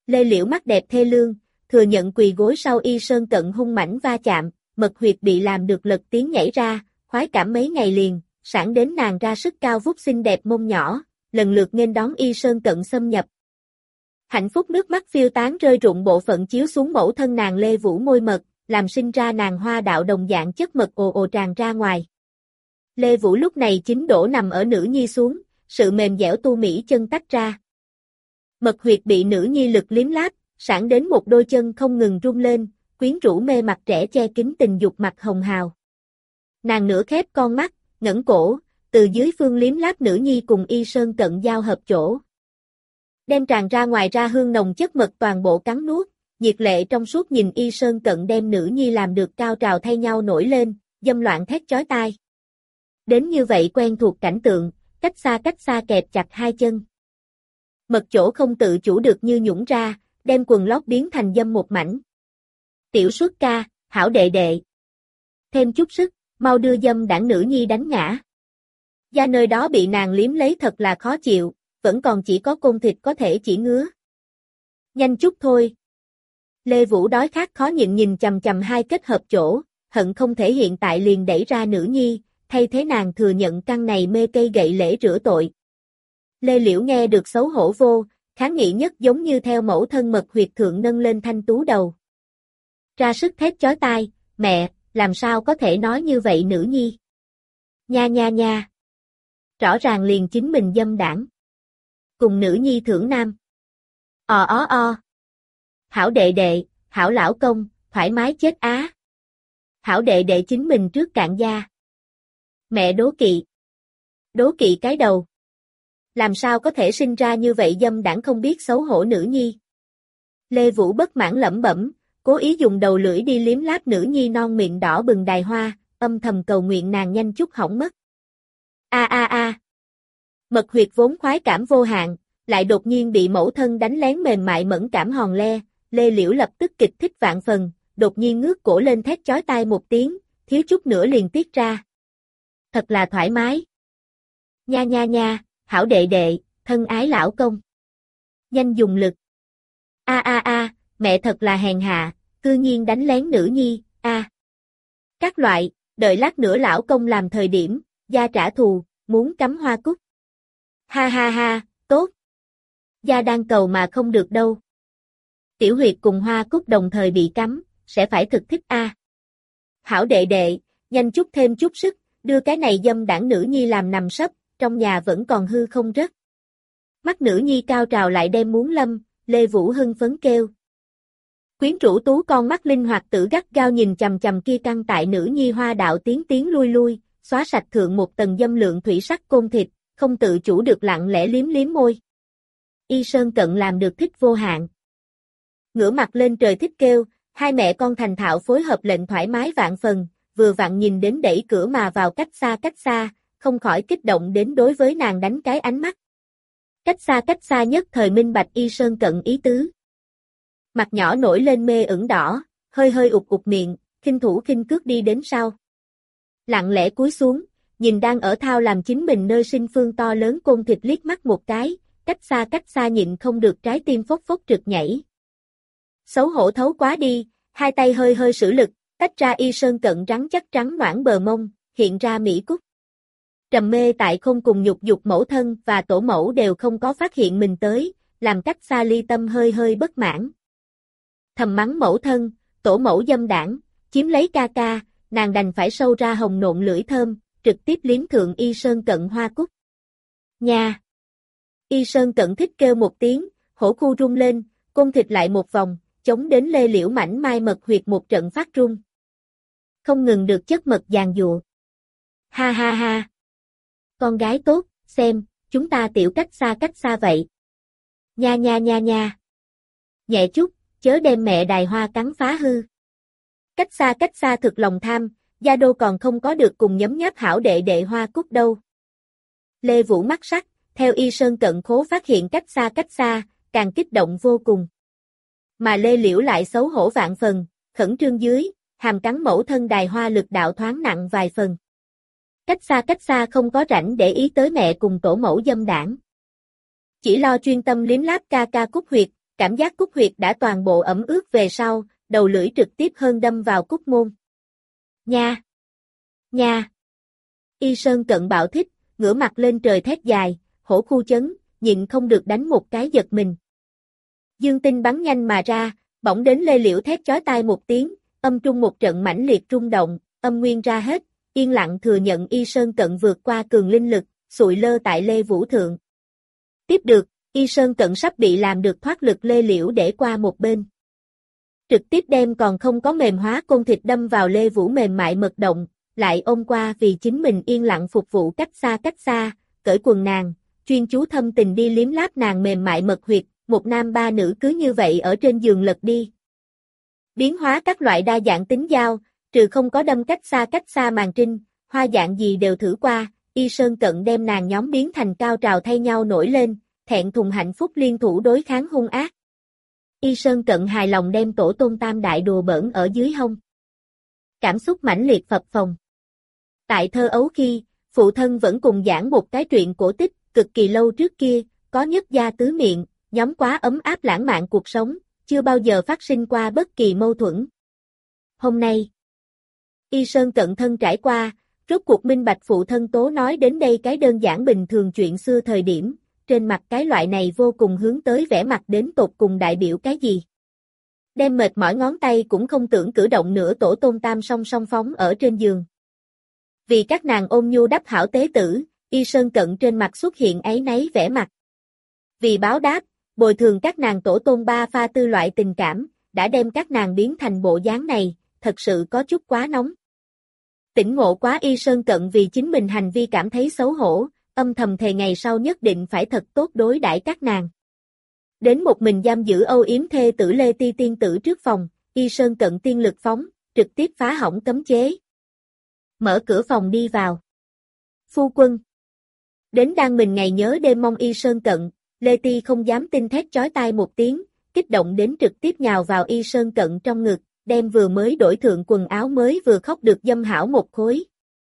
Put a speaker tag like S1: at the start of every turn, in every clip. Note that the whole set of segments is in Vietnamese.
S1: Lê Liễu mắt đẹp thê lương, thừa nhận quỳ gối sau Y Sơn Cận hung mãnh va chạm, mật huyệt bị làm được lật tiếng nhảy ra, khoái cảm mấy ngày liền, sẵn đến nàng ra sức cao vút xinh đẹp mông nhỏ, lần lượt nghênh đón Y Sơn Cận xâm nhập. Hạnh phúc nước mắt phiêu tán rơi rụng bộ phận chiếu xuống mẫu thân nàng Lê Vũ môi mật, làm sinh ra nàng hoa đạo đồng dạng chất mật ồ ồ tràn ra ngoài. Lê Vũ lúc này chính đổ nằm ở nữ nhi xuống, sự mềm dẻo tu mỹ chân tách ra. Mật huyệt bị nữ nhi lực liếm láp, sẵn đến một đôi chân không ngừng rung lên, quyến rũ mê mặt trẻ che kín tình dục mặt hồng hào. Nàng nửa khép con mắt, ngẩng cổ, từ dưới phương liếm láp nữ nhi cùng Y Sơn Cận giao hợp chỗ. Đem tràn ra ngoài ra hương nồng chất mật toàn bộ cắn nuốt, nhiệt lệ trong suốt nhìn Y Sơn Cận đem nữ nhi làm được cao trào thay nhau nổi lên, dâm loạn thét chói tai. Đến như vậy quen thuộc cảnh tượng, cách xa kẹp chặt hai chân. Mật chỗ không tự chủ được như nhũng ra, đem quần lót biến thành dâm một mảnh. Tiểu Xuất ca, hảo đệ đệ. Thêm chút sức, mau đưa dâm đảng nữ nhi đánh ngã. Da nơi đó bị nàng liếm lấy thật là khó chịu, vẫn còn chỉ có côn thịt có thể chỉ ngứa. Nhanh chút thôi. Lê Vũ đói khát khó nhịn nhìn chằm chằm hai kết hợp chỗ, hận không thể hiện tại liền đẩy ra nữ nhi, thay thế nàng thừa nhận căn này mê cây gậy lễ rửa tội. Lê Liễu nghe được xấu hổ vô, kháng nghị nhất giống như theo mẫu thân mật huyệt thượng nâng lên thanh tú đầu. Ra sức thét chói tai, mẹ, làm sao có thể nói như vậy nữ nhi? Nha nha nha. Rõ ràng liền chính mình dâm đảng. Cùng nữ nhi thưởng nam. O. Hảo đệ đệ, hảo lão công, thoải mái chết á. Hảo đệ đệ chính mình trước cạn da. Mẹ đố kỵ. Đố kỵ cái đầu. Làm sao có thể sinh ra như vậy dâm đảng không biết xấu hổ nữ nhi. Lê Vũ bất mãn lẩm bẩm, cố ý dùng đầu lưỡi đi liếm láp nữ nhi non miệng đỏ bừng đài hoa, âm thầm cầu nguyện nàng nhanh chút hỏng mất. A. Mật huyệt vốn khoái cảm vô hạn, lại đột nhiên bị mẫu thân đánh lén mềm mại mẫn cảm hòn le, Lê Liễu lập tức kịch thích vạn phần, đột nhiên ngước cổ lên thét chói tai một tiếng, thiếu chút nữa liền tiết ra. Thật là thoải mái. Nha nha nha, hảo đệ đệ, thân ái lão công. Nhanh dùng lực. A, mẹ thật là hèn hạ, cư nhiên đánh lén nữ nhi, a. Các loại, đợi lát nữa lão công làm thời điểm, gia trả thù, muốn cắm hoa cúc. Ha, tốt. Gia đang cầu mà không được đâu. Tiểu huyệt cùng hoa cúc đồng thời bị cắm, sẽ phải thực thích a. Hảo đệ đệ, nhanh chút thêm chút sức, đưa cái này dâm đảng nữ nhi làm nằm sấp, trong nhà vẫn còn hư không rớt. Mắt nữ nhi cao trào lại đem muốn lâm, Lê Vũ hưng phấn kêu. Quyến rũ tú con mắt linh hoạt tử gắt gao nhìn chằm chằm kia căng tại nữ nhi hoa đạo tiến lui, xóa sạch thượng một tầng dâm lượng thủy sắc côn thịt, không tự chủ được lặng lẽ liếm môi. Y Sơn Cận làm được thích vô hạn. Ngửa mặt lên trời thích kêu, hai mẹ con thành thạo phối hợp lệnh thoải mái vạn phần, vừa vặn nhìn đến đẩy cửa mà vào cách xa, không khỏi kích động đến đối với nàng đánh cái ánh mắt. Cách xa nhất thời minh bạch Y Sơn Cận ý tứ. Mặt nhỏ nổi lên mê ửng đỏ, hơi ụt miệng, khinh thủ khinh cước đi đến sau. Lặng lẽ cúi xuống, nhìn đang ở thao làm chính mình nơi sinh phương to lớn côn thịt liếc mắt một cái, cách xa nhịn không được trái tim phốc phốc trượt nhảy. Xấu hổ thấu quá đi, hai tay hơi sử lực, tách ra Y Sơn Cận rắn chắc trắng noãn bờ mông, hiện ra mỹ cúc. Trầm mê tại không cùng nhục dục mẫu thân và tổ mẫu đều không có phát hiện mình tới, làm cách xa ly tâm hơi bất mãn. Thầm mắng mẫu thân, tổ mẫu dâm đảng, chiếm lấy ca, nàng đành phải sâu ra hồng nộn lưỡi thơm, trực tiếp liếm thượng Y Sơn Cận hoa cúc. Nha! Y Sơn Cận thích kêu một tiếng, hổ khu rung lên, côn thịt lại một vòng, chống đến Lê Liễu mảnh mai mật huyệt một trận phát rung. Không ngừng được chất mật giàn giụa. Ha! Con gái tốt, xem, chúng ta tiểu cách xa vậy. Nha. Nhẹ chút, chớ đem mẹ đài hoa cắn phá hư. Cách xa thực lòng tham, gia đô còn không có được cùng nhấm nháp hảo đệ đệ hoa cúc đâu. Lê Vũ mắt sắc, theo Y Sơn Cận khố phát hiện cách xa, càng kích động vô cùng. Mà Lê Liễu lại xấu hổ vạn phần, khẩn trương dưới, hàm cắn mẫu thân đài hoa lực đạo thoáng nặng vài phần. Cách xa không có rảnh để ý tới mẹ cùng tổ mẫu dâm đảng. Chỉ lo chuyên tâm liếm láp ca cúc huyệt, cảm giác cúc huyệt đã toàn bộ ẩm ướt về sau, đầu lưỡi trực tiếp hơn đâm vào cúc môn. Nha! Nha! Y Sơn Cận bạo thích, ngửa mặt lên trời thét dài, hổ khu chấn, nhịn không được đánh một cái giật mình. Dương tinh bắn nhanh mà ra, bỗng đến Lê Liễu thét chói tai một tiếng, âm trung một trận mãnh liệt rung động, âm nguyên ra hết, yên lặng thừa nhận Y Sơn Cận vượt qua cường linh lực, sụi lơ tại Lê Vũ Thượng. Tiếp được, Y Sơn Cận sắp bị làm được thoát lực Lê Liễu để qua một bên. Trực tiếp đem còn không có mềm hóa côn thịt đâm vào Lê Vũ mềm mại mật động, lại ôm qua vì chính mình yên lặng phục vụ cách xa, cởi quần nàng, chuyên chú thâm tình đi liếm láp nàng mềm mại mật huyệt, một nam ba nữ cứ như vậy ở trên giường lật đi. Biến hóa các loại đa dạng tính giao, trừ không có đâm cách xa màn trinh, hoa dạng gì đều thử qua, Y Sơn Cận đem nàng nhóm biến thành cao trào thay nhau nổi lên, thẹn thùng hạnh phúc liên thủ đối kháng hung ác. Y Sơn Cận hài lòng đem tổ tôn tam đại đùa bỡn ở dưới hông. Cảm xúc mãnh liệt phập phồng. Tại thơ ấu khi, phụ thân vẫn cùng giảng một cái truyện cổ tích, cực kỳ lâu trước kia, có nhất gia tứ miệng, nhóm quá ấm áp lãng mạn cuộc sống, chưa bao giờ phát sinh qua bất kỳ mâu thuẫn. Hôm nay, Y Sơn Cận thân trải qua, rốt cuộc minh bạch phụ thân tố nói đến đây cái đơn giản bình thường chuyện xưa thời điểm, trên mặt cái loại này vô cùng hướng tới vẻ mặt đến tột cùng đại biểu cái gì. Đem mệt mỏi ngón tay cũng không tưởng cử động nữa tổ tôn tam song song phóng ở trên giường. Vì các nàng ôm nhu đắp hảo tế tử, Y Sơn Cận trên mặt xuất hiện áy náy vẻ mặt. Vì báo đáp, bồi thường các nàng tổ tôn ba pha tư loại tình cảm, đã đem các nàng biến thành bộ dáng này, thật sự có chút quá nóng. Tỉnh ngộ quá Y Sơn Cận vì chính mình hành vi cảm thấy xấu hổ, âm thầm thề ngày sau nhất định phải thật tốt đối đãi các nàng. Đến một mình giam giữ âu yếm thê tử Lê Ti tiên tử trước phòng, Y Sơn Cận tiên lực phóng, trực tiếp phá hỏng cấm chế. Mở cửa phòng đi vào. Phu quân. Đến đang mình ngày nhớ đêm mong Y Sơn Cận, Lê Ti không dám tin thét chói tai một tiếng, kích động đến trực tiếp nhào vào Y Sơn Cận trong ngực, đem vừa mới đổi thượng quần áo mới vừa khóc được dâm hảo một khối.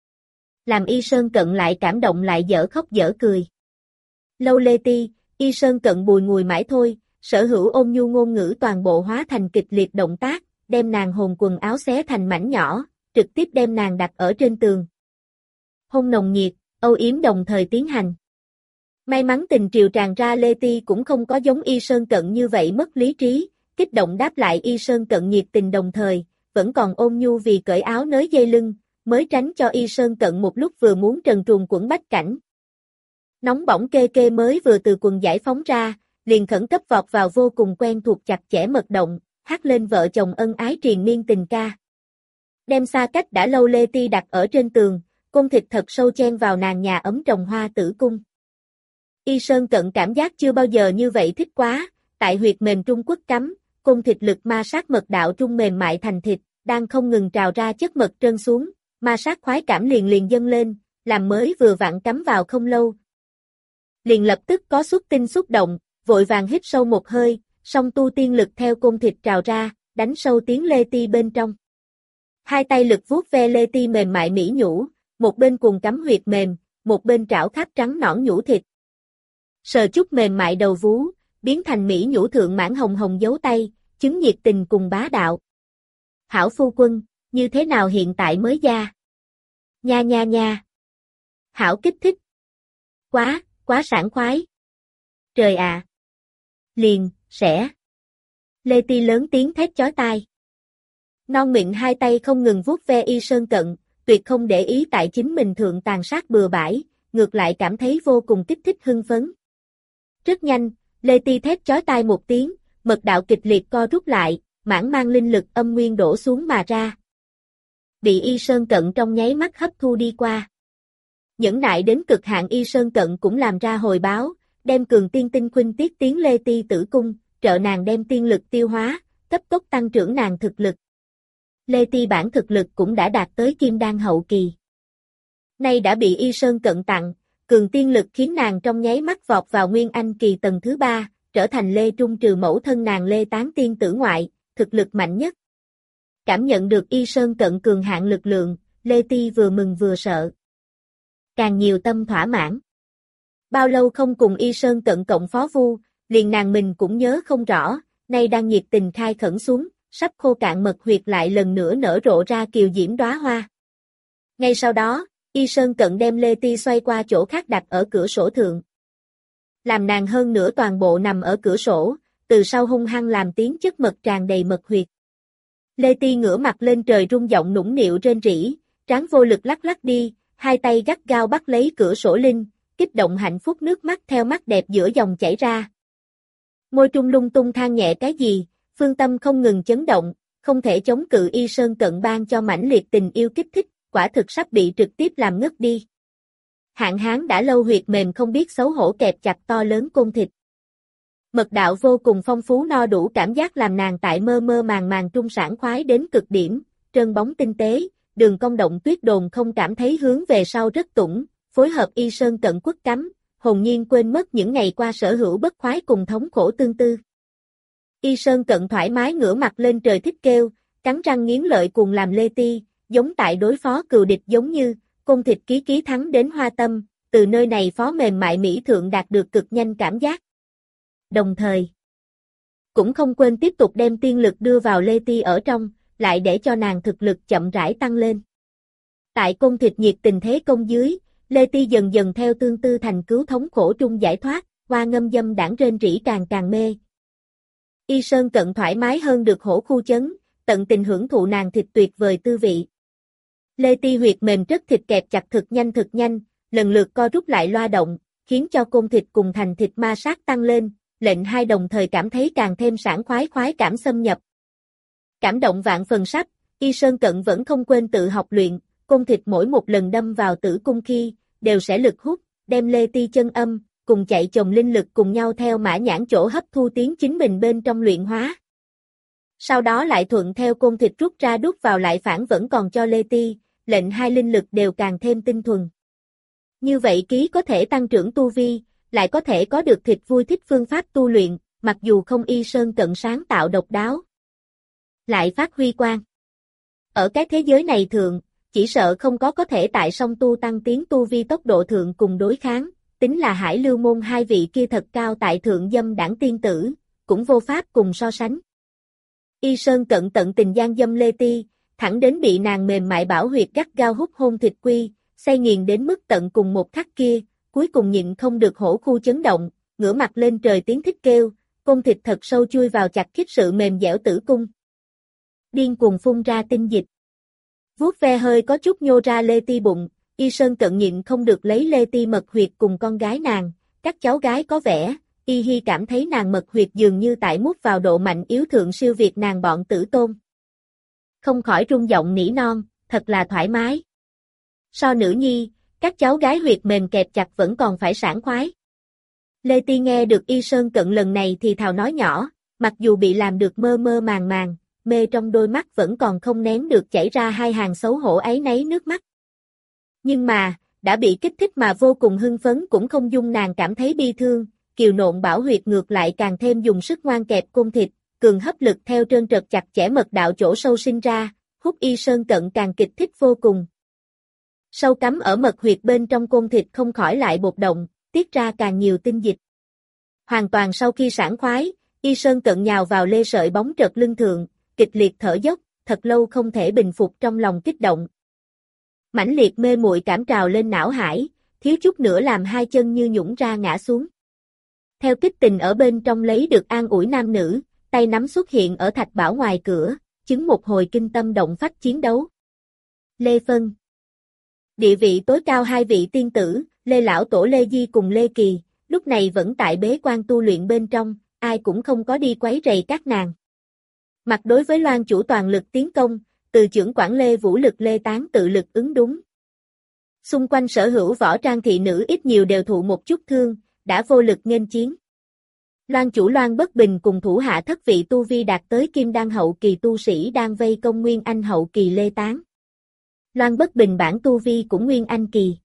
S1: Làm Y Sơn Cận lại cảm động lại dở khóc dở cười. Lâu Lê Ti, Y Sơn Cận bùi ngùi mãi thôi, sở hữu ôn nhu ngôn ngữ toàn bộ hóa thành kịch liệt động tác, đem nàng hồn quần áo xé thành mảnh nhỏ, trực tiếp đem nàng đặt ở trên tường. Hôn nồng nhiệt, âu yếm đồng thời tiến hành. May mắn tình triều tràn ra Lê Ti cũng không có giống Y Sơn Cận như vậy mất lý trí, kích động đáp lại Y Sơn Cận nhiệt tình đồng thời, vẫn còn ôn nhu vì cởi áo nới dây lưng, mới tránh cho Y Sơn Cận một lúc vừa muốn trần truồng quẩn bách cảnh. Nóng bỏng kê kê mới vừa từ quần giải phóng ra, liền khẩn cấp vọt vào vô cùng quen thuộc chặt chẽ mật động, hát lên vợ chồng ân ái triền miên tình ca. Đem xa cách đã lâu Lê Ti đặt ở trên tường, cung thịt thật sâu chen vào nàng nhà ấm trồng hoa tử cung. Y Sơn Cận cảm giác chưa bao giờ như vậy thích quá, tại huyệt mềm trung quốc cắm, cung thịt lực ma sát mật đạo trung mềm mại thành thịt, đang không ngừng trào ra chất mật trơn xuống, ma sát khoái cảm liền dâng lên, làm mới vừa vặn cắm vào không lâu. Liền lập tức có xuất tinh xúc động, vội vàng hít sâu một hơi, song tu tiên lực theo cung thịt trào ra, đánh sâu tiếng Lê Ti bên trong. Hai tay lực vuốt ve Lê Ti mềm mại mỹ nhũ, một bên cùng cắm huyệt mềm, một bên trảo khắp trắng nõn nhũ thịt. Sờ chút mềm mại đầu vú, biến thành mỹ nhũ thượng mãn hồng hồng dấu tay, chứng nhiệt tình cùng bá đạo. Hảo phu quân, như thế nào hiện tại mới ra? Nha nha nha. Hảo kích thích. Quá sảng khoái. Trời ạ. Liền, sẽ. Lê Ti lớn tiếng thét chói tai. Non miệng hai tay không ngừng vuốt ve Y Sơn Cận, tuyệt không để ý tại chính mình thượng tàn sát bừa bãi, ngược lại cảm thấy vô cùng kích thích hưng phấn. Rất nhanh, Lê Ti thét chói tai một tiếng, mật đạo kịch liệt co rút lại, mãn mang linh lực âm nguyên đổ xuống mà ra. Bị Y Sơn Cận trong nháy mắt hấp thu đi qua. Nhẫn nại đến cực hạn Y Sơn Cận cũng làm ra hồi báo, đem cường tiên tinh khuynh tiết tiến Lê Ti tử cung, trợ nàng đem tiên lực tiêu hóa, cấp tốc tăng trưởng nàng thực lực. Lê Ti bản thực lực cũng đã đạt tới kim đan hậu kỳ. Nay đã bị Y Sơn Cận tặng, cường tiên lực khiến nàng trong nháy mắt vọt vào nguyên anh kỳ tầng thứ 3, trở thành Lê Trung trừ mẫu thân nàng Lê Tán tiên tử ngoại, thực lực mạnh nhất. Cảm nhận được Y Sơn Cận cường hạn lực lượng, Lê Ti vừa mừng vừa sợ. Càng nhiều tâm thỏa mãn. Bao lâu không cùng Y Sơn Cận cộng phó vu, liền nàng mình cũng nhớ không rõ, nay đang nhiệt tình khai khẩn xuống, sắp khô cạn mật huyệt lại lần nữa nở rộ ra kiều diễm đóa hoa. Ngay sau đó, Y Sơn Cận đem Lê Ti xoay qua chỗ khác đặt ở cửa sổ thượng. Làm nàng hơn nữa toàn bộ nằm ở cửa sổ, từ sau hung hăng làm tiếng chất mật tràn đầy mật huyệt. Lê Ti ngửa mặt lên trời rung giọng nũng nịu rên rỉ, trán vô lực lắc lắc đi, hai tay gắt gao bắt lấy cửa sổ linh, kích động hạnh phúc nước mắt theo mắt đẹp giữa dòng chảy ra. Môi trung lung tung than nhẹ cái gì, phương tâm không ngừng chấn động, không thể chống cự Y Sơn Cận ban cho mãnh liệt tình yêu kích thích, quả thực sắp bị trực tiếp làm ngất đi. Hạn hán đã lâu huyệt mềm không biết xấu hổ kẹp chặt to lớn côn thịt. Mật đạo vô cùng phong phú no đủ cảm giác làm nàng tại mơ mơ màng màng trung sảng khoái đến cực điểm, trơn bóng tinh tế, đường cong động tuyết đồn không cảm thấy hướng về sau rất tủng, phối hợp Y Sơn Cận quất cắm, hồn nhiên quên mất những ngày qua sở hữu bất khoái cùng thống khổ tương tư. Y Sơn Cận thoải mái ngửa mặt lên trời thích kêu, cắn răng nghiến lợi cùng làm Lê Ti, giống tại đối phó cừu địch giống như, côn thịt ký ký thắng đến hoa tâm, từ nơi này phó mềm mại mỹ thượng đạt được cực nhanh cảm giác. Đồng thời, cũng không quên tiếp tục đem tiên lực đưa vào Lê Ti ở trong, lại để cho nàng thực lực chậm rãi tăng lên. Tại côn thịt nhiệt tình thế công dưới, Lê Ti dần dần theo tương tư thành cứu thống khổ trung giải thoát, hoa ngâm dâm đảng rên rỉ càng càng mê. Y Sơn Cận thoải mái hơn được hổ khu chấn, tận tình hưởng thụ nàng thịt tuyệt vời tư vị. Lê Ti huyệt mềm rất thịt kẹp chặt thực nhanh, lần lượt co rút lại loa động, khiến cho côn thịt cùng thành thịt ma sát tăng lên, lệnh hai đồng thời cảm thấy càng thêm sảng khoái cảm xâm nhập. Cảm động vạn phần sắp, Y Sơn Cận vẫn không quên tự học luyện, côn thịt mỗi một lần đâm vào tử cung khi, đều sẽ lực hút, đem Lê Ti chân âm, cùng chạy chồng linh lực cùng nhau theo mã nhãn chỗ hấp thu tiến chính mình bên trong luyện hóa. Sau đó lại thuận theo côn thịt rút ra đút vào lại phản vẫn còn cho Lê Ti, lệnh hai linh lực đều càng thêm tinh thuần. Như vậy ký có thể tăng trưởng tu vi, lại có thể có được thịt vui thích phương pháp tu luyện, mặc dù không Y Sơn Cận sáng tạo độc đáo. Lại phát huy quang. Ở cái thế giới này thượng, chỉ sợ không có thể tại song tu tăng tiến tu vi tốc độ thượng cùng đối kháng, tính là Hải Lưu Môn hai vị kia thật cao tại thượng dâm đảng tiên tử, cũng vô pháp cùng so sánh. Y Sơn Cận tận tình gian dâm Lê Ti, thẳng đến bị nàng mềm mại bảo huyệt gắt gao hút hôn thịt quy, say nghiền đến mức tận cùng một khắc kia, cuối cùng nhịn không được hổ khu chấn động, ngửa mặt lên trời tiếng thích kêu, côn thịt thật sâu chui vào chặt khít sự mềm dẻo tử cung. Điên cuồng phun ra tinh dịch. Vuốt ve hơi có chút nhô ra Lê Ti bụng, Y Sơn Cận nhịn không được lấy Lê Ti mật huyệt cùng con gái nàng, các cháu gái có vẻ, Y Hi cảm thấy nàng mật huyệt dường như tại mút vào độ mạnh yếu thượng siêu việt nàng bọn tử tôn. Không khỏi rung giọng nỉ non, thật là thoải mái. So nữ nhi, các cháu gái huyệt mềm kẹp chặt vẫn còn phải sảng khoái. Lê Ti nghe được Y Sơn Cận lần này thì thào nói nhỏ, mặc dù bị làm được mơ mơ màng màng, mê trong đôi mắt vẫn còn không nén được chảy ra hai hàng xấu hổ áy náy nước mắt. Nhưng mà, đã bị kích thích mà vô cùng hưng phấn cũng không dung nàng cảm thấy bi thương, kiều nộn bảo huyệt ngược lại càng thêm dùng sức ngoan kẹp côn thịt, cường hấp lực theo trơn trật chặt chẽ mật đạo chỗ sâu sinh ra, hút Y Sơn Cận càng kịch thích vô cùng. Sâu cắm ở mật huyệt bên trong côn thịt không khỏi lại bột động, tiết ra càng nhiều tinh dịch. Hoàn toàn sau khi sảng khoái, Y Sơn Cận nhào vào lê sợi bóng trật lưng thượng, kịch liệt thở dốc, thật lâu không thể bình phục trong lòng kích động. Mãnh liệt mê muội cảm trào lên não hải, thiếu chút nữa làm hai chân như nhũn ra ngã xuống. Theo kích tình ở bên trong lấy được an ủi nam nữ, tay nắm xuất hiện ở thạch bảo ngoài cửa, chứng một hồi kinh tâm động phách chiến đấu. Lê Phân. Địa vị tối cao hai vị tiên tử, Lê Lão Tổ Lê Di cùng Lê Kỳ, lúc này vẫn tại bế quan tu luyện bên trong, ai cũng không có đi quấy rầy các nàng. Mặt đối với Loan chủ toàn lực tiến công, từ trưởng quản Lê Vũ lực Lê Tán tự lực ứng đúng. Xung quanh sở hữu võ trang thị nữ ít nhiều đều thụ một chút thương, đã vô lực nghênh chiến. Loan chủ Loan Bất Bình cùng thủ hạ thất vị tu vi đạt tới kim đan hậu kỳ tu sĩ đang vây công Nguyên Anh hậu kỳ Lê Tán. Loan Bất Bình bản tu vi cũng Nguyên Anh kỳ.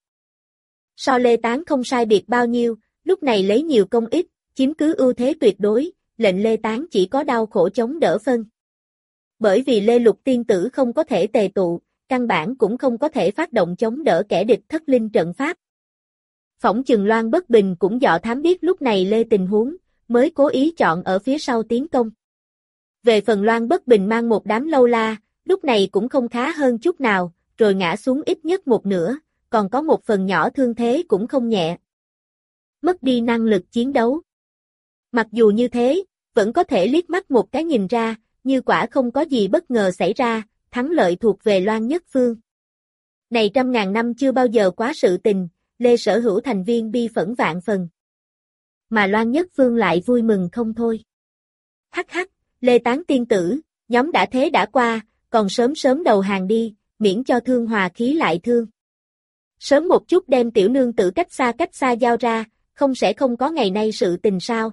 S1: So Lê Tán không sai biệt bao nhiêu, lúc này lấy nhiều công ít, chiếm cứ ưu thế tuyệt đối, lệnh Lê Tán chỉ có đau khổ chống đỡ phân. Bởi vì Lê Lục tiên tử không có thể tề tụ, căn bản cũng không có thể phát động chống đỡ kẻ địch thất linh trận pháp. Phỏng chừng Loan Bất Bình cũng dọ thám biết lúc này Lê tình huống, mới cố ý chọn ở phía sau tiến công. Về phần Loan Bất Bình mang một đám lâu la, lúc này cũng không khá hơn chút nào, rồi ngã xuống ít nhất một nửa, còn có một phần nhỏ thương thế cũng không nhẹ. Mất đi năng lực chiến đấu. Mặc dù như thế, vẫn có thể liếc mắt một cái nhìn ra, như quả không có gì bất ngờ xảy ra, thắng lợi thuộc về Loan Nhất Phương. Này 100.000 năm chưa bao giờ quá sự tình, Lê Sở Hữu thành viên bi phẫn vạn phần. Mà Loan Nhất Phương lại vui mừng không thôi. Hắc hắc, Lê Tán tiên tử, nhóm đã thế đã qua, còn sớm sớm đầu hàng đi, miễn cho thương hòa khí lại thương. Sớm một chút đem tiểu nương tử cách xa giao ra, không sẽ không có ngày nay sự tình sao.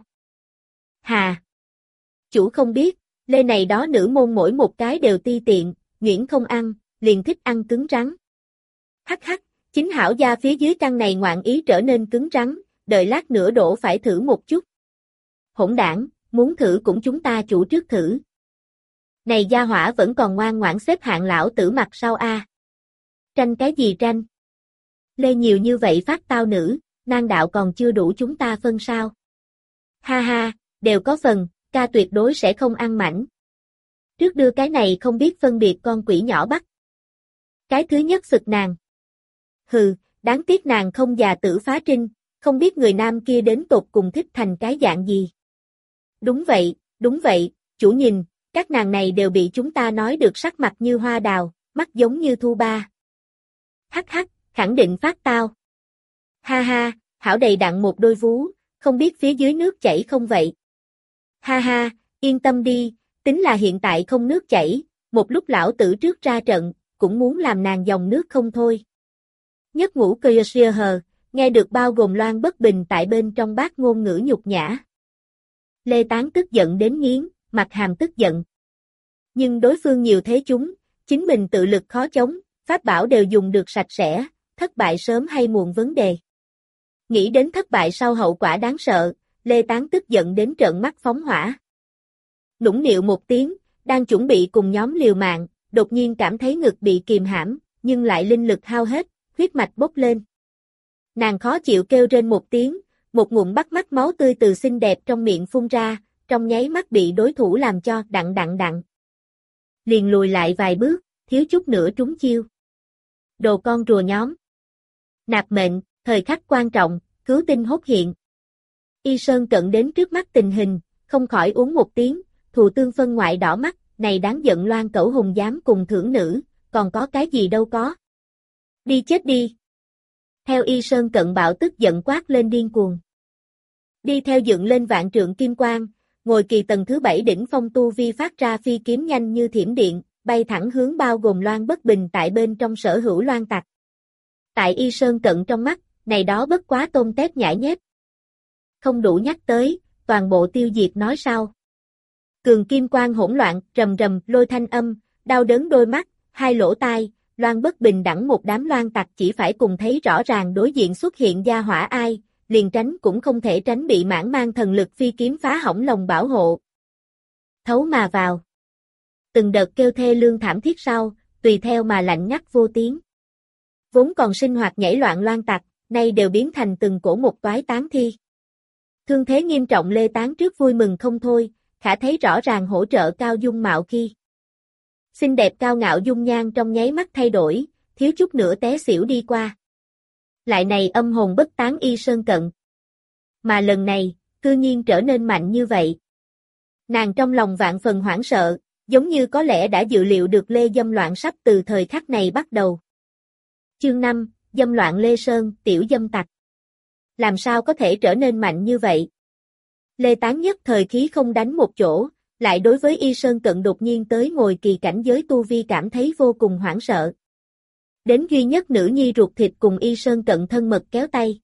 S1: Hà! Chủ không biết, Lê này đó nữ môn mỗi một cái đều ti tiện, nhuyễn không ăn, liền thích ăn cứng rắn. Hắc hắc, chính hảo gia phía dưới căn này ngoạn ý trở nên cứng rắn, đợi lát nữa đổ phải thử một chút. Hỗn đảng, muốn thử cũng chúng ta chủ trước thử. Này gia hỏa vẫn còn ngoan ngoãn xếp hạng lão tử mặt sau a. Tranh cái gì tranh? Lê nhiều như vậy phát tao nữ, nang đạo còn chưa đủ chúng ta phân sao? Ha ha, đều có phần, ca tuyệt đối sẽ không ăn mảnh. Trước đưa cái này không biết phân biệt con quỷ nhỏ bắt. Cái thứ nhất sực nàng. Hừ, đáng tiếc nàng không già tử phá trinh, không biết người nam kia đến tột cùng thích thành cái dạng gì. Đúng vậy, chủ nhìn, các nàng này đều bị chúng ta nói được sắc mặt như hoa đào, mắt giống như thu ba. Hắc hắc, khẳng định phát tao. Ha ha, hảo đầy đặn một đôi vú, không biết phía dưới nước chảy không vậy. Ha ha, yên tâm đi, tính là hiện tại không nước chảy, một lúc lão tử trước ra trận, cũng muốn làm nàng dòng nước không thôi. Nhất ngũ cơ hờ, nghe được bao gồm Loan Bất Bình tại bên trong bát ngôn ngữ nhục nhã. Lê Tán tức giận đến nghiến, mặt hàm tức giận. Nhưng đối phương nhiều thế chúng, chính mình tự lực khó chống, pháp bảo đều dùng được sạch sẽ, thất bại sớm hay muộn vấn đề. Nghĩ đến thất bại sau hậu quả đáng sợ, Lê Tán tức giận đến trợn mắt phóng hỏa. Nũng nịu một tiếng, đang chuẩn bị cùng nhóm liều mạng, đột nhiên cảm thấy ngực bị kìm hãm, nhưng lại linh lực hao hết, huyết mạch bốc lên. Nàng khó chịu kêu rên một tiếng, một ngụm bắt mắt máu tươi từ xinh đẹp trong miệng phun ra, trong nháy mắt bị đối thủ làm cho đặng. Liền lùi lại vài bước, thiếu chút nữa trúng chiêu. Đồ con rùa nhóm. Nạp mệnh, thời khắc quan trọng, cứu tinh hốt hiện. Y Sơn cận đến trước mắt tình hình, không khỏi uống một tiếng, thù tương phân ngoại đỏ mắt, này đáng giận Loan Cẩu Hùng dám cùng thưởng nữ, còn có cái gì đâu có. Đi chết đi. Theo Y Sơn cận bạo tức giận quát lên điên cuồng. Đi theo dựng lên vạn trượng kim quang, ngồi kỳ tầng thứ 7 đỉnh phong tu vi phát ra phi kiếm nhanh như thiểm điện, bay thẳng hướng bao gồm Loan Bất Bình tại bên trong Sở Hữu Loan tặc. Tại Y Sơn cận trong mắt, này đó bất quá tôm tép nhãi nhép. Không đủ nhắc tới, toàn bộ tiêu diệt nói sau. Cường kim quang hỗn loạn, rầm rầm, lôi thanh âm, đau đớn đôi mắt, hai lỗ tai, Loan Bất Bình đẳng một đám loan tặc chỉ phải cùng thấy rõ ràng đối diện xuất hiện gia hỏa ai, liền tránh cũng không thể tránh bị mãn mang thần lực phi kiếm phá hỏng lòng bảo hộ. Thấu mà vào. Từng đợt kêu thê lương thảm thiết sau, tùy theo mà lạnh ngắt vô tiếng. Vốn còn sinh hoạt nhảy loạn loan tặc, nay đều biến thành từng cổ một toái tán thi. Thương thế nghiêm trọng Lê Tán trước vui mừng không thôi, khả thấy rõ ràng hỗ trợ cao dung mạo khi. Xinh đẹp cao ngạo dung nhan trong nháy mắt thay đổi, thiếu chút nữa té xỉu đi qua. Lại này âm hồn bất tán Y Sơn cận. Mà lần này, cư nhiên trở nên mạnh như vậy. Nàng trong lòng vạn phần hoảng sợ, giống như có lẽ đã dự liệu được Lê dâm loạn sắp từ thời khắc này bắt đầu. Chương 5, dâm loạn Lê Sơn, tiểu dâm tặc. Làm sao có thể trở nên mạnh như vậy? Lê Tán nhất thời khí không đánh một chỗ, lại đối với Y Sơn cận đột nhiên tới ngồi kỳ cảnh giới tu vi cảm thấy vô cùng hoảng sợ. Đến duy nhất nữ nhi ruột thịt cùng Y Sơn cận thân mật kéo tay.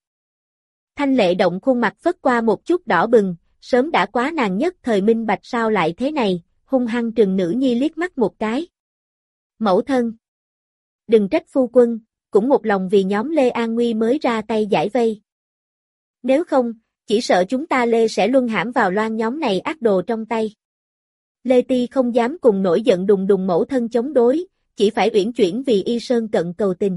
S1: Thanh lệ động khuôn mặt phất qua một chút đỏ bừng, sớm đã quá nàng nhất thời minh bạch sao lại thế này, hung hăng trừng nữ nhi liếc mắt một cái. Mẫu thân. Đừng trách phu quân, cũng một lòng vì nhóm Lê An Nguy mới ra tay giải vây. Nếu không, chỉ sợ chúng ta Lê sẽ luân hãm vào loan nhóm này ác đồ trong tay. Lê Ti không dám cùng nổi giận đùng đùng mẫu thân chống đối, chỉ phải uyển chuyển vì Y Sơn cận cầu tình.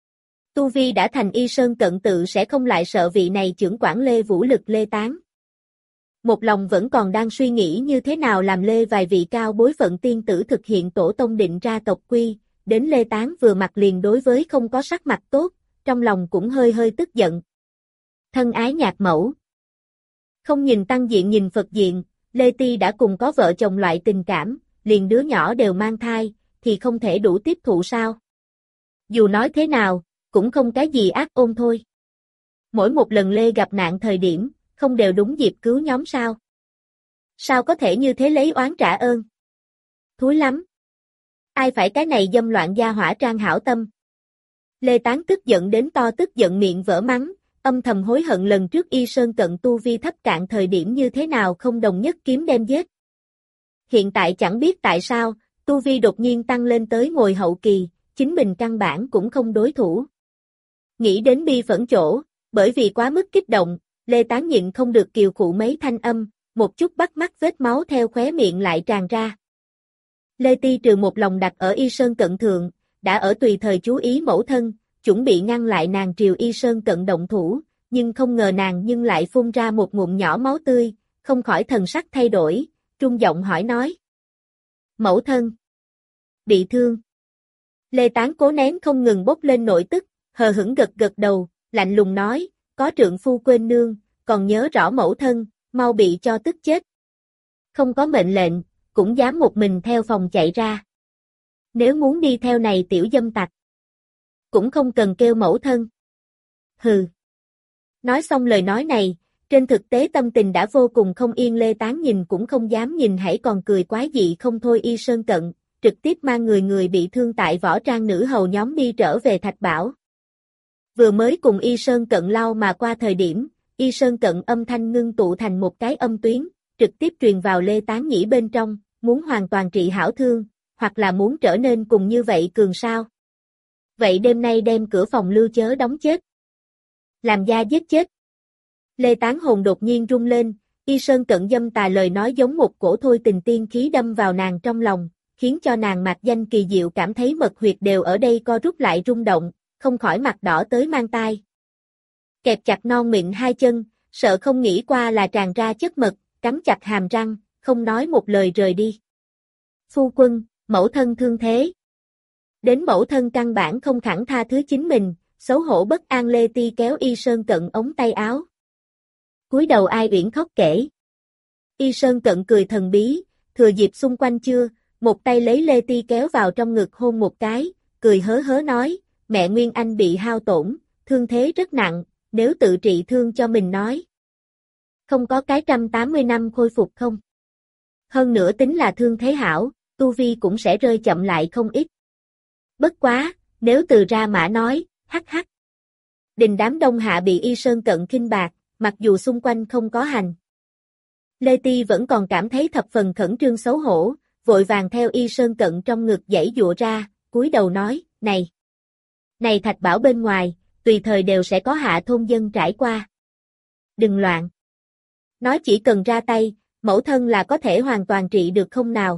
S1: Tu vi đã thành Y Sơn cận tự sẽ không lại sợ vị này chưởng quản Lê vũ lực Lê Tán. một lòng vẫn còn đang suy nghĩ như thế nào làm Lê vài vị cao bối phận tiên tử thực hiện tổ tông định ra tộc quy, đến Lê Tán vừa mặt liền đối với không có sắc mặt tốt, trong lòng cũng hơi hơi tức giận. Thân ái nhạc mẫu. Không nhìn tăng diện nhìn Phật diện, Lê Ti đã cùng có vợ chồng loại tình cảm, liền đứa nhỏ đều mang thai, thì không thể đủ tiếp thụ sao? Dù nói thế nào, cũng không cái gì ác ôn thôi. Mỗi một lần Lê gặp nạn thời điểm, không đều đúng dịp cứu nhóm sao? Sao có thể như thế lấy oán trả ơn? Thúi lắm. Ai phải cái này dâm loạn gia hỏa trang hảo tâm? Lê Tán tức giận đến to tức giận miệng vỡ mắng, âm thầm hối hận lần trước Y Sơn Cận tu vi thấp cạn thời điểm như thế nào không đồng nhất kiếm đem giết. Hiện tại chẳng biết tại sao, tu vi đột nhiên tăng lên tới ngồi hậu kỳ, chính mình căn bản cũng không đối thủ. Nghĩ đến bi phẫn chỗ, bởi vì quá mức kích động, Lê Tán nhịn không được kiều khụ mấy thanh âm, một chút bắt mắt vết máu theo khóe miệng lại tràn ra. Lê Ti trừ một lòng đặt ở Y Sơn Cận thượng, đã ở tùy thời chú ý mẫu thân, chuẩn bị ngăn lại nàng triều Y Sơn Cận động thủ, nhưng không ngờ nàng nhưng lại phun ra một ngụm nhỏ máu tươi, không khỏi thần sắc thay đổi, trung giọng hỏi nói. Mẫu thân. Bị thương. Lê Tán cố nén không ngừng bốc lên nội tức, hờ hững gật gật đầu, lạnh lùng nói, có trượng phu quên nương, còn nhớ rõ mẫu thân, mau bị cho tức chết. Không có mệnh lệnh, cũng dám một mình theo phòng chạy ra. Nếu muốn đi theo này tiểu dâm tặc, cũng không cần kêu mẫu thân. Hừ. Nói xong lời nói này, trên thực tế tâm tình đã vô cùng không yên. Lê Tán nhìn cũng không dám nhìn, hãy còn cười quái dị không thôi. Y Sơn Cận, trực tiếp mang người bị thương tại võ trang nữ hầu nhóm đi trở về Thạch Bảo. Vừa mới cùng Y Sơn Cận lao mà qua thời điểm, Y Sơn Cận âm thanh ngưng tụ thành một cái âm tuyến, trực tiếp truyền vào Lê Tán nhĩ bên trong, muốn hoàn toàn trị hảo thương, hoặc là muốn trở nên cùng như vậy cường sao. Vậy đêm nay đem cửa phòng lưu chớ đóng chết. Làm gia giết chết. Lê Tán hồn đột nhiên rung lên, Y Sơn Cận dâm tà lời nói giống một cổ thôi tình tiên khí đâm vào nàng trong lòng, khiến cho nàng mạc danh kỳ diệu cảm thấy mật huyệt đều ở đây co rút lại rung động, không khỏi mặt đỏ tới mang tai. Kẹp chặt non mịn hai chân, sợ không nghĩ qua là tràn ra chất mật, cắn chặt hàm răng, không nói một lời rời đi. Phu quân, mẫu thân thương thế. Đến mẫu thân căn bản không khẳng tha thứ chính mình, xấu hổ bất an. Lê Ti kéo Y Sơn Cận ống tay áo. Cúi đầu ai uyển khóc kể. Y Sơn Cận cười thần bí, thừa dịp xung quanh chưa, một tay lấy Lê Ti kéo vào trong ngực hôn một cái, cười hớ hớ nói, mẹ Nguyên Anh bị hao tổn, thương thế rất nặng, nếu tự trị thương cho mình nói. Không có cái 180 năm khôi phục không? Hơn nữa tính là thương thế hảo, tu vi cũng sẽ rơi chậm lại không ít. Bất quá, nếu từ ra mã nói, hắc hắc. Đình đám đông hạ bị Y Sơn Cận khinh bạc, mặc dù xung quanh không có hành. Lê Ti vẫn còn cảm thấy thập phần khẩn trương xấu hổ, vội vàng theo Y Sơn Cận trong ngực giãy giụa ra, cúi đầu nói, này. Này Thạch Bảo bên ngoài, tùy thời đều sẽ có hạ thôn dân trải qua. Đừng loạn. Nói chỉ cần ra tay, mẫu thân là có thể hoàn toàn trị được không nào?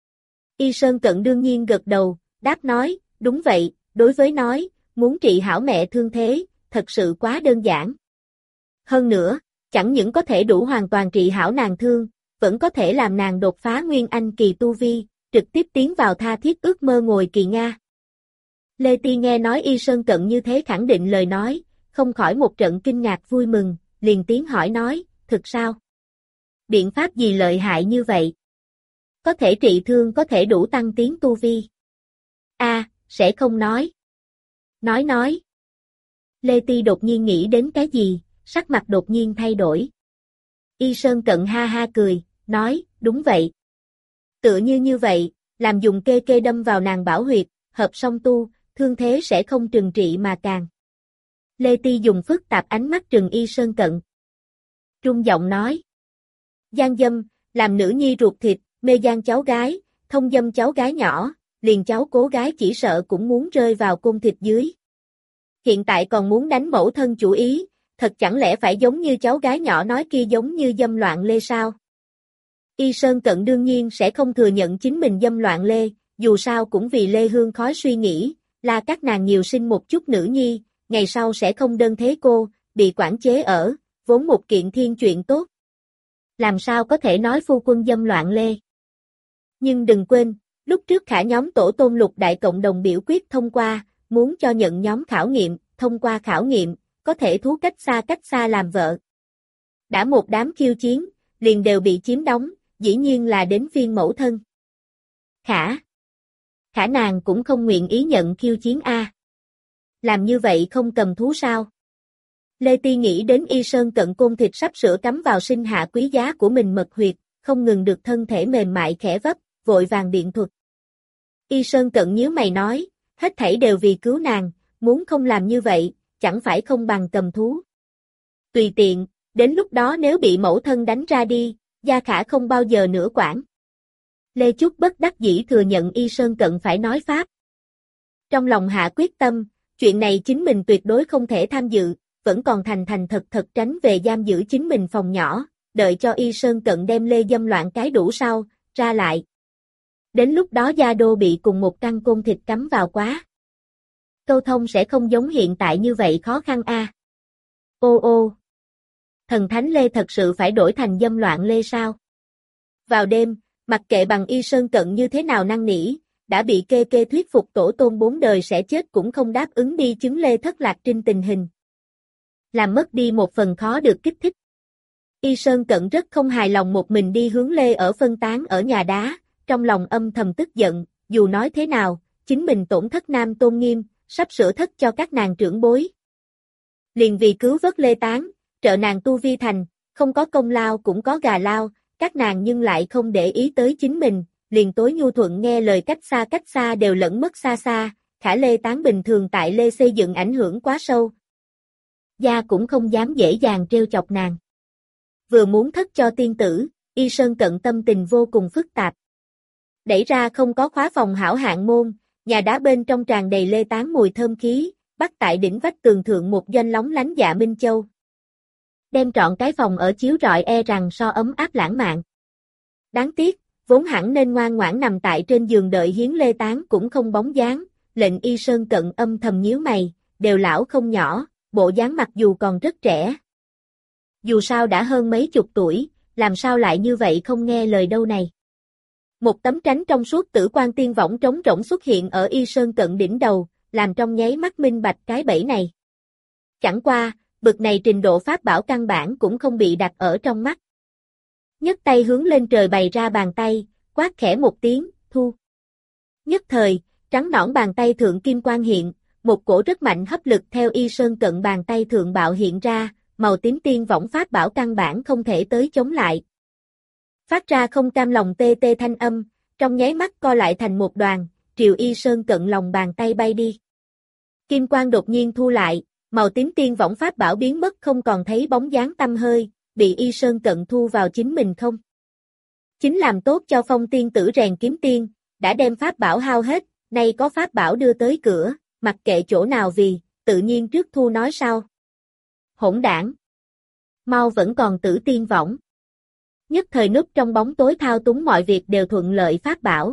S1: Y Sơn Cận đương nhiên gật đầu, đáp nói, đúng vậy, đối với nói, muốn trị hảo mẹ thương thế, thật sự quá đơn giản. Hơn nữa, chẳng những có thể đủ hoàn toàn trị hảo nàng thương, vẫn có thể làm nàng đột phá Nguyên Anh kỳ tu vi, trực tiếp tiến vào tha thiết ước mơ ngồi kỳ Nga. Lê Ti nghe nói Y Sơn Cận như thế khẳng định lời nói, không khỏi một trận kinh ngạc vui mừng, liền tiếng hỏi nói, thực sao? Biện pháp gì lợi hại như vậy? Có thể trị thương, có thể đủ tăng tiến tu vi. Sẽ không nói. Nói. Lê Ti đột nhiên nghĩ đến cái gì, sắc mặt đột nhiên thay đổi. Y Sơn Cận ha ha cười, nói, đúng vậy. Tựa như vậy, làm dùng kê đâm vào nàng bảo huyệt, hợp song tu, thương thế sẽ không trừng trị mà càng. Lê Ti dùng phức tạp ánh mắt trừng Y Sơn Cận. Trung giọng nói. Gian dâm, làm nữ nhi ruột thịt, mê gian cháu gái, thông dâm cháu gái nhỏ, liền cháu cố gái chỉ sợ cũng muốn rơi vào côn thịt dưới. Hiện tại còn muốn đánh mẫu thân chủ ý, thật chẳng lẽ phải giống như cháu gái nhỏ nói kia giống như dâm loạn lê sao? Y Sơn Cận đương nhiên sẽ không thừa nhận chính mình dâm loạn lê, dù sao cũng vì Lê Hương Khói suy nghĩ, là các nàng nhiều sinh một chút nữ nhi, ngày sau sẽ không đơn thế cô, bị quản chế ở, vốn một kiện thiên chuyện tốt. Làm sao có thể nói phu quân dâm loạn Lê? Nhưng đừng quên, lúc trước khả nhóm tổ tôn lục đại cộng đồng biểu quyết thông qua, muốn cho nhận nhóm khảo nghiệm, thông qua khảo nghiệm, có thể thú cách xa làm vợ. Đã một đám khiêu chiến, liền đều bị chiếm đóng, dĩ nhiên là đến phiên mẫu thân. Khả nàng cũng không nguyện ý nhận khiêu chiến a. Làm như vậy không cầm thú sao? Lê Ti nghĩ đến Y Sơn Cận côn thịt sắp sửa cắm vào sinh hạ quý giá của mình mật huyệt, không ngừng được thân thể mềm mại khẽ vấp, vội vàng điện thuật. Y Sơn Cận nhíu mày nói, hết thảy đều vì cứu nàng, muốn không làm như vậy, chẳng phải không bằng cầm thú. Tùy tiện, đến lúc đó nếu bị mẫu thân đánh ra đi, Gia Khả không bao giờ nữa quản. Lê Chúc bất đắc dĩ thừa nhận Y Sơn Cận phải nói pháp. Trong lòng hạ quyết tâm, chuyện này chính mình tuyệt đối không thể tham dự, vẫn còn thành thật tránh về giam giữ chính mình phòng nhỏ, đợi cho Y Sơn Cận đem Lê dâm loạn cái đủ sau, ra lại. Đến lúc đó Gia Đô bị cùng một căn côn thịt cắm vào quá. Câu thông sẽ không giống hiện tại như vậy khó khăn a. Ô, thần thánh Lê thật sự phải đổi thành dâm loạn Lê sao? Vào đêm, mặc kệ bằng Y Sơn Cận như thế nào năn nỉ, đã bị kê thuyết phục tổ tôn 4 đời sẽ chết cũng không đáp ứng đi chứng Lê thất lạc trên tình hình. Làm mất đi một phần khó được kích thích. Y Sơn Cận rất không hài lòng một mình đi hướng Lê ở phân tán ở nhà đá, trong lòng âm thầm tức giận, dù nói thế nào, chính mình tổn thất nam tôn nghiêm, sắp sửa thất cho các nàng trưởng bối. Liền vì cứu vớt Lê Tán, trợ nàng tu vi thành, không có công lao cũng có gà lao, các nàng nhưng lại không để ý tới chính mình, liền tối nhu thuận nghe lời cách xa đều lẫn mất xa, khả Lê Tán bình thường tại Lê xây dựng ảnh hưởng quá sâu. Gia cũng không dám dễ dàng trêu chọc nàng. Vừa muốn thất cho tiên tử, Y Sơn Cận tâm tình vô cùng phức tạp. Đẩy ra không có khóa phòng hảo hạng môn, nhà đá bên trong tràn đầy Lê Tán mùi thơm khí, bắt tại đỉnh vách tường thượng một doanh lóng lánh dạ Minh Châu. Đem trọn cái phòng ở chiếu rọi rằng so ấm áp lãng mạn. Đáng tiếc, vốn hẳn nên ngoan ngoãn nằm tại trên giường đợi hiến Lê Tán cũng không bóng dáng, lệnh Y Sơn Cận âm thầm nhíu mày, đều lão không nhỏ, bộ dáng mặc dù còn rất trẻ. Dù sao đã hơn mấy chục tuổi, làm sao lại như vậy không nghe lời đâu này. Một tấm tránh trong suốt tử quan tiên võng trống rỗng xuất hiện ở Y Sơn Cận đỉnh đầu, làm trong nháy mắt minh bạch cái bẫy này. Chẳng qua, bực này trình độ pháp bảo căn bản cũng không bị đặt ở trong mắt. Nhấc tay hướng lên trời bày ra bàn tay, quát khẽ một tiếng, thu. Nhất thời, trắng nõn bàn tay thượng kim quang hiện, một cổ rất mạnh hấp lực theo Y Sơn Cận bàn tay thượng bạo hiện ra, màu tím tiên võng pháp bảo căn bản không thể tới chống lại. Phát ra không cam lòng tê thanh âm, trong nháy mắt co lại thành một đoàn, triều Y Sơn Cận lòng bàn tay bay đi. Kim quang đột nhiên thu lại, màu tím tiên võng pháp bảo biến mất không còn thấy bóng dáng tăm hơi, bị Y Sơn Cận thu vào chính mình không. Chính làm tốt cho phong tiên tử rèn kiếm tiên, đã đem pháp bảo hao hết, nay có pháp bảo đưa tới cửa, mặc kệ chỗ nào vì, tự nhiên trước thu nói sau. Hỗn đảng. Mau vẫn còn tử tiên võng. Nhất thời núp trong bóng tối thao túng mọi việc đều thuận lợi pháp bảo.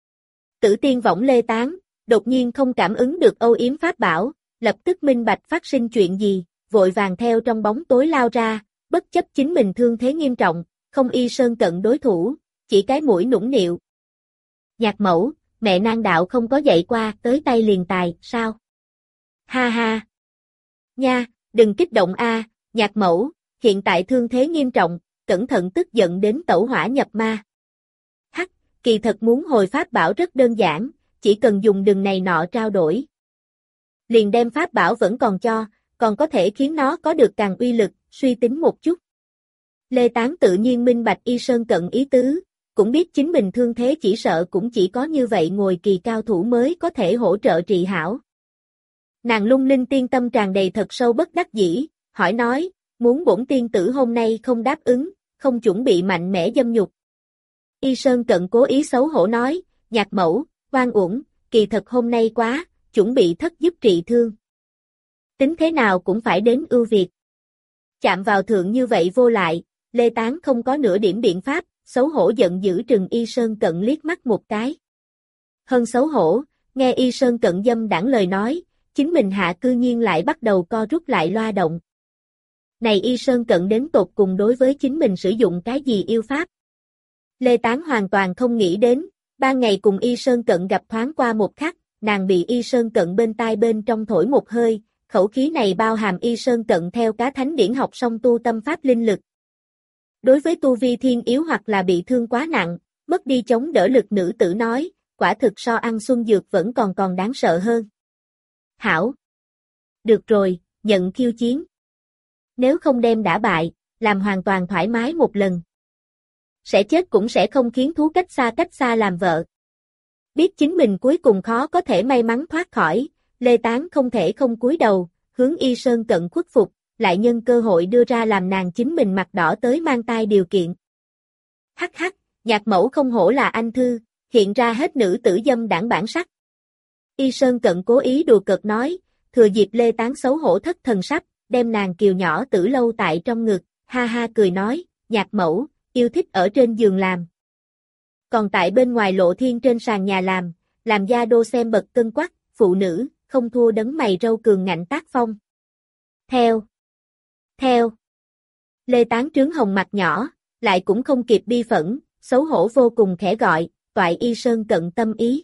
S1: Tử tiên võng Lê Tán, đột nhiên không cảm ứng được âu yếm pháp bảo, lập tức minh bạch phát sinh chuyện gì, vội vàng theo trong bóng tối lao ra, bất chấp chính mình thương thế nghiêm trọng, không Y Sơn Cận đối thủ, chỉ cái mũi nũng nịu. Nhạc mẫu, mẹ nang đạo không có dạy qua, tới tay liền tài, sao? Ha ha! Nha, đừng kích động a, nhạc mẫu, hiện tại thương thế nghiêm trọng, cẩn thận tức giận đến tẩu hỏa nhập ma. Hắc, kỳ thật muốn hồi pháp bảo rất đơn giản, chỉ cần dùng đường này nọ trao đổi. Liền đem pháp bảo vẫn còn cho, còn có thể khiến nó có được càng uy lực, suy tính một chút. Lê Tán tự nhiên minh bạch Y Sơn Cận ý tứ, cũng biết chính mình thương thế chỉ sợ cũng chỉ có như vậy ngồi kỳ cao thủ mới có thể hỗ trợ trị hảo. Nàng lung linh tiên tâm tràn đầy thật sâu bất đắc dĩ, hỏi nói, muốn bổn tiên tử hôm nay không đáp ứng, không chuẩn bị mạnh mẽ dâm nhục. Y Sơn Cận cố ý xấu hổ nói, nhạc mẫu, oan uổng, kỳ thật hôm nay quá, chuẩn bị thất giúp trị thương. Tính thế nào cũng phải đến ưu việt. Chạm vào thượng như vậy vô lại, Lê Tán không có nửa điểm biện pháp, xấu hổ giận dữ trừng Y Sơn Cận liếc mắt một cái. Hơn xấu hổ, nghe Y Sơn Cận dâm đãng lời nói, chính mình hạ cư nhiên lại bắt đầu co rút lại loa động. Này Y Sơn Cận đến tột cùng đối với chính mình sử dụng cái gì yêu pháp? Lê Tán hoàn toàn không nghĩ đến, ban ngày cùng Y Sơn Cận gặp thoáng qua một khắc, nàng bị Y Sơn Cận bên tai bên trong thổi một hơi, khẩu khí này bao hàm Y Sơn Cận theo cá thánh điển học song tu tâm pháp linh lực. Đối với tu vi thiên yếu hoặc là bị thương quá nặng, mất đi chống đỡ lực nữ tử nói, quả thực so ăn xuân dược vẫn còn đáng sợ hơn. Hảo! Được rồi, nhận khiêu chiến. Nếu không đem đả bại, làm hoàn toàn thoải mái một lần. Sẽ chết cũng sẽ không khiến thú cách xa làm vợ. Biết chính mình cuối cùng khó có thể may mắn thoát khỏi, Lê Tán không thể không cúi đầu, hướng Y Sơn Cận khuất phục, lại nhân cơ hội đưa ra làm nàng chính mình mặt đỏ tới mang tai điều kiện. Hắc hắc, nhạc mẫu không hổ là anh thư, hiện ra hết nữ tử dâm đảng bản sắc. Y Sơn Cận cố ý đùa cợt nói, thừa dịp Lê Tán xấu hổ thất thần sắp, đem nàng kiều nhỏ tử lâu tại trong ngực, ha ha cười nói, nhạc mẫu, yêu thích ở trên giường làm. Còn tại bên ngoài lộ thiên trên sàn nhà làm gia đô xem bậc cân quắc, phụ nữ, không thua đấng mày râu cường ngạnh tác phong. Theo. Lê Tán trướng hồng mặt nhỏ, lại cũng không kịp bi phẫn, xấu hổ vô cùng khẽ gọi, toại Y Sơn Cận tâm ý.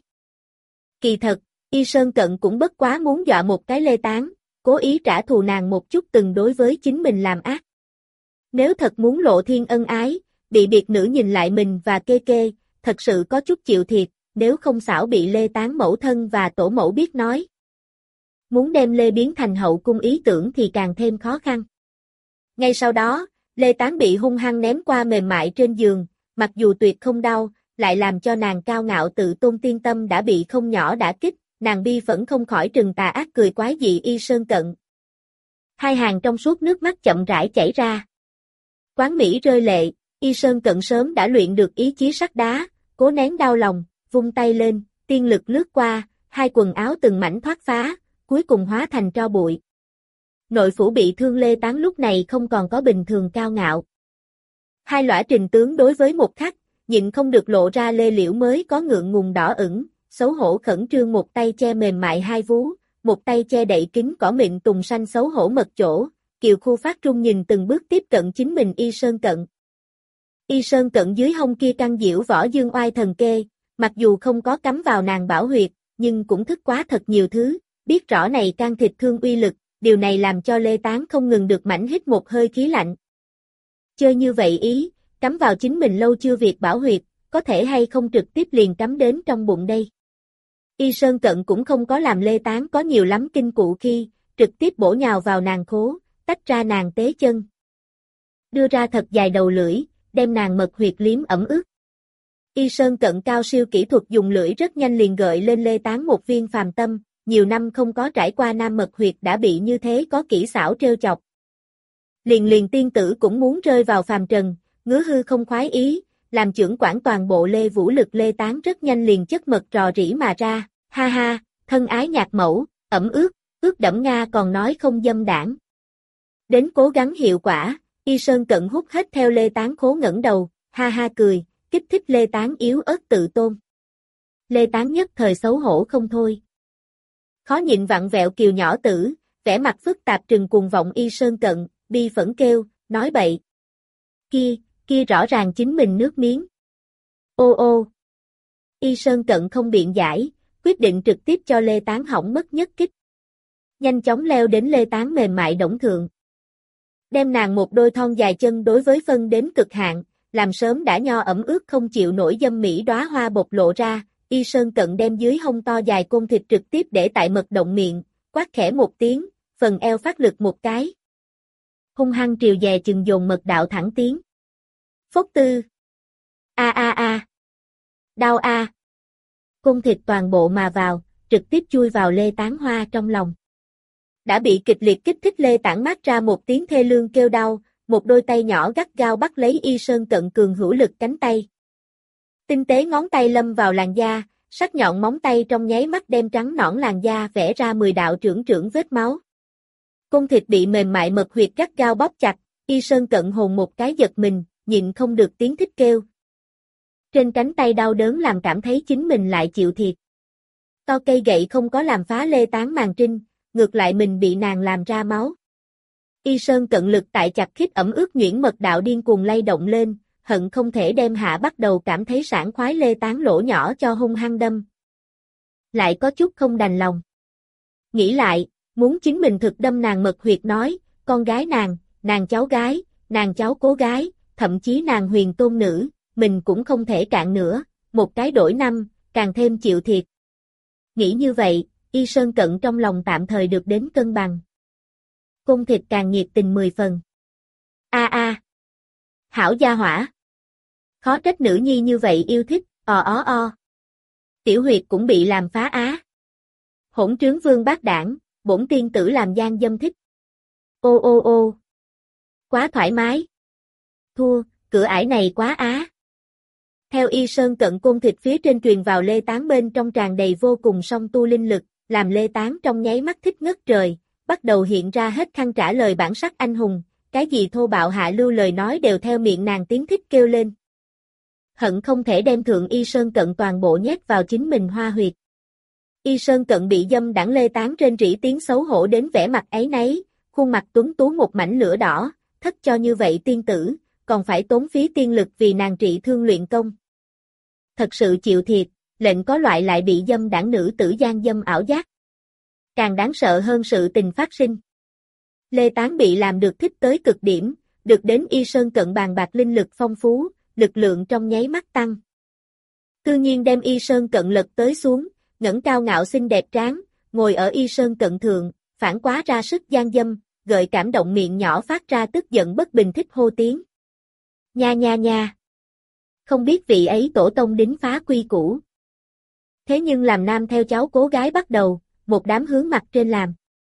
S1: Kỳ thật, Y Sơn Cận cũng bất quá muốn dọa một cái Lê Tán, cố ý trả thù nàng một chút từng đối với chính mình làm ác. Nếu thật muốn lộ thiên ân ái, bị biệt nữ nhìn lại mình và kê, thật sự có chút chịu thiệt, nếu không xảo bị Lê Tán mẫu thân và tổ mẫu biết nói. Muốn đem Lê biến thành hậu cung ý tưởng thì càng thêm khó khăn. Ngay sau đó, Lê Tán bị hung hăng ném qua mềm mại trên giường, mặc dù tuyệt không đau, lại làm cho nàng cao ngạo tự tôn tiên tâm đã bị không nhỏ đả kích, nàng bi phẫn không khỏi trừng tà ác cười quái dị Y Sơn Cận. Hai hàng trong suốt nước mắt chậm rãi chảy ra. Quán Mỹ rơi lệ, Y Sơn Cận sớm đã luyện được ý chí sắt đá, cố nén đau lòng, vung tay lên, tiên lực lướt qua, hai quần áo từng mảnh thoát phá, cuối cùng hóa thành tro bụi. Nội phủ bị thương Lê Tán lúc này không còn có bình thường cao ngạo. Hai lõa trình tướng đối với một khắc, nhịn không được lộ ra Lê Liễu mới có ngượng ngùng đỏ ửng, xấu hổ khẩn trương một tay che mềm mại hai vú, một tay che đậy kín cỏ mịn tùng xanh xấu hổ mật chỗ, kiều khu phát trung nhìn từng bước tiếp cận chính mình Y Sơn Cận. Y Sơn Cận dưới hông kia căng diễu võ dương oai thần kê, mặc dù không có cắm vào nàng bảo huyệt, nhưng cũng thức quá thật nhiều thứ, biết rõ này can thịt thương uy lực, điều này làm cho Lê Tán không ngừng được mảnh hít một hơi khí lạnh. Chơi như vậy ý, cắm vào chính mình lâu chưa việc bảo huyệt, có thể hay không trực tiếp liền cắm đến trong bụng đây. Y Sơn Cận cũng không có làm Lê Tán có nhiều lắm kinh cụ khi, trực tiếp bổ nhào vào nàng khố, tách ra nàng tế chân. Đưa ra thật dài đầu lưỡi, đem nàng mật huyệt liếm ẩm ướt. Y Sơn Cận cao siêu kỹ thuật dùng lưỡi rất nhanh liền gợi lên Lê Tán một viên phàm tâm, nhiều năm không có trải qua nam mật huyệt đã bị như thế có kỹ xảo trêu chọc. Liền tiên tử cũng muốn rơi vào phàm trần, ngứa hư không khoái ý, làm trưởng quản toàn bộ Lê Vũ lực Lê Tán rất nhanh liền chất mật rò rỉ mà ra, ha ha, thân ái nhạc mẫu, ẩm ướt đẫm Nga còn nói không dâm đảng. Đến cố gắng hiệu quả, Y Sơn Cận hút hết theo Lê Tán khố ngẩng đầu, ha ha cười, kích thích Lê Tán yếu ớt tự tôn. Lê Tán nhất thời xấu hổ không thôi. Khó nhịn vặn vẹo kiều nhỏ tử, vẻ mặt phức tạp trừng cuồng vọng Y Sơn Cận, bi phẫn kêu, nói bậy. Kia rõ ràng chính mình nước miếng. Ô. Y Sơn Cận không biện giải, quyết định trực tiếp cho Lê Tán hỏng mất nhất kích. Nhanh chóng leo đến Lê Tán mềm mại đổng thượng. Đem nàng một đôi thon dài chân đối với phân đến cực hạn, làm sớm đã nho ẩm ướt không chịu nổi dâm mỹ đóa hoa bộc lộ ra, Y Sơn Cận đem dưới hông to dài côn thịt trực tiếp để tại mật động miệng, quát khẽ một tiếng, phần eo phát lực một cái. Hung hăng triều dè chừng dồn mật đạo thẳng tiến. Phốc tư. A. Đau a. Côn thịt toàn bộ mà vào, trực tiếp chui vào Lê Tán hoa trong lòng. Đã bị kịch liệt kích thích Lê Tản mát ra một tiếng thê lương kêu đau, một đôi tay nhỏ gắt gao bắt lấy Y Sơn Cận cường hữu lực cánh tay. Tinh tế ngón tay lâm vào làn da, sắc nhọn móng tay trong nháy mắt đem trắng nõn làn da vẽ ra 10 đạo trưởng vết máu. Côn thịt bị mềm mại mật huyệt gắt gao bóp chặt, Y Sơn Cận hồn một cái giật mình, nhịn không được tiếng thích kêu. Trên cánh tay đau đớn làm cảm thấy chính mình lại chịu thiệt. To cây gậy không có làm phá Lê Tán màng trinh, ngược lại mình bị nàng làm ra máu. Y Sơn cận lực tại chặt khít ẩm ướt nhuyễn mật đạo điên cuồng lay động lên, hận không thể đem hạ bắt đầu cảm thấy sảng khoái lê tán lỗ nhỏ cho hung hăng đâm. Lại có chút không đành lòng. Nghĩ lại, muốn chính mình thực đâm nàng mật huyệt nói, con gái nàng cháu gái, nàng cháu cố gái, thậm chí nàng huyền tôn nữ, mình cũng không thể cạn nữa, một cái đổi năm, càng thêm chịu thiệt. Nghĩ như vậy, Y Sơn cận trong lòng tạm thời được đến cân bằng. Côn thịt càng nhiệt tình 10 phần. A. Hảo gia hỏa. Khó trách nữ nhi như vậy yêu thích, o. Tiểu huyệt cũng bị làm phá á. Hỗn trướng vương bác đảng, bổn tiên tử làm gian dâm thích. Ô. Quá thoải mái. Thua, cửa ải này quá á. Theo Y Sơn cận côn thịt phía trên truyền vào Lê Tán bên trong tràn đầy vô cùng song tu linh lực, làm Lê Tán trong nháy mắt thích ngất trời, bắt đầu hiện ra hết khăn trả lời bản sắc anh hùng, cái gì thô bạo hạ lưu lời nói đều theo miệng nàng tiếng thích kêu lên. Hận không thể đem thượng Y Sơn cận toàn bộ nhét vào chính mình hoa huyệt. Y Sơn cận bị dâm đảng Lê Tán trên rỉ tiếng xấu hổ đến vẻ mặt ấy nấy, khuôn mặt tuấn tú một mảnh lửa đỏ, thất cho như vậy tiên tử, còn phải tốn phí tiên lực vì nàng trị thương luyện công. Thật sự chịu thiệt, lệnh có loại lại bị dâm đảng nữ tử gian dâm ảo giác. Càng đáng sợ hơn sự tình phát sinh. Lê Tán bị làm được thích tới cực điểm, được đến Y Sơn cận bàn bạc linh lực phong phú, lực lượng trong nháy mắt tăng. Tự nhiên đem Y Sơn cận lật tới xuống, ngẩng cao ngạo xinh đẹp tráng, ngồi ở Y Sơn cận thượng, phản quá ra sức gian dâm, gợi cảm động miệng nhỏ phát ra tức giận bất bình thích hô tiếng. Nha. Không biết vị ấy tổ tông đính phá quy củ. Thế nhưng làm nam theo cháu cố gái bắt đầu, một đám hướng mặt trên làm.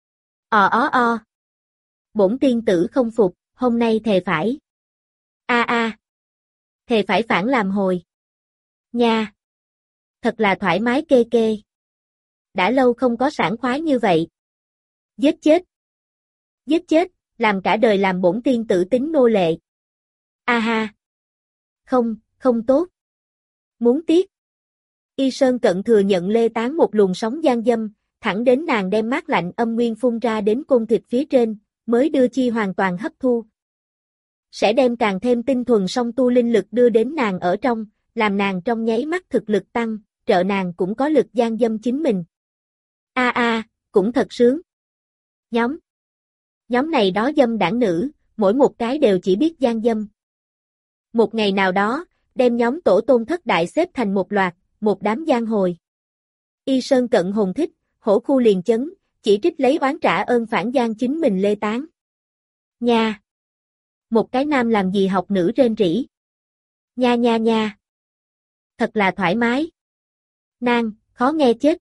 S1: O. Bổn tiên tử không phục, hôm nay thề phải. A. Thề phải phản làm hồi. Nha. Thật là thoải mái kê. Đã lâu không có sảng khoái như vậy. Giết chết, làm cả đời làm bổn tiên tử tính nô lệ. A ha. Không tốt. Muốn tiếc. Y Sơn cận thừa nhận Lê Tán một luồng sóng gian dâm, thẳng đến nàng đem mát lạnh âm nguyên phun ra đến côn thịt phía trên, mới đưa chi hoàn toàn hấp thu. Sẽ đem càng thêm tinh thuần song tu linh lực đưa đến nàng ở trong, làm nàng trong nháy mắt thực lực tăng, trợ nàng cũng có lực gian dâm chính mình. A, cũng thật sướng. Nhóm này đó dâm đảng nữ, mỗi một cái đều chỉ biết gian dâm. Một ngày nào đó, đem nhóm tổ tôn thất đại xếp thành một loạt, một đám giang hồi. Y Sơn cận hồn thích, hổ khu liền chấn, chỉ trích lấy oán trả ơn phản gian chính mình Lê Tán. Nha! Một cái nam làm gì học nữ rên rỉ. Nha! Thật là thoải mái. Nang, khó nghe chết.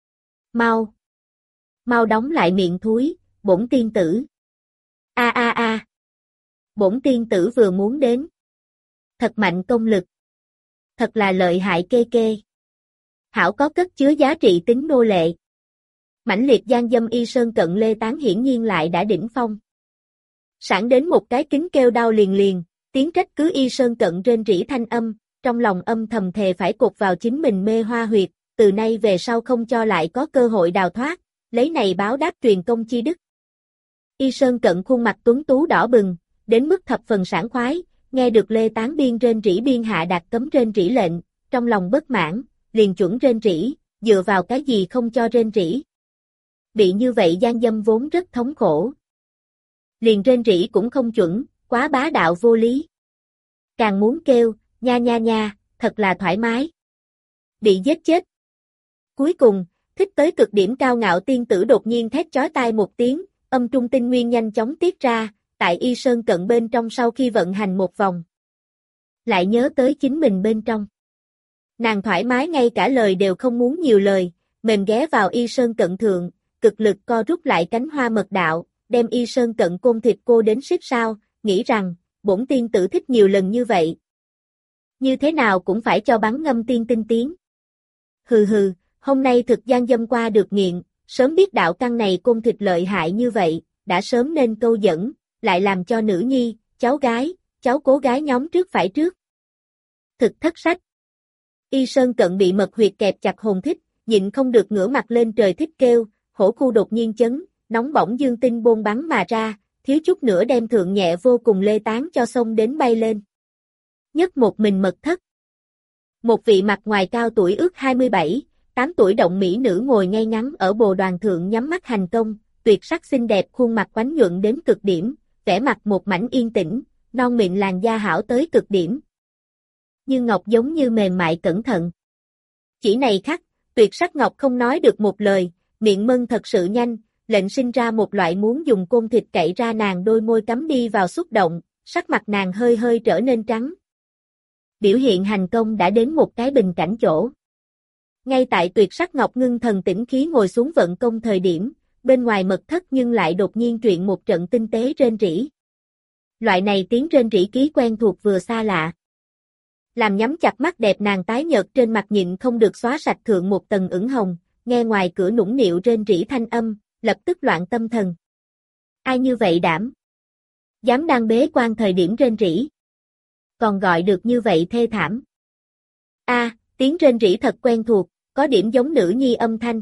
S1: Mau đóng lại miệng thúi, bổn tiên tử. A. Bổn tiên tử vừa muốn đến. Thật mạnh công lực. Thật là lợi hại kê. Hảo có cất chứa giá trị tính nô lệ. Mãnh liệt gian dâm Y Sơn cận Lê Tán hiển nhiên lại đã đỉnh phong. Sẵn đến một cái kính kêu đau liền, tiếng trách cứ Y Sơn cận rên rỉ thanh âm, trong lòng âm thầm thề phải cột vào chính mình mê hoa huyệt, từ nay về sau không cho lại có cơ hội đào thoát, lấy này báo đáp truyền công chi đức. Y Sơn cận khuôn mặt tuấn tú đỏ bừng, đến mức thập phần sảng khoái, nghe được Lê Tán biên rên rỉ biên hạ đạt cấm rên rỉ lệnh, trong lòng bất mãn, liền chuẩn rên rỉ, dựa vào cái gì không cho rên rỉ. Bị như vậy gian dâm vốn rất thống khổ. Liền rên rỉ cũng không chuẩn, quá bá đạo vô lý. Càng muốn kêu, nha, thật là thoải mái. Bị giết chết. Cuối cùng, thích tới cực điểm cao ngạo tiên tử đột nhiên thét chói tai một tiếng, âm trung tinh nguyên nhanh chóng tiết ra, tại Y Sơn cận bên trong sau khi vận hành một vòng. Lại nhớ tới chính mình bên trong. Nàng thoải mái ngay cả lời đều không muốn nhiều lời, mềm ghé vào Y Sơn cận thượng, cực lực co rút lại cánh hoa mật đạo, đem Y Sơn cận côn thịt cô đến xích sao, nghĩ rằng, bổn tiên tử thích nhiều lần như vậy. Như thế nào cũng phải cho bắn ngâm tiên tinh tiếng. Hừ, hôm nay thực gian dâm qua được nghiện, sớm biết đạo căn này côn thịt lợi hại như vậy, đã sớm nên câu dẫn, lại làm cho nữ nhi, cháu gái, cháu cố gái nhóm trước phải trước. Thực thất sách. Y Sơn cận bị mật huyệt kẹp chặt hồn thích, nhịn không được ngửa mặt lên trời thích kêu, hổ khu đột nhiên chấn, nóng bỏng dương tinh bôn bắn mà ra, thiếu chút nữa đem thượng nhẹ vô cùng Lê Tán cho xông đến bay lên. Nhất một mình mật thất. Một vị mặt ngoài cao tuổi ước 27, 8 tuổi động mỹ nữ ngồi ngay ngắn ở bồ đoàn thượng nhắm mắt hành công, tuyệt sắc xinh đẹp khuôn mặt oánh nhuận đến cực điểm, vẻ mặt một mảnh yên tĩnh, non mịn làn da hảo tới cực điểm. Như ngọc giống như mềm mại cẩn thận. Chỉ này khắc, tuyệt sắc ngọc không nói được một lời, miệng mân thật sự nhanh, lệnh sinh ra một loại muốn dùng côn thịt cậy ra nàng đôi môi cắm đi vào xúc động, sắc mặt nàng hơi hơi trở nên trắng. Biểu hiện hành công đã đến một cái bình cảnh chỗ. Ngay tại tuyệt sắc ngọc ngưng thần tĩnh khí ngồi xuống vận công thời điểm, bên ngoài mật thất nhưng lại đột nhiên truyền một trận tinh tế rên rỉ. Loại này tiếng rên rỉ ký quen thuộc vừa xa lạ. Làm nhắm chặt mắt đẹp nàng tái nhợt trên mặt nhịn không được xóa sạch thượng một tầng ửng hồng, nghe ngoài cửa nũng nịu rên rỉ thanh âm, lập tức loạn tâm thần. Ai như vậy đảm? Dám đang bế quan thời điểm rên rỉ. Còn gọi được như vậy thê thảm. Tiếng rên rỉ thật quen thuộc, có điểm giống nữ nhi âm thanh.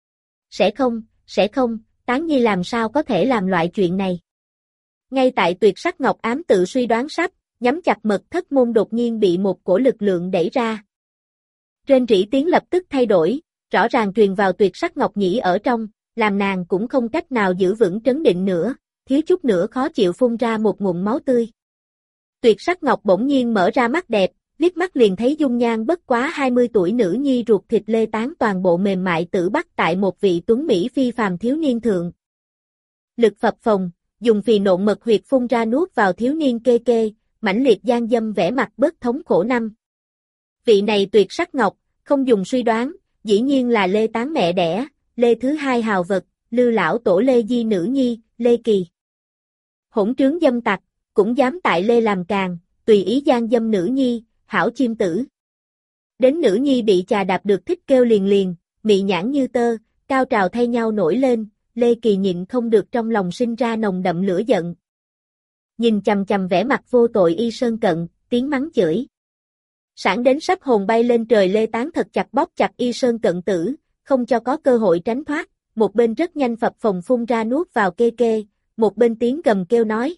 S1: Sẽ không, Tán Nhi làm sao có thể làm loại chuyện này. Ngay tại tuyệt sắc ngọc ám tự suy đoán sắp, nhắm chặt mật thất môn đột nhiên bị một cổ lực lượng đẩy ra. Rên rỉ tiếng lập tức thay đổi, rõ ràng truyền vào tuyệt sắc ngọc nhĩ ở trong, làm nàng cũng không cách nào giữ vững trấn định nữa, thiếu chút nữa khó chịu phun ra một ngụm máu tươi. Tuyệt sắc ngọc bỗng nhiên mở ra mắt đẹp, liếc mắt liền thấy dung nhan bất quá 20 tuổi nữ nhi ruột thịt Lê Tán toàn bộ mềm mại tử bắt tại một vị tuấn Mỹ phi phàm thiếu niên thượng. Lực phập phồng, dùng phì nộn mật huyệt phun ra nuốt vào thiếu niên kê kê, mãnh liệt gian dâm vẻ mặt bớt thống khổ năm. Vị này tuyệt sắc ngọc, không dùng suy đoán, dĩ nhiên là Lê Tán mẹ đẻ, Lê thứ hai hào vật, Lư lão tổ Lê Di nữ nhi, Lê Kỳ. Hỗn trướng dâm tặc, cũng dám tại Lê làm càng, tùy ý gian dâm nữ nhi, hảo chim tử. Đến nữ nhi bị chà đạp được thích kêu liền liền, mị nhãn như tơ, cao trào thay nhau nổi lên, Lê Kỳ nhịn không được trong lòng sinh ra nồng đậm lửa giận. Nhìn chằm chằm vẻ mặt vô tội Y Sơn Cận, tiếng mắng chửi. Sảng đến sắp hồn bay lên trời Lê Tán thật chặt bóp chặt Y Sơn Cận tử, không cho có cơ hội tránh thoát, một bên rất nhanh phập phồng phun ra nuốt vào kê kê, một bên tiếng gầm kêu nói.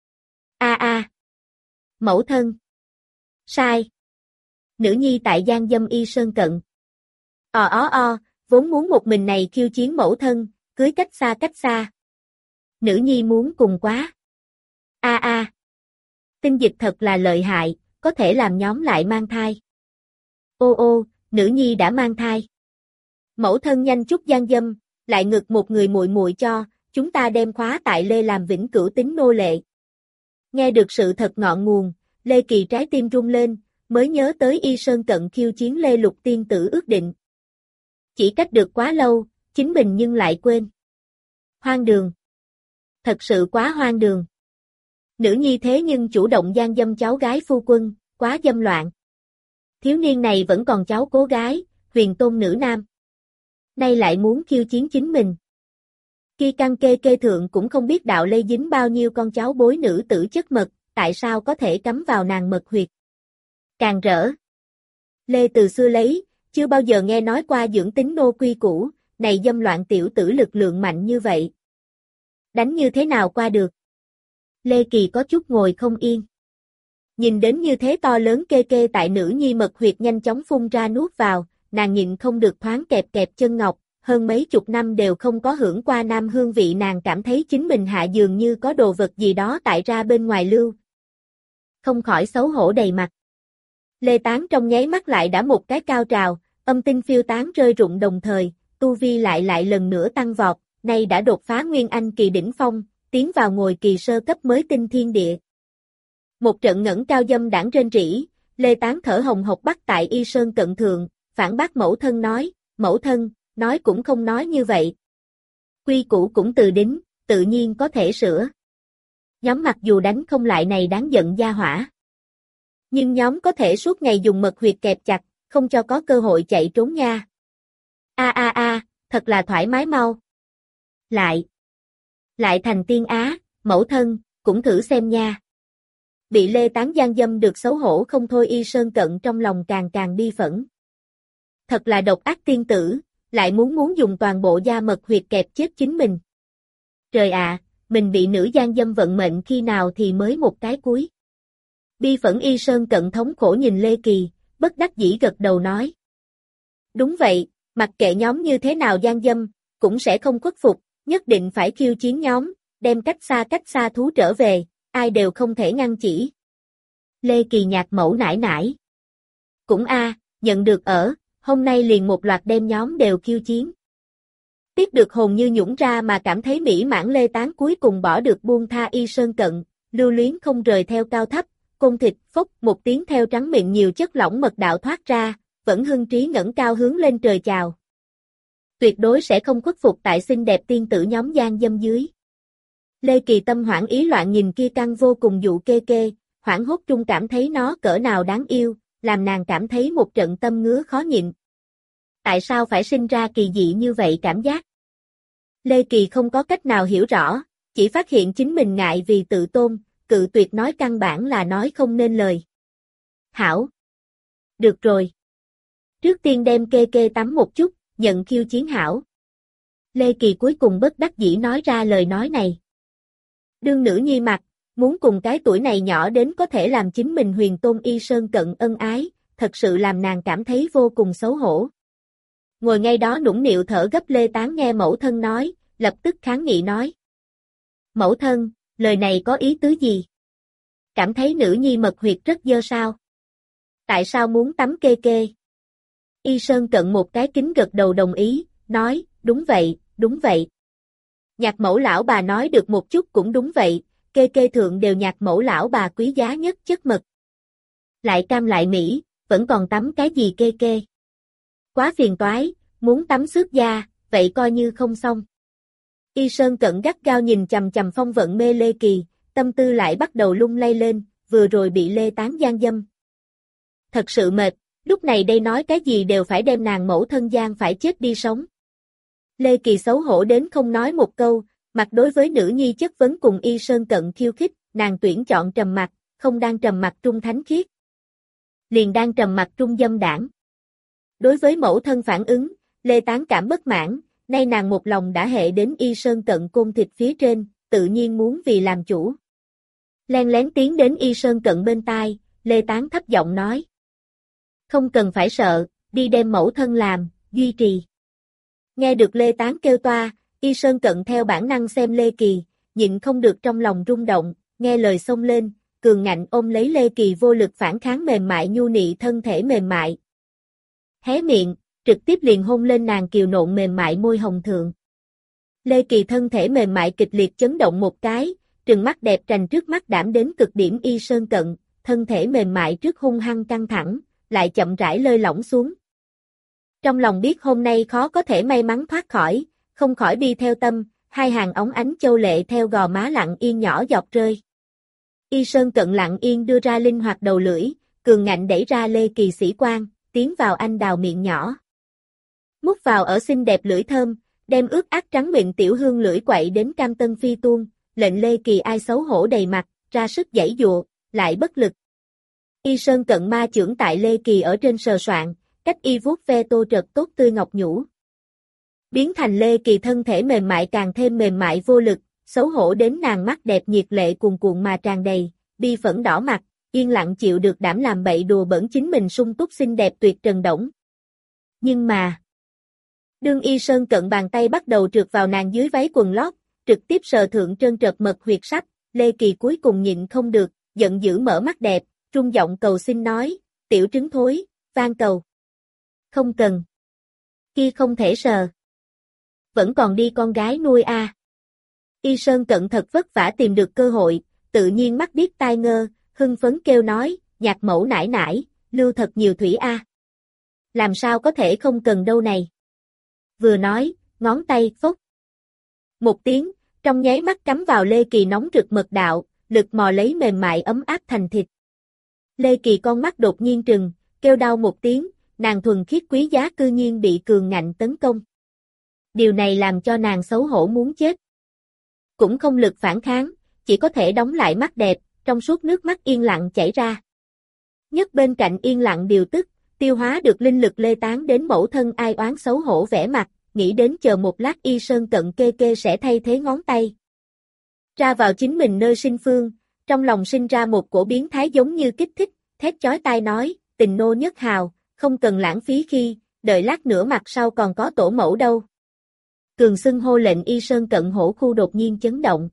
S1: Mẫu thân. Sai. Nữ nhi tại gian dâm Y Sơn Cận. Vốn muốn một mình này khiêu chiến mẫu thân, cưới cách xa. Nữ nhi muốn cùng quá. Tinh dịch thật là lợi hại, có thể làm nhóm lại mang thai. Nữ nhi đã mang thai. Mẫu thân nhanh chút gian dâm, lại ngực một người muội muội cho, chúng ta đem khóa tại Lê làm vĩnh cửu tính nô lệ. Nghe được sự thật ngọn nguồn, Lê Kỳ trái tim rung lên, mới nhớ tới Y Sơn Cận khiêu chiến Lê Lục tiên tử ước định. Chỉ cách được quá lâu, chính mình nhưng lại quên. Hoang đường. Thật sự quá hoang đường. Nữ nhi thế nhưng chủ động gian dâm cháu gái phu quân, quá dâm loạn. Thiếu niên này vẫn còn cháu cố gái, huyền tôn nữ nam. Nay lại muốn khiêu chiến chính mình. Khi căn kê kê thượng cũng không biết đạo lây dính bao nhiêu con cháu bối nữ tử chất mật, tại sao có thể cắm vào nàng mật huyệt. Càng rỡ. Lê từ xưa lấy, chưa bao giờ nghe nói qua dưỡng tính nô quy củ, này dâm loạn tiểu tử lực lượng mạnh như vậy. Đánh như thế nào qua được? Lê Kỳ có chút ngồi không yên. Nhìn đến như thế to lớn kê kê tại nữ nhi mật huyệt nhanh chóng phun ra nuốt vào, nàng nhịn không được thoáng kẹp kẹp chân ngọc, hơn mấy chục năm đều không có hưởng qua nam hương vị nàng cảm thấy chính mình hạ dường như có đồ vật gì đó tại ra bên ngoài lưu. Không khỏi xấu hổ đầy mặt. Lê Tán trong nháy mắt lại đã một cái cao trào, âm tinh phiêu tán rơi rụng đồng thời, tu vi lại lần nữa tăng vọt, nay đã đột phá Nguyên Anh kỳ đỉnh phong, tiến vào ngồi kỳ sơ cấp mới tinh thiên địa. Một trận ngẩng cao dâm đảng rên rỉ, Lê Tán thở hồng hộc bắt tại Y Sơn Cận thượng, phản bác mẫu thân nói, mẫu thân, nói cũng không nói như vậy. Quy củ cũng từ đính, tự nhiên có thể sửa. Nhóm mặc dù đánh không lại này đáng giận gia hỏa. Nhưng nhóm có thể suốt ngày dùng mật huyệt kẹp chặt, không cho có cơ hội chạy trốn nha. Thật là thoải mái mau. Lại thành tiên á, mẫu thân, cũng thử xem nha. Bị Lê Tán gian dâm được xấu hổ không thôi Y Sơn Cận trong lòng càng bi phẫn. Thật là độc ác tiên tử, lại muốn dùng toàn bộ da mật huyệt kẹp chết chính mình. Trời ạ, mình bị nữ gian dâm vận mệnh khi nào thì mới một cái cuối. Bi phẫn Y Sơn Cận thống khổ nhìn Lê Kỳ, bất đắc dĩ gật đầu nói. Đúng vậy, mặc kệ nhóm như thế nào gian dâm, cũng sẽ không khuất phục, nhất định phải khiêu chiến nhóm, đem cách xa thú trở về, ai đều không thể ngăn chỉ. Lê Kỳ nhạc mẫu nải nải. Cũng nhận được hôm nay liền một loạt đem nhóm đều khiêu chiến. Tiếc được hồn như nhũng ra mà cảm thấy mỹ mãn Lê Tán cuối cùng bỏ được buông tha Y Sơn Cận, lưu luyến không rời theo cao thấp, côn thịt phốc một tiếng theo trắng miệng nhiều chất lỏng mật đạo thoát ra, vẫn hưng trí ngẩng cao hướng lên trời chào. Tuyệt đối sẽ không khuất phục tại xinh đẹp tiên tử nhóm gian dâm dưới. Lê Kỳ tâm hoảng ý loạn nhìn kia căng vô cùng dụ kê kê, hoảng hốt trung cảm thấy nó cỡ nào đáng yêu, làm nàng cảm thấy một trận tâm ngứa khó nhịn. Tại sao phải sinh ra kỳ dị như vậy cảm giác? Lê Kỳ không có cách nào hiểu rõ, chỉ phát hiện chính mình ngại vì tự tôn, cự tuyệt nói căn bản là nói không nên lời. Hảo. Được rồi. Trước tiên đem kê kê tắm một chút, nhận khiêu chiến hảo. Lê Kỳ cuối cùng bất đắc dĩ nói ra lời nói này. Đương nữ nhi mặt, muốn cùng cái tuổi này nhỏ đến có thể làm chính mình huyền tôn Y Sơn Cận ân ái, thật sự làm nàng cảm thấy vô cùng xấu hổ. Ngồi ngay đó nũng nịu thở gấp Lê Tán nghe mẫu thân nói, lập tức kháng nghị nói. Mẫu thân, lời này có ý tứ gì? Cảm thấy nữ nhi mật huyệt rất dơ sao? Tại sao muốn tắm kê kê? Y Sơn Cận một cái kính gật đầu đồng ý, nói, đúng vậy, đúng vậy. Nhạc mẫu lão bà nói được một chút cũng đúng vậy, kê kê thượng đều nhạc mẫu lão bà quý giá nhất chất mật. Lại cam lại mỹ, vẫn còn tắm cái gì kê kê? Quá phiền toái, muốn tắm xước da, vậy coi như không xong. Y Sơn Cận gắt gao nhìn chằm chằm phong vận mê Lê Kỳ, tâm tư lại bắt đầu lung lay lên, vừa rồi bị Lê Tán gian dâm. Thật sự mệt, lúc này đây nói cái gì đều phải đem nàng mẫu thân gian phải chết đi sống. Lê Kỳ xấu hổ đến không nói một câu, mặt đối với nữ nhi chất vấn cùng Y Sơn Cận khiêu khích, nàng tuyển chọn trầm mặc, không đang trầm mặc trung thánh khiết. Liền đang trầm mặc trung dâm đảng. Đối với mẫu thân phản ứng, Lê Tán cảm bất mãn, nay nàng một lòng đã hệ đến Y Sơn Cận côn thịt phía trên, tự nhiên muốn vì làm chủ. Len lén tiến đến Y Sơn Cận bên tai, Lê Tán thấp giọng nói. Không cần phải sợ, đi đem mẫu thân làm, duy trì. Nghe được Lê Tán kêu toa, Y Sơn Cận theo bản năng xem Lê Kỳ, nhịn không được trong lòng rung động, nghe lời xông lên, cường ngạnh ôm lấy Lê Kỳ vô lực phản kháng mềm mại nhu nị thân thể mềm mại. Hé miệng, trực tiếp liền hôn lên nàng kiều nộn mềm mại môi hồng thượng. Lê Kỳ thân thể mềm mại kịch liệt chấn động một cái, trừng mắt đẹp trành trước mắt đảm đến cực điểm Y Sơn Cận, thân thể mềm mại trước hung hăng căng thẳng, lại chậm rãi lơi lỏng xuống. Trong lòng biết hôm nay khó có thể may mắn thoát khỏi, không khỏi bi theo tâm, hai hàng óng ánh châu lệ theo gò má lặng yên nhỏ giọt rơi. Y Sơn Cận lặng yên đưa ra linh hoạt đầu lưỡi, cường ngạnh đẩy ra Lê Kỳ sĩ quan, tiến vào anh đào miệng nhỏ. Mút vào ở xinh đẹp lưỡi thơm, đem ướt át trắng miệng tiểu hương lưỡi quậy đến cam tân phi tuôn, lệnh Lê Kỳ ai xấu hổ đầy mặt, ra sức giãy giụa, lại bất lực. Y Sơn Cận ma chưởng tại Lê Kỳ ở trên sờ soạn, cách y vuốt ve tô trật tốt tươi ngọc nhũ. Biến thành Lê Kỳ thân thể mềm mại càng thêm mềm mại vô lực, xấu hổ đến nàng mắt đẹp nhiệt lệ cuồn cuộn mà tràn đầy, bi phẫn đỏ mặt, yên lặng chịu được đảm làm bậy đùa bỡn chính mình sung túc xinh đẹp tuyệt trần đổng. Nhưng mà, đương Y Sơn Cận bàn tay bắt đầu trượt vào nàng dưới váy quần lót, trực tiếp sờ thượng trơn trật mật huyệt sắp, Lê Kỳ cuối cùng nhịn không được, giận dữ mở mắt đẹp, trung giọng cầu xin nói, tiểu trứng thối, van cầu. Không cần. Kia không thể sờ. Vẫn còn đi con gái nuôi a. Y Sơn Cận thật vất vả tìm được cơ hội, tự nhiên mắt điếc tai ngơ, hưng phấn kêu nói, nhạc mẫu nải nải, lưu thật nhiều thủy a. Làm sao có thể không cần đâu này. Vừa nói, ngón tay phốc. Một tiếng, trong nháy mắt cắm vào Lê Kỳ nóng rực mật đạo, lực mò lấy mềm mại ấm áp thành thịt. Lê Kỳ con mắt đột nhiên trừng, kêu đau một tiếng, nàng thuần khiết quý giá cư nhiên bị cường ngạnh tấn công. Điều này làm cho nàng xấu hổ muốn chết. Cũng không lực phản kháng, chỉ có thể đóng lại mắt đẹp, trong suốt nước mắt yên lặng chảy ra. Nhất bên cạnh yên lặng điều tức, tiêu hóa được linh lực Lê Tán đến mẫu thân ai oán xấu hổ vẻ mặt, nghĩ đến chờ một lát Y Sơn Cận kê kê sẽ thay thế ngón tay. ra vào chính mình nơi sinh phương, trong lòng sinh ra một cổ biến thái giống như kích thích, thét chói tai nói, tình nô nhất hào, không cần lãng phí khi, đợi lát nữa mặt sau còn có tổ mẫu đâu. Cường xưng hô lệnh Y Sơn Cận hổ khu đột nhiên chấn động.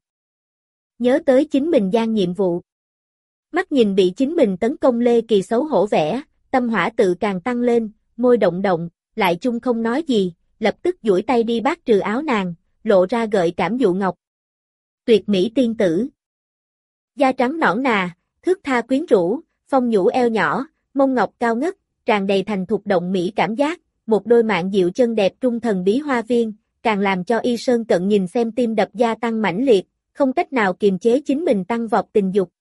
S1: Nhớ tới chính mình gian nhiệm vụ. Mắt nhìn bị chính mình tấn công Lê Kỳ xấu hổ vẻ, tâm hỏa tự càng tăng lên, môi động động, lại chung không nói gì, lập tức duỗi tay đi bắt trừ áo nàng, lộ ra gợi cảm dụ ngọc. Tuyệt mỹ tiên tử. Da trắng nõn nà, thước tha quyến rũ, phong nhũ eo nhỏ, mông ngọc cao ngất, tràn đầy thành thục động mỹ cảm giác, một đôi mạng dịu chân đẹp trung thần bí hoa viên, càng làm cho Y Sơn Cận nhìn xem tim đập gia tăng mãnh liệt, không cách nào kiềm chế chính mình tăng vọt tình dục.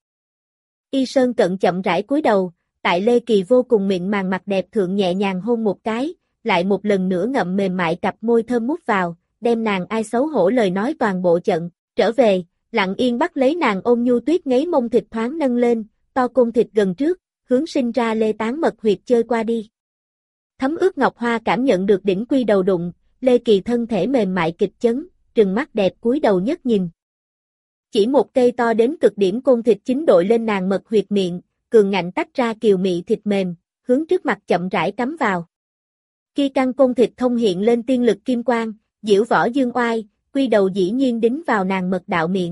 S1: Y Sơn Cận chậm rãi cúi đầu, tại Lê Kỳ vô cùng mịn màng mặt đẹp thượng nhẹ nhàng hôn một cái, lại một lần nữa ngậm mềm mại cặp môi thơm mút vào, đem nàng ai xấu hổ lời nói toàn bộ trận, trở về, lặng yên bắt lấy nàng ôm nhu tuyết ngấy mông thịt thoáng nâng lên, to côn thịt gần trước, hướng sinh ra Lê Tán mật huyệt chơi qua đi. Thấm ướt ngọc hoa cảm nhận được đỉnh quy đầu đụng, Lê Kỳ thân thể mềm mại kịch chấn, trừng mắt đẹp cúi đầu nhất nhìn. Chỉ một cây to đến cực điểm côn thịt chính đội lên nàng mật huyệt miệng, cường ngạnh tách ra kiều mị thịt mềm, hướng trước mặt chậm rãi cắm vào. Khi căn côn thịt thông hiện lên tiên lực kim quang, diễu võ dương oai, quy đầu dĩ nhiên đính vào nàng mật đạo miệng.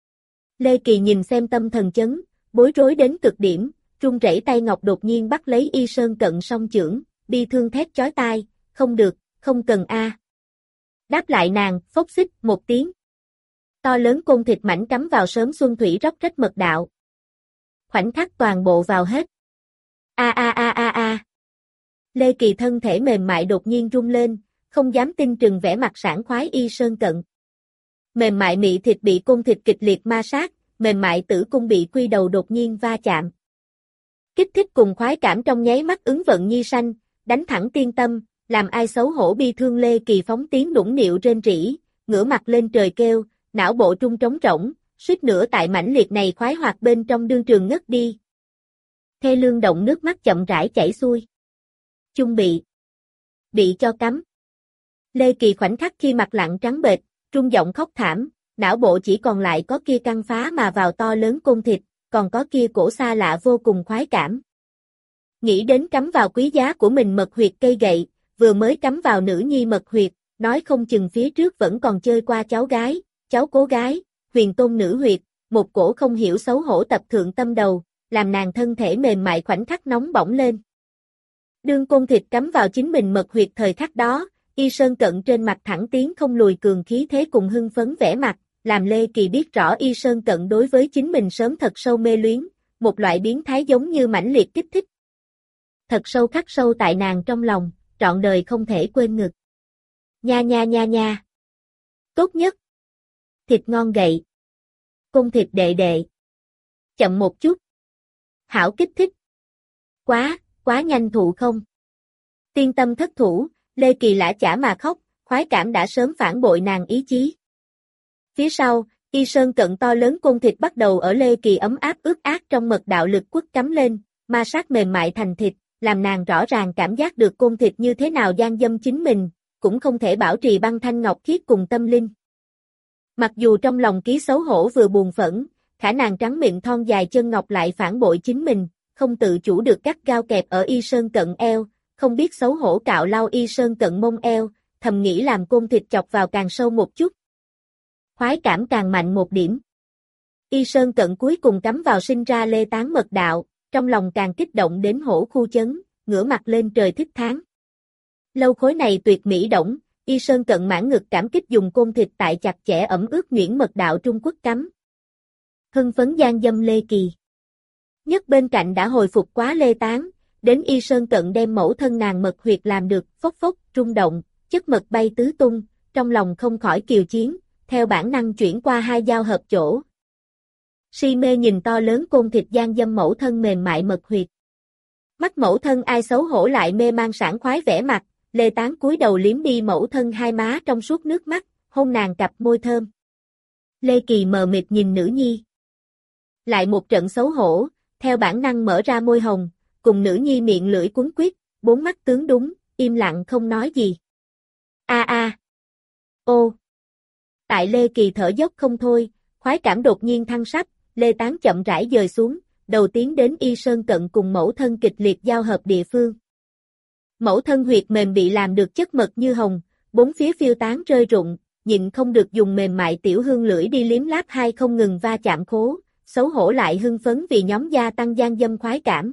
S1: Lê Kỳ nhìn xem tâm thần chấn, bối rối đến cực điểm, run rẩy tay ngọc đột nhiên bắt lấy Y Sơn Cận song chưởng, bi thương thét chói tai, không được, không cần a. Đáp lại nàng, phốc xích một tiếng. To lớn côn thịt mảnh cắm vào sớm xuân thủy róc rách mật đạo. Khoảnh khắc toàn bộ vào hết. A a a a a. Lê Kỳ thân thể mềm mại đột nhiên rung lên, không dám tin trừng vẻ mặt sảng khoái Y Sơn Cận. Mềm mại mị thịt bị côn thịt kịch liệt ma sát, mềm mại tử cung bị quy đầu đột nhiên va chạm. Kích thích cùng khoái cảm trong nháy mắt ứng vận nhi sanh, đánh thẳng tiên tâm, làm ai xấu hổ bi thương Lê Kỳ phóng tiếng nũng nịu rên rỉ, ngửa mặt lên trời kêu, não bộ trung trống rỗng, suýt nữa tại mãnh liệt này khoái hoạt bên trong đương trường ngất đi. Thê lương động nước mắt chậm rãi chảy xuôi. Chung bị cho cắm. Lê Kỳ khoảnh khắc khi mặt lặng trắng bệch, rung giọng khóc thảm, não bộ chỉ còn lại có kia căng phá mà vào to lớn côn thịt, còn có kia cổ xa lạ vô cùng khoái cảm. Nghĩ đến cắm vào quý giá của mình mật huyệt cây gậy, vừa mới cắm vào nữ nhi mật huyệt, nói không chừng phía trước vẫn còn chơi qua cháu gái, cháu cố gái, huyền tôn nữ huyệt, một cổ không hiểu xấu hổ tập thượng tâm đầu, làm nàng thân thể mềm mại khoảnh khắc nóng bỏng lên. Đương côn thịt cắm vào chính mình mật huyệt thời khắc đó, Y Sơn Cận trên mặt thẳng tiến không lùi cường khí thế cùng hưng phấn vẻ mặt, làm Lê Kỳ biết rõ Y Sơn Cận đối với chính mình sớm thật sâu mê luyến, một loại biến thái giống như mãnh liệt kích thích. Thật sâu khắc sâu tại nàng trong lòng, trọn đời không thể quên ngực. Nha nha nha nha. Tốt nhất. Thịt ngon gậy. Cung thịt đệ đệ. Chậm một chút. Hảo kích thích. Quá nhanh thụ không. Tiên tâm thất thủ, Lê Kỳ lã chả mà khóc, khoái cảm đã sớm phản bội nàng ý chí. Phía sau, Y Sơn Cận to lớn côn thịt bắt đầu ở Lê Kỳ ấm áp ướt át trong mật đạo lực quất cắm lên, ma sát mềm mại thành thịt, làm nàng rõ ràng cảm giác được côn thịt như thế nào gian dâm chính mình, cũng không thể bảo trì băng thanh ngọc khiết cùng tâm linh. Mặc dù trong lòng ký xấu hổ vừa buồn phẫn, khả nàng trắng miệng thon dài chân ngọc lại phản bội chính mình, không tự chủ được gắt gao kẹp ở Y Sơn Cận eo, không biết xấu hổ cạo lau Y Sơn Cận mông eo, thầm nghĩ làm côn thịt chọc vào càng sâu một chút. Khoái cảm càng mạnh một điểm. Y Sơn Cận cuối cùng cắm vào sinh ra Lê Tán mật đạo, trong lòng càng kích động đến hổ khu chấn, ngửa mặt lên trời thích thán. Lâu khối này tuyệt mỹ động, Y Sơn Cận mãn ngực cảm kích dùng côn thịt tại chặt chẽ ẩm ướt nhuyễn mật đạo Trung Quốc cắm. Hưng phấn gian dâm Lê Kỳ. Nhất bên cạnh đã hồi phục quá Lê Tán, đến Y Sơn Cận đem mẫu thân nàng mật huyệt làm được phốc phốc, rung động, chất mật bay tứ tung, trong lòng không khỏi kiều chiến, theo bản năng chuyển qua hai dao hợp chỗ. Si mê nhìn to lớn côn thịt gian dâm mẫu thân mềm mại mật huyệt. Mắt mẫu thân ai xấu hổ lại mê mang sảng khoái vẻ mặt, Lê Tán cúi đầu liếm đi mẫu thân hai má trong suốt nước mắt, hôn nàng cặp môi thơm. Lê Kỳ mờ mịt nhìn nữ nhi. Lại một trận xấu hổ, theo bản năng mở ra môi hồng, cùng nữ nhi miệng lưỡi cuốn quýt, bốn mắt tướng đúng, im lặng không nói gì. A a. Ô. Tại Lê Kỳ thở dốc không thôi, Khoái cảm đột nhiên thăng sắc, Lê Tán chậm rãi dời xuống, đầu tiến đến Y Sơn Cận cùng mẫu thân kịch liệt giao hợp địa phương. Mẫu thân huyệt mềm bị làm được chất mật như hồng, bốn phía phiêu tán rơi rụng, nhịn không được dùng mềm mại tiểu hương lưỡi đi liếm láp hai không ngừng va chạm khố, xấu hổ lại hưng phấn vì nhóm gia tăng gian dâm khoái cảm.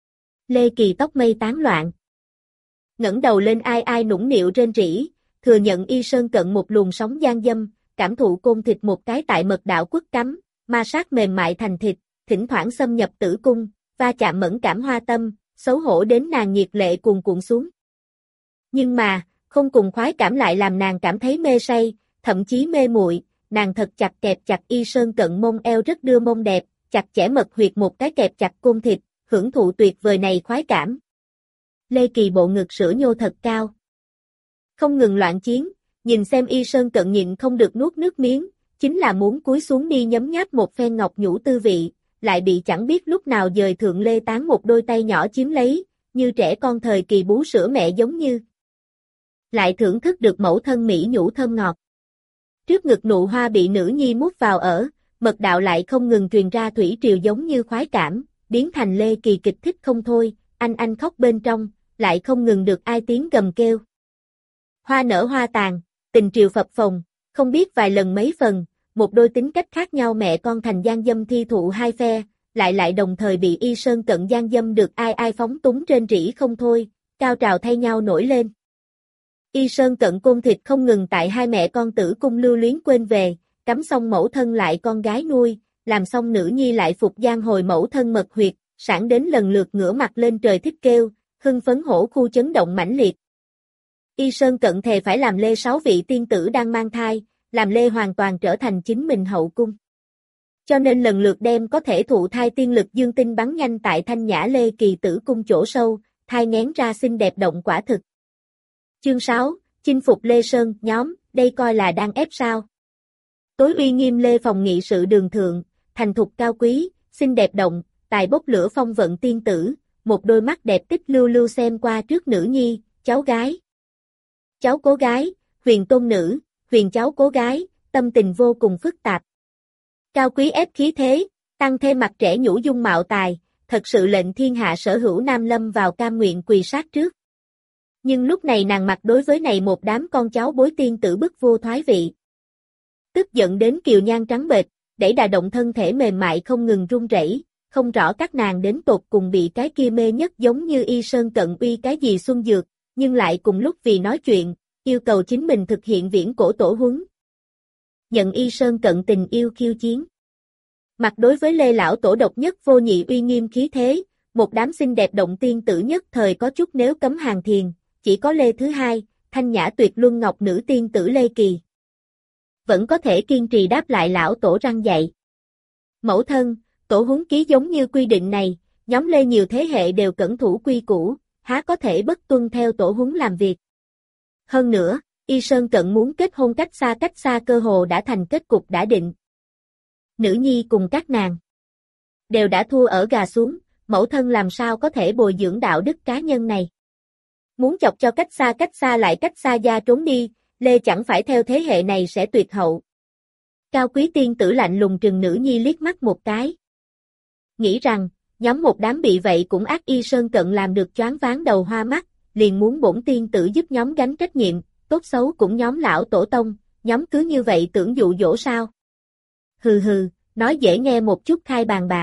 S1: Lê Kỳ tóc mây tán loạn. Ngẩng đầu lên ai ai nũng nịu rên rỉ, thừa nhận Y Sơn Cận một luồng sóng gian dâm, cảm thụ côn thịt một cái tại mật đạo quất cắm, ma sát mềm mại thành thịt, thỉnh thoảng xâm nhập tử cung, va chạm mẫn cảm hoa tâm, xấu hổ đến nàng nhiệt lệ cuồn cuộn xuống. Nhưng mà, không cùng khoái cảm lại làm nàng cảm thấy mê say, thậm chí mê muội, nàng thật chặt kẹp chặt Y Sơn Cận mông eo rất đưa mông đẹp, chặt chẽ mật huyệt một cái kẹp chặt côn thịt, hưởng thụ tuyệt vời này khoái cảm. Lê Kỳ bộ ngực sữa nhô thật cao. Không ngừng loạn chiến, nhìn xem Y Sơn Cận nhịn không được nuốt nước miếng, chính là muốn cúi xuống đi nhấm nháp một phen ngọc nhũ tư vị, lại bị chẳng biết lúc nào dời thượng Lê Tán một đôi tay nhỏ chiếm lấy, như trẻ con thời kỳ bú sữa mẹ giống như. Lại thưởng thức được mẫu thân mỹ nhũ thơm ngọt. Trước ngực nụ hoa bị nữ nhi mút vào ở, mật đạo lại không ngừng truyền ra thủy triều giống như khoái cảm, biến thành Lê Kỳ kịch thích không thôi, anh khóc bên trong, lại không ngừng được ai tiếng gầm kêu. Hoa nở hoa tàn, tình triều phập phồng, không biết vài lần mấy phần, một đôi tính cách khác nhau mẹ con thành gian dâm thi thụ hai phe, lại đồng thời bị Y Sơn Cận gian dâm được ai phóng túng trên rỉ không thôi, cao trào thay nhau nổi lên. Y Sơn Cận côn thịt không ngừng tại hai mẹ con tử cung lưu luyến quên về, cắm xong mẫu thân lại con gái nuôi, làm xong nữ nhi lại phục giang hồi mẫu thân mật huyệt, sẵn đến lần lượt ngửa mặt lên trời thích kêu, hưng phấn hổ khu chấn động mãnh liệt. Y Sơn Cận thề phải làm Lê 6 vị tiên tử đang mang thai, làm Lê hoàn toàn trở thành chính mình hậu cung. Cho nên lần lượt đem có thể thụ thai tiên lực dương tinh bắn nhanh tại thanh nhã Lê Kỳ tử cung chỗ sâu, thai nghén ra xinh đẹp động quả thực. Chương 6, chinh phục Lê Sơn, nhóm, đây coi là đang ép sao. Tối uy nghiêm Lê phòng nghị sự đường thượng, thành thục cao quý, xinh đẹp động, tài bốc lửa phong vận tiên tử, một đôi mắt đẹp tích lưu lưu xem qua trước nữ nhi, cháu gái. Cháu cố gái, huyền tôn nữ, huyền cháu cố gái, tâm tình vô cùng phức tạp. Cao quý ép khí thế, tăng thêm mặt trẻ nhũ dung mạo tài, thật sự lệnh thiên hạ sở hữu nam lâm vào cam nguyện quỳ sát trước. Nhưng lúc này nàng mặt đối với này một đám con cháu bối tiên tử bức vô thoái vị. Tức giận đến kiều nhan trắng bệch, đẩy đà động thân thể mềm mại không ngừng run rẩy, không rõ các nàng đến tột cùng bị cái kia mê nhất giống như Y Sơn Cận uy cái gì xuân dược, nhưng lại cùng lúc vì nói chuyện, yêu cầu chính mình thực hiện viễn cổ tổ huấn. Nhận Y Sơn Cận tình yêu khiêu chiến. Mặt đối với Lê lão tổ độc nhất vô nhị uy nghiêm khí thế, một đám xinh đẹp động tiên tử nhất thời có chút nếu cấm hàng thiền, chỉ có Lê thứ hai, thanh nhã tuyệt luân ngọc nữ tiên tử Lê Kỳ. Vẫn có thể kiên trì đáp lại lão tổ răn dạy. Mẫu thân, tổ huấn ký giống như quy định này, nhóm Lê nhiều thế hệ đều cẩn thủ quy củ, há có thể bất tuân theo tổ huấn làm việc. Hơn nữa, Y Sơn Cận muốn kết hôn cách xa cơ hồ đã thành kết cục đã định. Nữ nhi cùng các nàng đều đã thua ở gà xuống, mẫu thân làm sao có thể bồi dưỡng đạo đức cá nhân này. Muốn chọc cho cách xa lại cách xa gia trốn đi, Lê chẳng phải theo thế hệ này sẽ tuyệt hậu. Cao quý tiên tử lạnh lùng trừng nữ nhi liếc mắt một cái. Nghĩ rằng, nhóm một đám bị vậy cũng ác Y Sơn Cận làm được choáng váng đầu hoa mắt, liền muốn bổn tiên tử giúp nhóm gánh trách nhiệm, tốt xấu cũng nhóm lão tổ tông, nhóm cứ như vậy tưởng dụ dỗ sao. Hừ, nói dễ nghe một chút khai bàn bạc.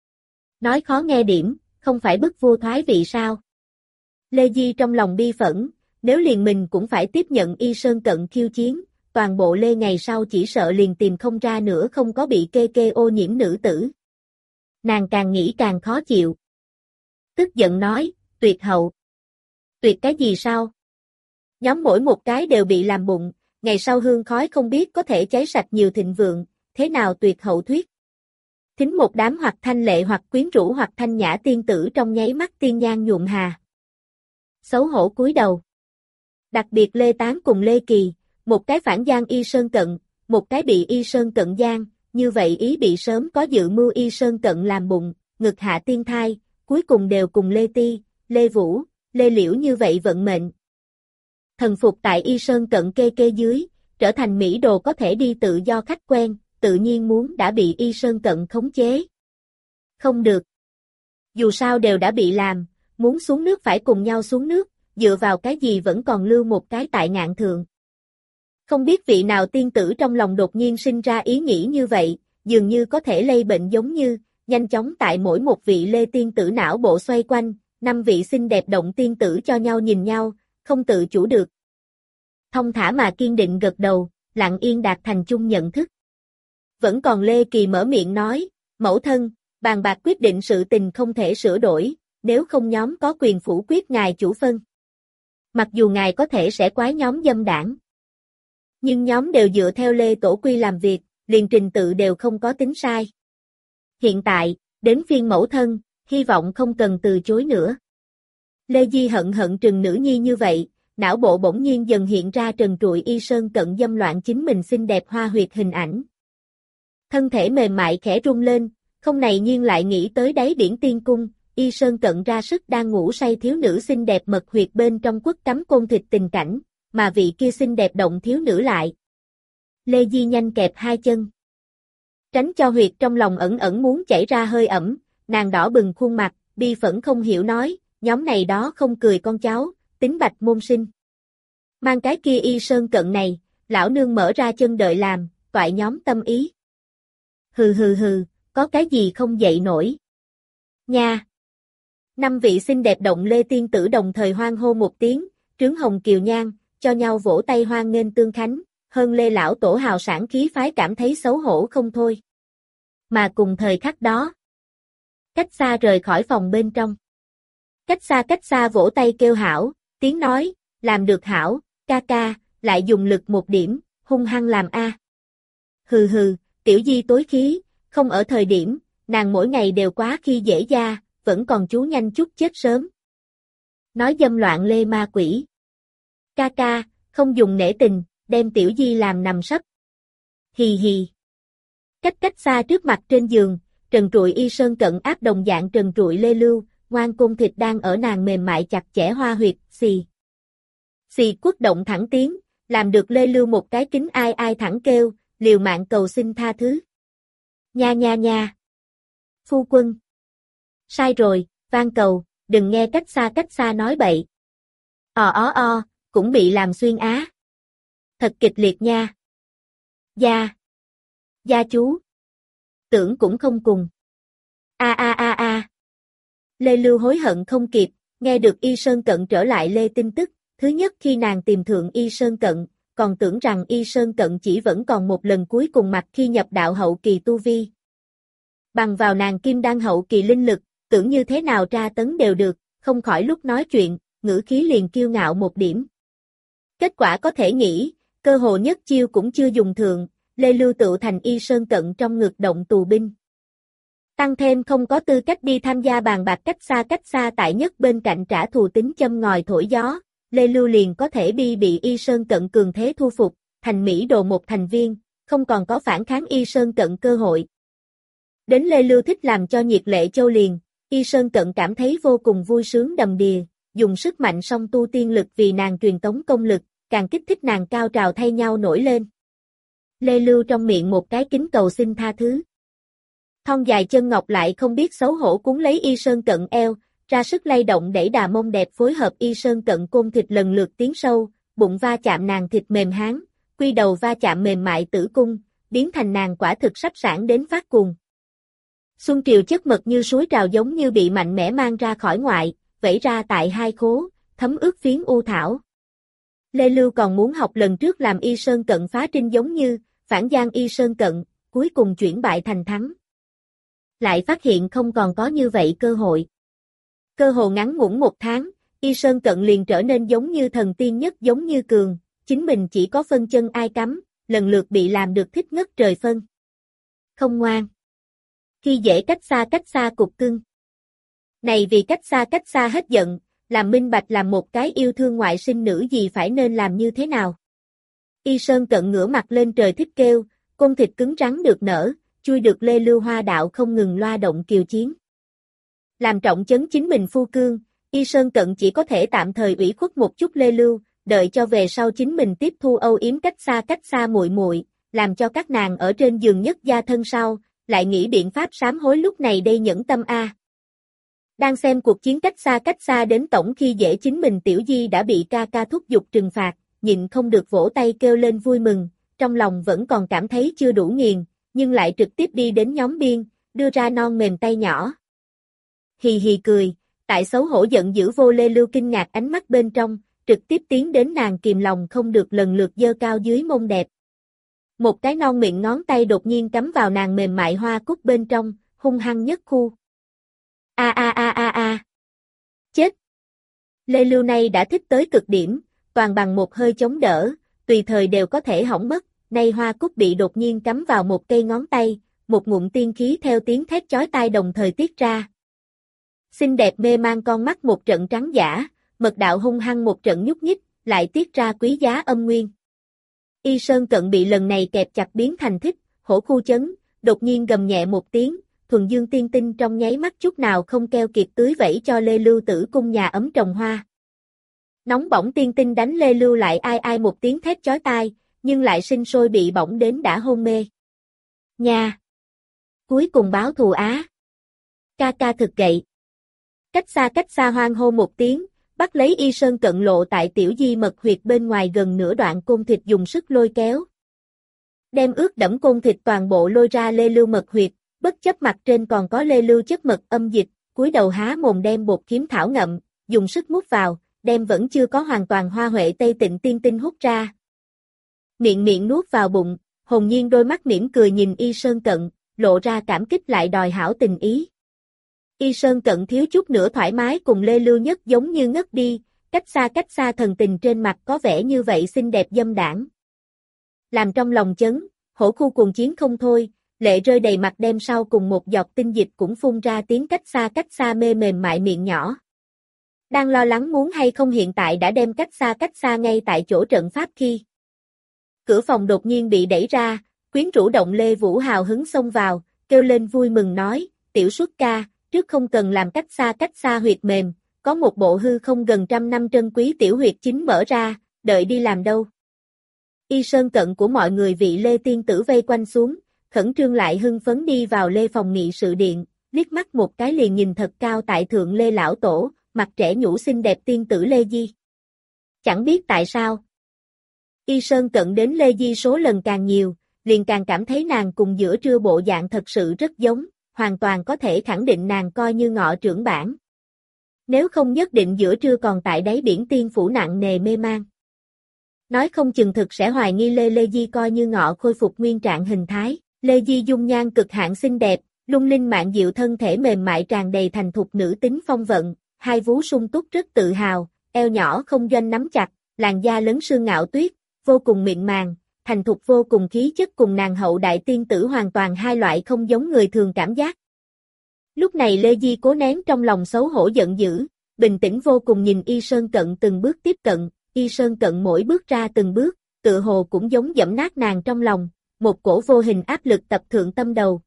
S1: Nói khó nghe điểm, không phải bức vô thoái vị sao. Lê Di trong lòng bi phẫn, nếu liền mình cũng phải tiếp nhận Y Sơn Cận khiêu chiến, toàn bộ Lê ngày sau chỉ sợ liền tìm không ra nữa không có bị kê ô nhiễm nữ tử. Nàng càng nghĩ càng khó chịu. Tức giận nói, tuyệt hậu. Tuyệt cái gì sao? Nhóm mỗi một cái đều bị làm bụng, ngày sau hương khói không biết có thể cháy sạch nhiều thịnh vượng, thế nào tuyệt hậu thuyết. Thính một đám hoặc thanh lệ hoặc quyến rũ hoặc thanh nhã tiên tử trong nháy mắt tiên nhan nhuộm hà. Xấu hổ cúi đầu. Đặc biệt Lê Tán cùng Lê Kỳ, một cái phản gian Y Sơn Cận, một cái bị Y Sơn Cận gian, như vậy ý bị sớm có dự mưu Y Sơn Cận làm bụng, ngực hạ tiên thai, cuối cùng đều cùng Lê Ti, Lê Vũ, Lê Liễu như vậy vận mệnh. Thần phục tại Y Sơn Cận kê dưới, trở thành mỹ đồ có thể đi tự do khách quen, tự nhiên muốn đã bị Y Sơn Cận khống chế. Không được. Dù sao đều đã bị làm, muốn xuống nước phải cùng nhau xuống nước, dựa vào cái gì vẫn còn lưu một cái tại ngạn thượng. Không biết vị nào tiên tử trong lòng đột nhiên sinh ra ý nghĩ như vậy, dường như có thể lây bệnh giống như, nhanh chóng tại mỗi một vị lê tiên tử não bộ xoay quanh, 5 vị xinh đẹp động tiên tử cho nhau nhìn nhau, không tự chủ được. Thông thả mà kiên định gật đầu, lặng yên đạt thành chung nhận thức. Vẫn còn Lê Kỳ mở miệng nói, mẫu thân, bàn bạc quyết định sự tình không thể sửa đổi, nếu không nhóm có quyền phủ quyết ngài chủ phân. Mặc dù ngài có thể sẽ quái nhóm dâm đảng, nhưng nhóm đều dựa theo Lê Tổ quy làm việc, liền trình tự đều không có tính sai. Hiện tại, đến phiên mẫu thân, hy vọng không cần từ chối nữa. Lê Di hận hận trừng nữ nhi như vậy, não bộ bỗng nhiên dần hiện ra trần trụi Y Sơn Cận dâm loạn chính mình xinh đẹp hoa huyệt hình ảnh. Thân thể mềm mại khẽ rung lên, không này nhiên lại nghĩ tới đáy biển tiên cung, Y Sơn Cận ra sức đang ngủ say thiếu nữ xinh đẹp mật huyệt bên trong quất cắm côn thịt tình cảnh, mà vị kia xinh đẹp động thiếu nữ lại. Lê Di nhanh kẹp hai chân. Tránh cho huyệt trong lòng ẩn ẩn muốn chảy ra hơi ẩm, nàng đỏ bừng khuôn mặt, bi phẫn không hiểu nói, nhóm này đó không cười con cháu, tính bạch môn sinh. Mang cái kia Y Sơn Cận này, lão nương mở ra chân đợi làm, toại nhóm tâm ý. Hừ hừ hừ, có cái gì không dậy nổi. Nha! 5 vị xinh đẹp động lê tiên tử đồng thời hoan hô một tiếng, trướng hồng kiều nhan, cho nhau vỗ tay hoan nghênh tương khánh, hơn Lê lão tổ hào sản khí phái cảm thấy xấu hổ không thôi. Mà cùng thời khắc đó, cách xa rời khỏi phòng bên trong. Cách xa vỗ tay kêu hảo, tiếng nói, làm được hảo, ca ca, lại dùng lực một điểm, hung hăng làm a. Hừ hừ, tiểu di tối khí, không ở thời điểm, nàng mỗi ngày đều quá khi dễ da, vẫn còn chú nhanh chút chết sớm. Nói dâm loạn lê ma quỷ. Ca ca, không dùng nể tình, đem tiểu di làm nằm sấp. Hì hì. Cách xa trước mặt trên giường, trần trụi Y Sơn Cận áp đồng dạng trần trụi lê lưu, ngoan côn thịt đang ở nàng mềm mại chặt chẽ hoa huyệt, xì. Xì quất động thẳng tiếng, làm được lê lưu một cái kính ai ai thẳng kêu, liều mạng cầu xin tha thứ. Nha nha nha. Phu quân. Sai rồi, van cầu, đừng nghe cách xa nói bậy. Cũng bị làm xuyên á. Thật kịch liệt nha. Gia chú. Tưởng cũng không cùng. A. Lê Lưu hối hận không kịp, nghe được Y Sơn Cận trở lại Lê tin tức, thứ nhất khi nàng tìm thượng Y Sơn Cận, còn tưởng rằng Y Sơn Cận chỉ vẫn còn một lần cuối cùng mặt khi nhập đạo hậu kỳ tu vi. Bằng vào nàng kim đan hậu kỳ linh lực, tưởng như thế nào tra tấn đều được, không khỏi lúc nói chuyện, ngữ khí liền kiêu ngạo một điểm. Kết quả có thể nghĩ, cơ hồ nhất chiêu cũng chưa dùng thường, Lê Lưu tự thành Y Sơn Cận trong ngực động tù binh. Tăng thêm không có tư cách đi tham gia bàn bạc cách xa tại nhất bên cạnh trả thù tính châm ngòi thổi gió, Lê Lưu liền có thể bị Y Sơn Cận cường thế thu phục, thành Mỹ đồ một thành viên, không còn có phản kháng Y Sơn Cận cơ hội. Đến Lê Lưu thích làm cho nhiệt lệ châu liền, Y Sơn Cận cảm thấy vô cùng vui sướng đầm đìa, dùng sức mạnh song tu tiên lực vì nàng truyền tống công lực, càng kích thích nàng cao trào thay nhau nổi lên. Lê Lưu trong miệng một cái kính cầu xin tha thứ. Thon dài chân ngọc lại không biết xấu hổ cuốn lấy Y Sơn Cận eo, ra sức lay động đẩy đà mông đẹp phối hợp Y Sơn Cận côn thịt lần lượt tiến sâu, bụng va chạm nàng thịt mềm háng, quy đầu va chạm mềm mại tử cung, biến thành nàng quả thực sắp sản đến phát cuồng. Xuân triều chất mật như suối trào giống như bị mạnh mẽ mang ra khỏi ngoại, vẩy ra tại hai khố, thấm ướt phiến u thảo. Lê Lưu còn muốn học lần trước làm Y Sơn Cận phá trinh giống như, phản gian Y Sơn Cận, cuối cùng chuyển bại thành thắng. Lại phát hiện không còn có như vậy cơ hội. Cơ hồ ngắn ngủn 1 tháng, Y Sơn Cận liền trở nên giống như thần tiên nhất giống như cường, chính mình chỉ có phân chân ai cắm, lần lượt bị làm được thích ngất trời phân. Không ngoan. Khi dễ cách xa cục cưng. Này vì cách xa hết giận, làm minh bạch làm một cái yêu thương ngoại sinh nữ gì phải nên làm như thế nào. Y Sơn Cận ngửa mặt lên trời thích kêu, côn thịt cứng rắn được nở, chui được Lê Lưu hoa đạo không ngừng loa động kiều chiến. Làm trọng chấn chính mình phu cương, Y Sơn Cận chỉ có thể tạm thời ủy khuất một chút Lê Lưu, đợi cho về sau chính mình tiếp thu âu yếm cách xa muội muội, làm cho các nàng ở trên giường nhất gia thân sau, lại nghĩ biện pháp sám hối lúc này đây nhẫn tâm a. Đang xem cuộc chiến cách xa đến tổng khi dễ chính mình Tiểu Di đã bị ca ca thúc giục trừng phạt, nhịn không được vỗ tay kêu lên vui mừng, trong lòng vẫn còn cảm thấy chưa đủ nghiền, nhưng lại trực tiếp đi đến nhóm biên, đưa ra non mềm tay nhỏ. Hì hì cười, tại xấu hổ giận dữ vô Lê Lưu kinh ngạc ánh mắt bên trong, trực tiếp tiến đến nàng kìm lòng không được lần lượt giơ cao dưới mông đẹp. Một cái non miệng ngón tay đột nhiên cắm vào nàng mềm mại hoa cúc bên trong, hung hăng nhất khu. A a a a a. Chết. Lê Lưu này đã thích tới cực điểm, toàn bằng một hơi chống đỡ, tùy thời đều có thể hỏng mất, nay hoa cúc bị đột nhiên cắm vào một cây ngón tay, một ngụm tiên khí theo tiếng thét chói tai đồng thời tiết ra. Xinh đẹp mê mang con mắt một trận trắng giả, mật đạo hung hăng một trận nhúc nhích, lại tiết ra quý giá âm nguyên. Y Sơn Cận bị lần này kẹp chặt biến thành thích, hổ khu chấn, đột nhiên gầm nhẹ một tiếng, thuần dương tiên tinh trong nháy mắt chút nào không keo kiệt tưới vẩy cho Lê Lưu tử cung nhà ấm trồng hoa. Nóng bỏng tiên tinh đánh Lê Lưu lại ai ai một tiếng thét chói tai, nhưng lại sinh sôi bị bỏng đến đã hôn mê. Nha! Cuối cùng báo thù á! Ca ca thực gậy! Cách xa hoang hô một tiếng, bắt lấy Y Sơn Cận lộ tại Tiểu Di mật huyệt bên ngoài gần nửa đoạn côn thịt dùng sức lôi kéo. Đem ướt đẫm côn thịt toàn bộ lôi ra Lê Lưu mật huyệt, bất chấp mặt trên còn có Lê Lưu chất mật âm dịch, cúi đầu há mồm đem bột kiếm thảo ngậm, dùng sức mút vào, đem vẫn chưa có hoàn toàn hoa huệ Tây Tịnh tiên tinh hút ra. Miệng nuốt vào bụng, hồn nhiên đôi mắt mỉm cười nhìn Y Sơn Cận, lộ ra cảm kích lại đòi hảo tình ý. Y Sơn Cận thiếu chút nữa thoải mái cùng Lê Lưu Nhất giống như ngất đi, cách xa thần tình trên mặt có vẻ như vậy xinh đẹp dâm đãng. Làm trong lòng chấn, hổ khu cuồng chiến không thôi, lệ rơi đầy mặt đem sau cùng một giọt tinh dịch cũng phun ra tiếng cách xa mê mềm mại miệng nhỏ. Đang lo lắng muốn hay không hiện tại đã đem cách xa ngay tại chỗ trận pháp khi. Cửa phòng đột nhiên bị đẩy ra, quyến rũ động Lê Vũ hào hứng xông vào, kêu lên vui mừng nói, tiểu xuất ca, trước không cần làm cách xa huyệt mềm, có một bộ hư không gần trăm năm trân quý tiểu huyệt chính mở ra, đợi đi làm đâu. Y Sơn Cận của mọi người vị Lê tiên tử vây quanh xuống, khẩn trương lại hưng phấn đi vào Lê phòng nghị sự điện, liếc mắt một cái liền nhìn thật cao tại thượng Lê lão tổ, mặt trẻ nhũ xinh đẹp tiên tử Lê Di. Chẳng biết tại sao. Y Sơn Cận đến Lê Di số lần càng nhiều, liền càng cảm thấy nàng cùng giữa trưa bộ dạng thật sự rất giống, hoàn toàn có thể khẳng định nàng coi như ngọ trưởng bản. Nếu không nhất định giữa trưa còn tại đáy biển tiên phủ nặng nề mê mang. Nói không chừng thực sẽ hoài nghi Lê Di coi như ngọ khôi phục nguyên trạng hình thái. Lê Di dung nhan cực hạn xinh đẹp, lung linh mạn diệu thân thể mềm mại tràn đầy thành thục nữ tính phong vận, hai vú sung túc rất tự hào, eo nhỏ không doanh nắm chặt, làn da lấn sương ngạo tuyết, vô cùng mịn màng, thành thục vô cùng khí chất cùng nàng hậu đại tiên tử hoàn toàn hai loại không giống người thường cảm giác. Lúc này Lê Di cố nén trong lòng xấu hổ giận dữ, bình tĩnh vô cùng nhìn Y Sơn Cận từng bước tiếp cận, Y Sơn Cận mỗi bước ra từng bước, tự hồ cũng giống dẫm nát nàng trong lòng, một cổ vô hình áp lực tập thượng tâm đầu.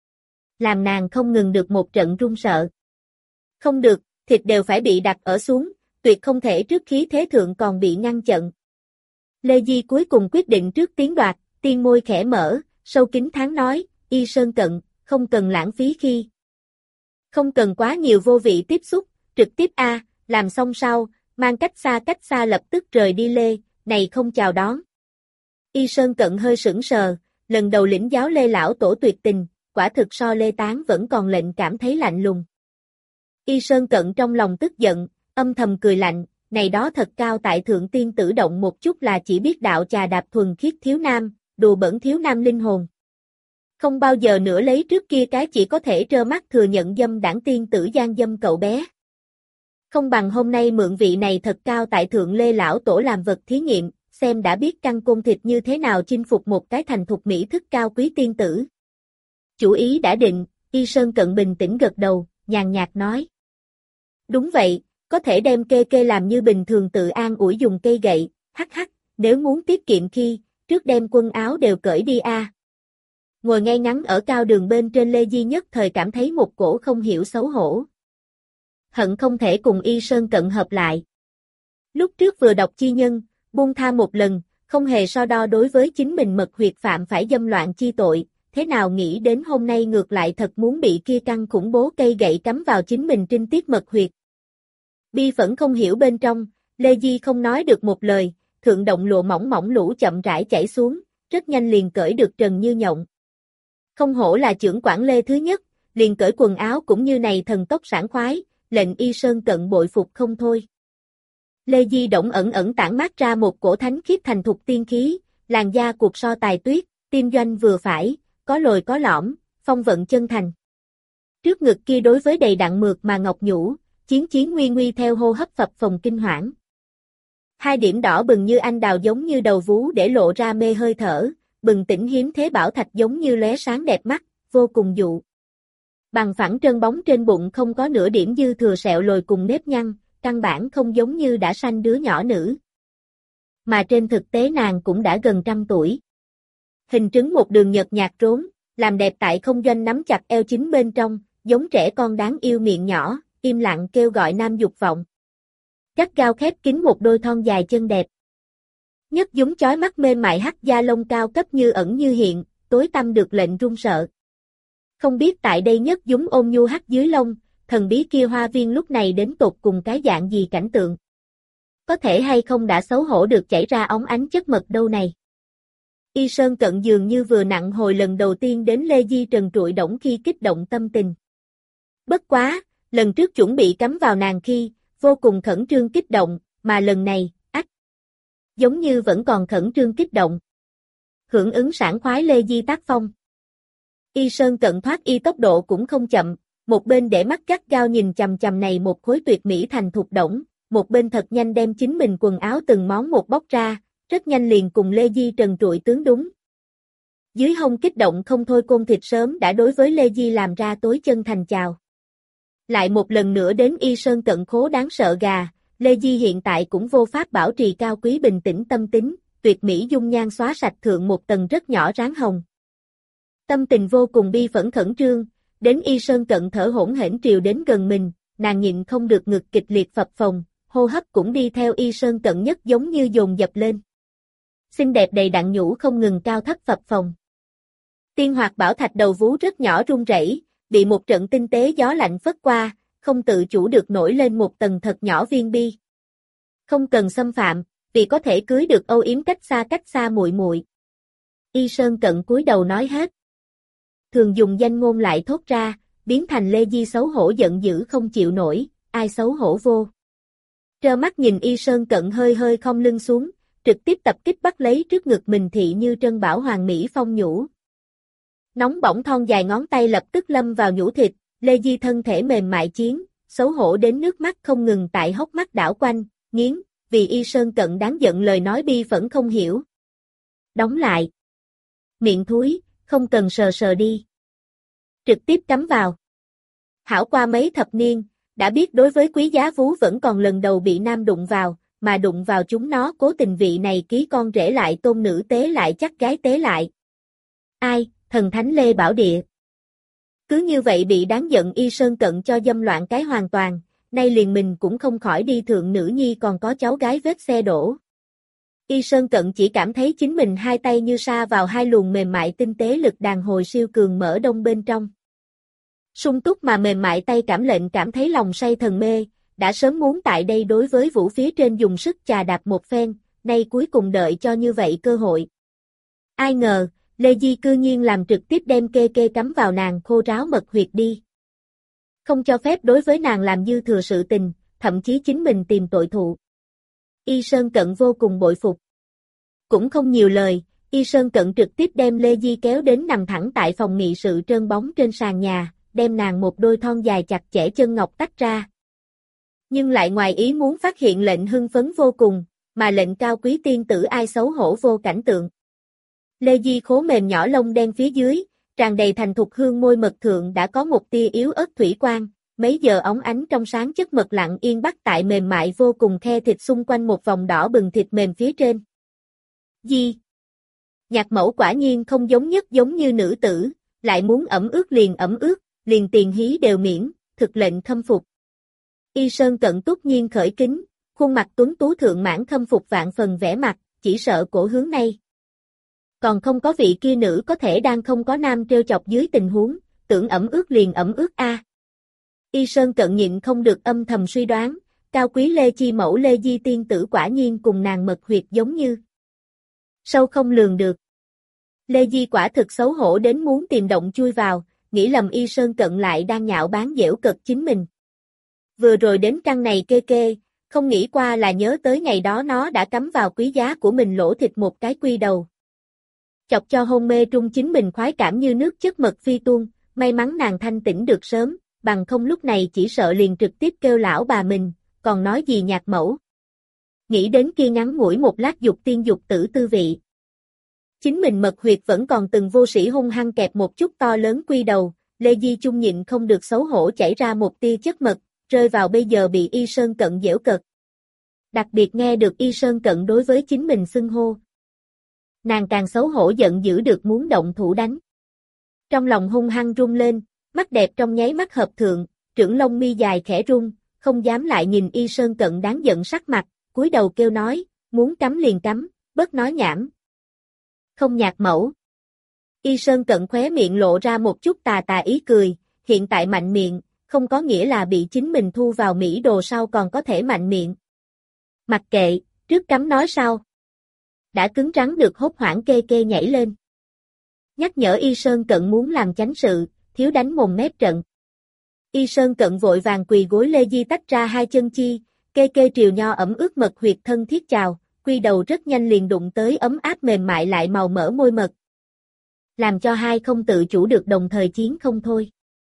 S1: Làm nàng không ngừng được một trận run sợ. Không được, thịt đều phải bị đặt ở xuống, tuyệt không thể trước khí thế thượng còn bị ngăn chặn. Lê Di cuối cùng quyết định trước tiến đoạt, tiên môi khẽ mở, sâu kín tháng nói, Y Sơn Cận, không cần lãng phí khi. Không cần quá nhiều vô vị tiếp xúc, trực tiếp làm xong sau, mang cách xa lập tức rời đi Lê, này không chào đón. Y Sơn Cận hơi sững sờ, lần đầu lĩnh giáo Lê lão tổ tuyệt tình, quả thực so Lê Tán vẫn còn lệnh cảm thấy lạnh lùng. Y Sơn Cận trong lòng tức giận, âm thầm cười lạnh, này đó thật cao tại thượng tiên tử động một chút là chỉ biết đạo trà đạp thuần khiết thiếu nam, đùa bẩn thiếu nam linh hồn. Không bao giờ nữa lấy trước kia cái chỉ có thể trơ mắt thừa nhận dâm đảng tiên tử gian dâm cậu bé. Không bằng hôm nay mượn vị này thật cao tại thượng Lê lão tổ làm vật thí nghiệm, xem đã biết căn côn thịt như thế nào chinh phục một cái thành thục mỹ thức cao quý tiên tử. Chủ ý đã định, Y Sơn Cận bình tĩnh gật đầu, nhàn nhạt nói. Đúng vậy, có thể đem kê làm như bình thường tự an ủi dùng cây gậy, hắc, nếu muốn tiết kiệm khi, trước đem quần áo đều cởi đi Ngồi ngay ngắn ở cao đường bên trên Lê Di nhất thời cảm thấy một cổ không hiểu xấu hổ. Hận không thể cùng Y Sơn Cận hợp lại. Lúc trước vừa đọc chi nhân, buông tha một lần, không hề so đo đối với chính mình mật huyệt phạm phải dâm loạn chi tội, thế nào nghĩ đến hôm nay ngược lại thật muốn bị kia căn khủng bố cây gậy cắm vào chính mình trinh tiết mật huyệt. Bi phẫn không hiểu bên trong, Lê Di không nói được một lời, thượng động lụa mỏng mỏng lũ chậm rãi chảy xuống, rất nhanh liền cởi được trần như nhộng. Không hổ là trưởng quản Lê thứ nhất, liền cởi quần áo cũng như này thần tốc sảng khoái, lệnh Y Sơn Cận bội phục không thôi. Lê Di Động ẩn ẩn tản mát ra một cổ thánh khiết thành thục tiên khí, làn da cuộc so tài tuyết, tim doanh vừa phải, có lồi có lõm, phong vận chân thành. Trước ngực kia đối với đầy đặn mượt mà ngọc nhũ, chiến chiến nguy nguy theo hô hấp phập phồng kinh hoảng. Hai điểm đỏ bừng như anh đào giống như đầu vú để lộ ra mê hơi thở, bừng tỉnh hiếm thế bảo thạch giống như lóe sáng đẹp mắt, vô cùng dụ. Bằng phẳng trơn bóng trên bụng không có nửa điểm dư thừa sẹo lồi cùng nếp nhăn, căn bản không giống như đã sanh đứa nhỏ nữ. Mà trên thực tế nàng cũng đã gần 100 tuổi. Hình trứng một đường nhợt nhạt rốn, làm đẹp tại không doanh nắm chặt eo chính bên trong, giống trẻ con đáng yêu miệng nhỏ, im lặng kêu gọi nam dục vọng. Gắt gao khép kín một đôi thon dài chân đẹp. Nhất dúng chói mắt mê mại hắc da lông cao cấp như ẩn như hiện, tối tăm được lệnh run sợ. Không biết tại đây nhất dúng ôn nhu hắc dưới lông, thần bí kia hoa viên lúc này đến tột cùng cái dạng gì cảnh tượng. Có thể hay không đã xấu hổ được chảy ra óng ánh chất mật đâu này. Y Sơn Cận dường như vừa nặng hồi lần đầu tiên đến Lê Di trần trụi động khi kích động tâm tình. Bất quá, lần trước chuẩn bị cắm vào nàng khi, vô cùng khẩn trương kích động, mà lần này, giống như vẫn còn khẩn trương kích động. Hưởng ứng sảng khoái Lê Di tác phong. Y Sơn Cận thoát y tốc độ cũng không chậm, một bên để mắt gắt gao nhìn chằm chằm này một khối tuyệt mỹ thành thục đổng, một bên thật nhanh đem chính mình quần áo từng món một bóc ra, rất nhanh liền cùng Lê Di trần trụi tướng đúng. Dưới hông kích động không thôi côn thịt sớm đã đối với Lê Di làm ra tối chân thành chào. Lại một lần nữa đến Y Sơn Cận khố đáng sợ gà, Lê Di hiện tại cũng vô pháp bảo trì cao quý bình tĩnh tâm tính, tuyệt mỹ dung nhan xóa sạch thượng một tầng rất nhỏ ráng hồng. Tâm tình vô cùng bi phẫn khẩn trương, đến Y Sơn Cận thở hổn hển triều đến gần mình, nàng nhịn không được ngực kịch liệt phập phồng, hô hấp cũng đi theo Y Sơn Cận nhất giống như dồn dập lên. Xinh đẹp đầy đặn nhũ không ngừng cao thấp phập phồng. Tiên hoạt bảo thạch đầu vú rất nhỏ run rẩy, bị một trận tinh tế gió lạnh phất qua, không tự chủ được nổi lên một tầng thật nhỏ viên bi. Không cần xâm phạm, vì có thể cưới được âu yếm cách xa muội muội. Y Sơn Cận cúi đầu nói hết. Thường dùng danh ngôn lại thốt ra, biến thành Lê Di xấu hổ giận dữ không chịu nổi, ai xấu hổ vô. Trơ mắt nhìn Y Sơn Cận hơi hơi không lưng xuống, trực tiếp tập kích bắt lấy trước ngực mình thị như trân bảo hoàng mỹ phong nhũ. Nóng bỏng thon dài ngón tay lập tức lâm vào nhũ thịt, Lê Di thân thể mềm mại chiến, xấu hổ đến nước mắt không ngừng tại hốc mắt đảo quanh, nghiến, vì Y Sơn Cận đáng giận lời nói bi phẫn không hiểu. Đóng lại. Miệng thúi, không cần sờ sờ đi. Trực tiếp cắm vào. Hảo qua mấy thập niên, đã biết đối với quý giá vú vẫn còn lần đầu bị nam đụng vào, mà đụng vào chúng nó cố tình vị này ký con rể lại tôn nữ tế lại chắc gái tế lại. Ai, thần thánh Lê Bảo Địa. Cứ như vậy bị đáng giận Y Sơn Cận cho dâm loạn cái hoàn toàn, nay liền mình cũng không khỏi đi thượng nữ nhi còn có cháu gái vết xe đổ. Y Sơn Cận chỉ cảm thấy chính mình hai tay như sa vào hai luồng mềm mại tinh tế lực đàn hồi siêu cường mở đông bên trong. Sung túc mà mềm mại tay cảm lệnh cảm thấy lòng say thần mê, đã sớm muốn tại đây đối với vũ phía trên dùng sức chà đạp một phen, nay cuối cùng đợi cho như vậy cơ hội. Ai ngờ, Lê Di cư nhiên làm trực tiếp đem kê kê cắm vào nàng khô ráo mật huyệt đi. Không cho phép đối với nàng làm dư thừa sự tình, thậm chí chính mình tìm tội thụ. Y Sơn Cận vô cùng bội phục. Cũng không nhiều lời, Y Sơn Cận trực tiếp đem Lê Di kéo đến nằm thẳng tại phòng nghị sự trơn bóng trên sàn nhà, đem nàng một đôi thon dài chặt chẽ chân ngọc tách ra. Nhưng lại ngoài ý muốn phát hiện lệnh hưng phấn vô cùng, mà lệnh cao quý tiên tử ai xấu hổ vô cảnh tượng. Lê Di khố mềm nhỏ lông đen phía dưới, tràn đầy thành thục hương môi mật thượng đã có một tia yếu ớt thủy quang, mấy giờ óng ánh trong sáng chất mật lặng yên bắt tại mềm mại vô cùng khe thịt xung quanh một vòng đỏ bừng thịt mềm phía trên. Di. Nhạc mẫu quả nhiên không giống nhất giống như nữ tử, lại muốn ẩm ướt, liền tiền hí đều miễn, thực lệnh khâm phục. Y Sơn Cận túc nhiên khởi kính, khuôn mặt tuấn tú thượng mãn khâm phục vạn phần vẻ mặt, chỉ sợ cổ hướng này. Còn không có vị kia nữ có thể đang không có nam trêu chọc dưới tình huống, tưởng ẩm ướt liền ẩm ướt a. Y Sơn Cận nhịn không được âm thầm suy đoán, cao quý Lê Chi mẫu Lê Di tiên tử quả nhiên cùng nàng mật huyệt giống như. Sâu không lường được. Lê Di quả thực xấu hổ đến muốn tìm động chui vào, nghĩ lầm Y Sơn Cận lại đang nhạo báng giễu cợt chính mình. Vừa rồi đến căn này kê kê, không nghĩ qua là nhớ tới ngày đó nó đã cắm vào quý giá của mình lỗ thịt một cái quy đầu. Chọc cho hôn mê trung chính mình khoái cảm như nước chất mật phi tuôn, may mắn nàng thanh tỉnh được sớm, bằng không lúc này chỉ sợ liền trực tiếp kêu lão bà mình, còn nói gì nhạc mẫu. Nghĩ đến kia ngắn ngủi một lát dục tiên dục tử tư vị. Chính mình mật huyệt vẫn còn từng vô sĩ hung hăng kẹp một chút to lớn quy đầu, Lê Di Trung nhịn không được xấu hổ chảy ra một tia chất mật, rơi vào bây giờ bị Y Sơn Cận giễu cợt. Đặc biệt nghe được Y Sơn Cận đối với chính mình xưng hô. Nàng càng xấu hổ giận dữ được muốn động thủ đánh. Trong lòng hung hăng rung lên, mắt đẹp trong nháy mắt hợp thượng, trưởng lông mi dài khẽ rung, không dám lại nhìn Y Sơn Cận đáng giận sắc mặt, cúi đầu kêu nói, muốn cắm liền cắm, bớt nói nhảm. Không nhạc mẫu. Y Sơn Cận khóe miệng lộ ra một chút tà tà ý cười, hiện tại mạnh miệng, không có nghĩa là bị chính mình thu vào Mỹ đồ sau còn có thể mạnh miệng. Mặc kệ, trước cắm nói sau. Đã cứng rắn được hốt hoảng kê kê nhảy lên. Nhắc nhở Y Sơn Cận muốn làm chánh sự, thiếu đánh mồm mép trận. Y Sơn Cận vội vàng quỳ gối Lê Di tách ra hai chân chi, kê kê triều nho ẩm ướt mật huyệt thân thiết chào, quy đầu rất nhanh liền đụng tới ấm áp mềm mại lại màu mỡ môi mật. Làm cho hai không tự chủ được đồng thời chiến không thôi.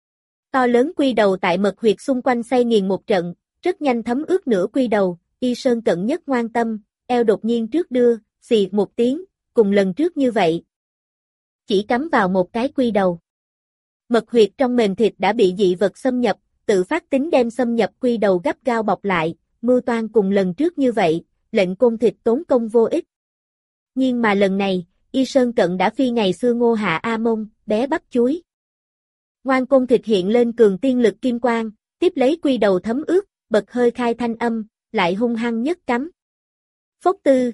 S1: To lớn quy đầu tại mật huyệt xung quanh xoay nghiền một trận, rất nhanh thấm ướt nửa quy đầu, Y Sơn Cận nhất ngoan tâm, eo đột nhiên trước đưa, xì một tiếng, cùng lần trước như vậy. Chỉ cắm vào một cái quy đầu. Mật huyệt trong mềm thịt đã bị dị vật xâm nhập, tự phát tính đem xâm nhập quy đầu gắt gao bọc lại, mưu toan cùng lần trước như vậy, lệnh côn thịt tốn công vô ích. Nhưng mà lần này, Y Sơn Cận đã phi ngày xưa Ngô Hạ A Mông, bé bắp chuối. Ngoan côn thịt hiện lên cường tiên lực kim quang, tiếp lấy quy đầu thấm ướt, bật hơi khai thanh âm, lại hung hăng nhất cắm. Phốc tư.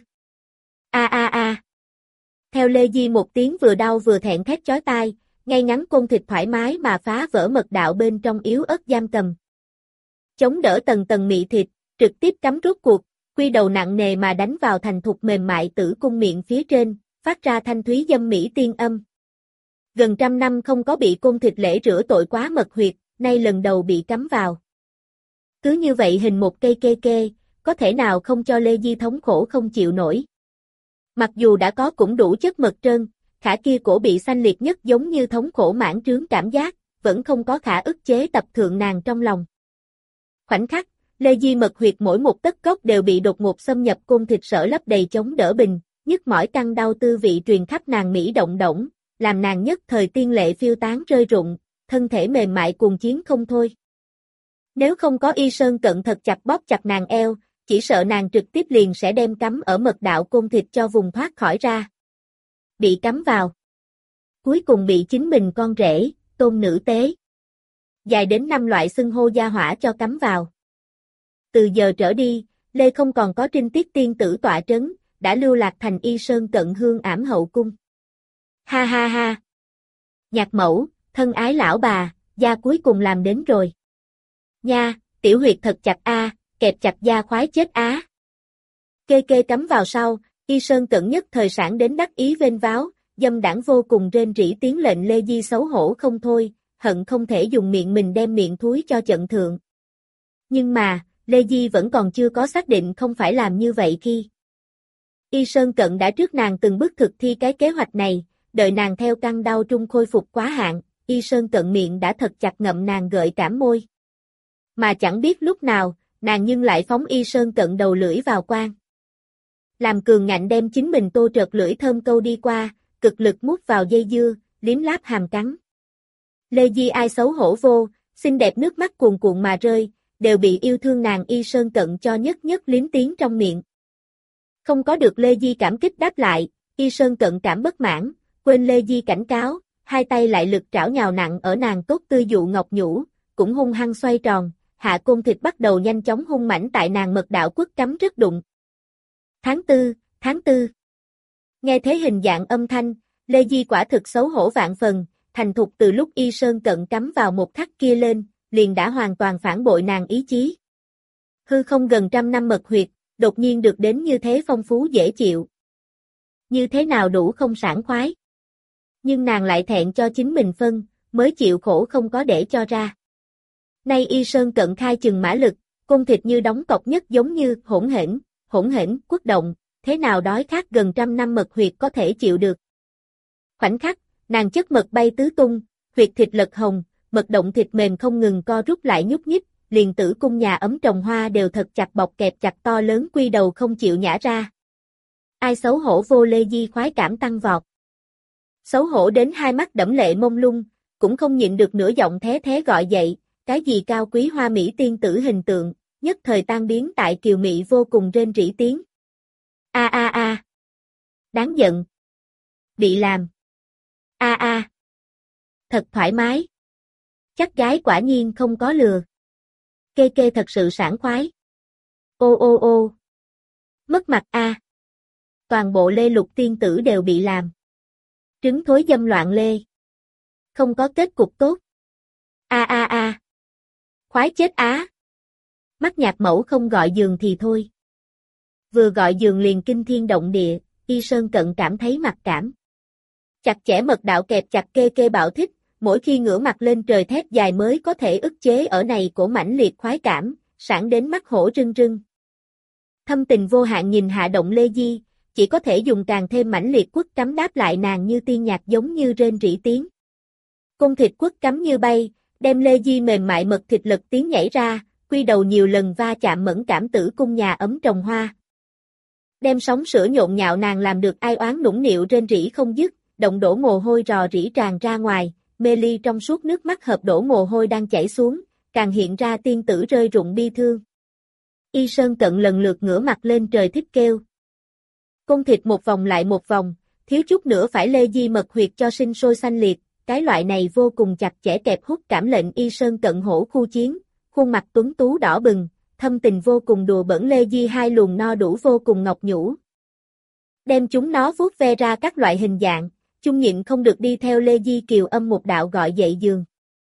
S1: A a a. Theo Lê Di một tiếng vừa đau vừa thẹn thét chói tai, ngay ngắn côn thịt thoải mái mà phá vỡ mật đạo bên trong yếu ớt giam cầm. Chống đỡ tầng tầng mị thịt, trực tiếp cắm rốt cuộc, quy đầu nặng nề mà đánh vào thành thục mềm mại tử cung miệng phía trên, phát ra thanh thúy dâm mỹ tiên âm. Gần 100 năm không có bị côn thịt lễ rửa tội quá mật huyệt, nay lần đầu bị cắm vào. Cứ như vậy hình một cây kê kê, có thể nào không cho Lê Di thống khổ không chịu nổi. Mặc dù đã có cũng đủ chất mật trơn, khả kia cổ bị sanh liệt nhất giống như thống khổ mãn trướng cảm giác, vẫn không có khả ức chế tập thượng nàng trong lòng. Khoảnh khắc, Lê Di mật huyệt mỗi một tấc gốc đều bị đột ngột xâm nhập côn thịt sở lấp đầy chống đỡ bình, nhức mỏi căng đau tư vị truyền khắp nàng mỹ động động, làm nàng nhất thời tiên lệ phiêu tán rơi rụng, thân thể mềm mại cuồng chiến không thôi. Nếu không có Y Sơn Cận thật chặt bóp chặt nàng eo, chỉ sợ nàng trực tiếp liền sẽ đem cắm ở mật đạo côn thịt cho vùng thoát khỏi ra. Bị cắm vào. Cuối cùng bị chính mình con rể, tôn nữ tế. Dài đến 5 loại xưng hô gia hỏa cho cắm vào. Từ giờ trở đi, Lê không còn có trinh tiết tiên tử tọa trấn, đã lưu lạc thành Y Sơn Cận hương ảm hậu cung. Ha ha ha. Nhạc mẫu, thân ái lão bà, gia cuối cùng làm đến rồi. Nha, tiểu huyệt thật chặt a, kẹp chặt da khoái chết á. Kê kê cắm vào sau, Y Sơn Cận nhất thời sản đến đắc ý vênh váo, dâm đảng vô cùng rên rỉ tiếng lệnh Lê Di xấu hổ không thôi, hận không thể dùng miệng mình đem miệng thúi cho trận thượng. Nhưng mà, Lê Di vẫn còn chưa có xác định không phải làm như vậy khi. Y Sơn Cận đã trước nàng từng bước thực thi cái kế hoạch này, đợi nàng theo căng đau trung khôi phục quá hạn, Y Sơn Cận miệng đã thật chặt ngậm nàng gợi cảm môi. Mà chẳng biết lúc nào, nàng nhưng lại phóng Y Sơn Cận đầu lưỡi vào quan. Làm cường ngạnh đem chính mình tô trợt lưỡi thơm câu đi qua, cực lực mút vào dây dưa, liếm láp hàm cắn. Lê Di ai xấu hổ vô, xinh đẹp nước mắt cuồn cuộn mà rơi, đều bị yêu thương nàng Y Sơn Cận cho nhất nhất liếm tiếng trong miệng. Không có được Lê Di cảm kích đáp lại, Y Sơn Cận cảm bất mãn, quên Lê Di cảnh cáo, hai tay lại lực trảo nhào nặng ở nàng tốt tươi dụ ngọc nhũ, cũng hung hăng xoay tròn, hạ côn thịt bắt đầu nhanh chóng hung mãnh tại nàng mật đạo quất cắm rất đụng. Tháng 4, Tháng 4. Nghe thấy hình dạng âm thanh, Lê Di quả thực xấu hổ vạn phần, thành thục từ lúc Y Sơn Cận cắm vào một khắc kia lên, liền đã hoàn toàn phản bội nàng ý chí. Hư không gần trăm năm mật huyệt, đột nhiên được đến như thế phong phú dễ chịu. Như thế nào đủ không sảng khoái. Nhưng nàng lại thẹn cho chính mình phân, mới chịu khổ không có để cho ra. Nay Y Sơn Cận khai chừng mã lực, cung thịt như đóng cọc nhất giống như hỗn hển, quất động, thế nào đói khát gần trăm năm mật huyệt có thể chịu được. Khoảnh khắc, nàng chất mật bay tứ tung, huyệt thịt lật hồng, mật động thịt mềm không ngừng co rút lại nhúc nhích, liền tử cung nhà ấm trồng hoa đều thật chặt bọc kẹp chặt to lớn quy đầu không chịu nhả ra. Ai xấu hổ vô Lê Di khoái cảm tăng vọt. Xấu hổ đến hai mắt đẫm lệ mông lung, cũng không nhịn được nửa giọng thế thế gọi dậy, cái gì cao quý hoa mỹ tiên tử hình tượng, nhất thời tan biến tại kiều mị vô cùng rên rỉ tiếng. A a a. Đáng giận. Bị làm. A a. Thật thoải mái. Chắc gái quả nhiên không có lừa. Kê kê thật sự sảng khoái. Ô ô ô. Mất mặt a. Toàn bộ Lê Lục tiên tử đều bị làm. Trứng thối dâm loạn lê. Không có kết cục tốt. A a a. Khoái chết á. Mắt nhạc mẫu không gọi giường thì thôi. Vừa gọi giường liền kinh thiên động địa, Y Sơn Cận cảm thấy mặc cảm. Chặt chẽ mật đạo kẹp chặt kê kê bạo thích, mỗi khi ngửa mặt lên trời thét dài mới có thể ức chế ở này của mãnh liệt khoái cảm, sảng đến mắt hổ rưng rưng. Thâm tình vô hạn nhìn hạ động Lê Di, chỉ có thể dùng càng thêm mãnh liệt quất cắm đáp lại nàng như tiên nhạc giống như rên rỉ tiếng. Cung thịt quất cắm như bay, đem Lê Di mềm mại mật thịt lật tiếng nhảy ra, quy đầu nhiều lần va chạm mẫn cảm tử cung nhà ấm trồng hoa. Đem sóng sữa nhộn nhạo nàng làm được ai oán nũng nịu rên rỉ không dứt, động đổ mồ hôi rò rỉ tràn ra ngoài, mê ly trong suốt nước mắt hợp đổ mồ hôi đang chảy xuống, càng hiện ra tiên tử rơi rụng bi thương. Y Sơn Cận lần lượt ngửa mặt lên trời thích kêu. Cung thịt một vòng lại một vòng, thiếu chút nữa phải Lê Di mật huyệt cho sinh sôi sanh liệt, cái loại này vô cùng chặt chẽ kẹp hút cảm lệnh Y Sơn Cận hổ khu chiến, khuôn mặt tuấn tú đỏ bừng, thâm tình vô cùng đùa bỡn Lê Di hai luồng no đủ vô cùng ngọc nhũ. Đem chúng nó vuốt ve ra các loại hình dạng, chung nhịn không được đi theo Lê Di kiều âm một đạo gọi dậy giường.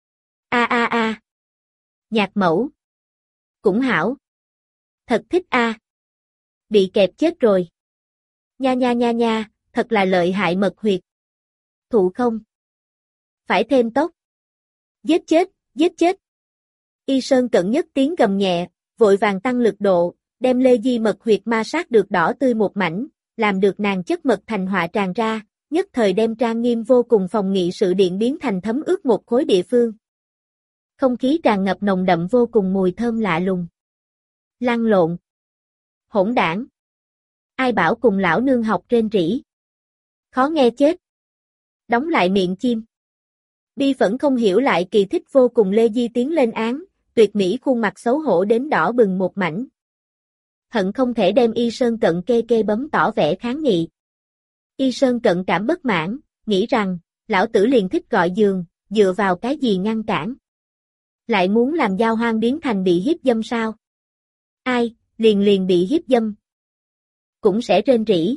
S1: A a a. Nhạc mẫu. Cũng hảo. Thật thích a. Bị kẹp chết rồi. Nha nha nha nha, thật là lợi hại mật huyệt. Thụ không? Phải thêm tốc. Giết chết, giết chết. Y Sơn Cận nhất tiếng gầm nhẹ, vội vàng tăng lực độ, đem Lê Di mật huyệt ma sát được đỏ tươi một mảnh, làm được nàng chất mật thành họa tràn ra, nhất thời đem trang nghiêm vô cùng phòng nghị sự điện biến thành thấm ướt một khối địa phương. Không khí tràn ngập nồng đậm vô cùng mùi thơm lạ lùng. Lăn lộn. Hỗn đảng. Ai bảo cùng lão nương học rên rỉ. Khó nghe chết. Đóng lại miệng chim. Bi Phẫn không hiểu lại kỳ thích vô cùng Lê Di tiến lên án, tuyệt mỹ khuôn mặt xấu hổ đến đỏ bừng một mảnh. Hận không thể đem Y Sơn Cận kê kê bấm tỏ vẻ kháng nghị. Y Sơn Cận cảm bất mãn, nghĩ rằng, lão tử liền thích gọi giường, dựa vào cái gì ngăn cản. Lại muốn làm giao hoang biến thành bị hiếp dâm sao? Ai, liền bị hiếp dâm. Cũng sẽ rên rỉ.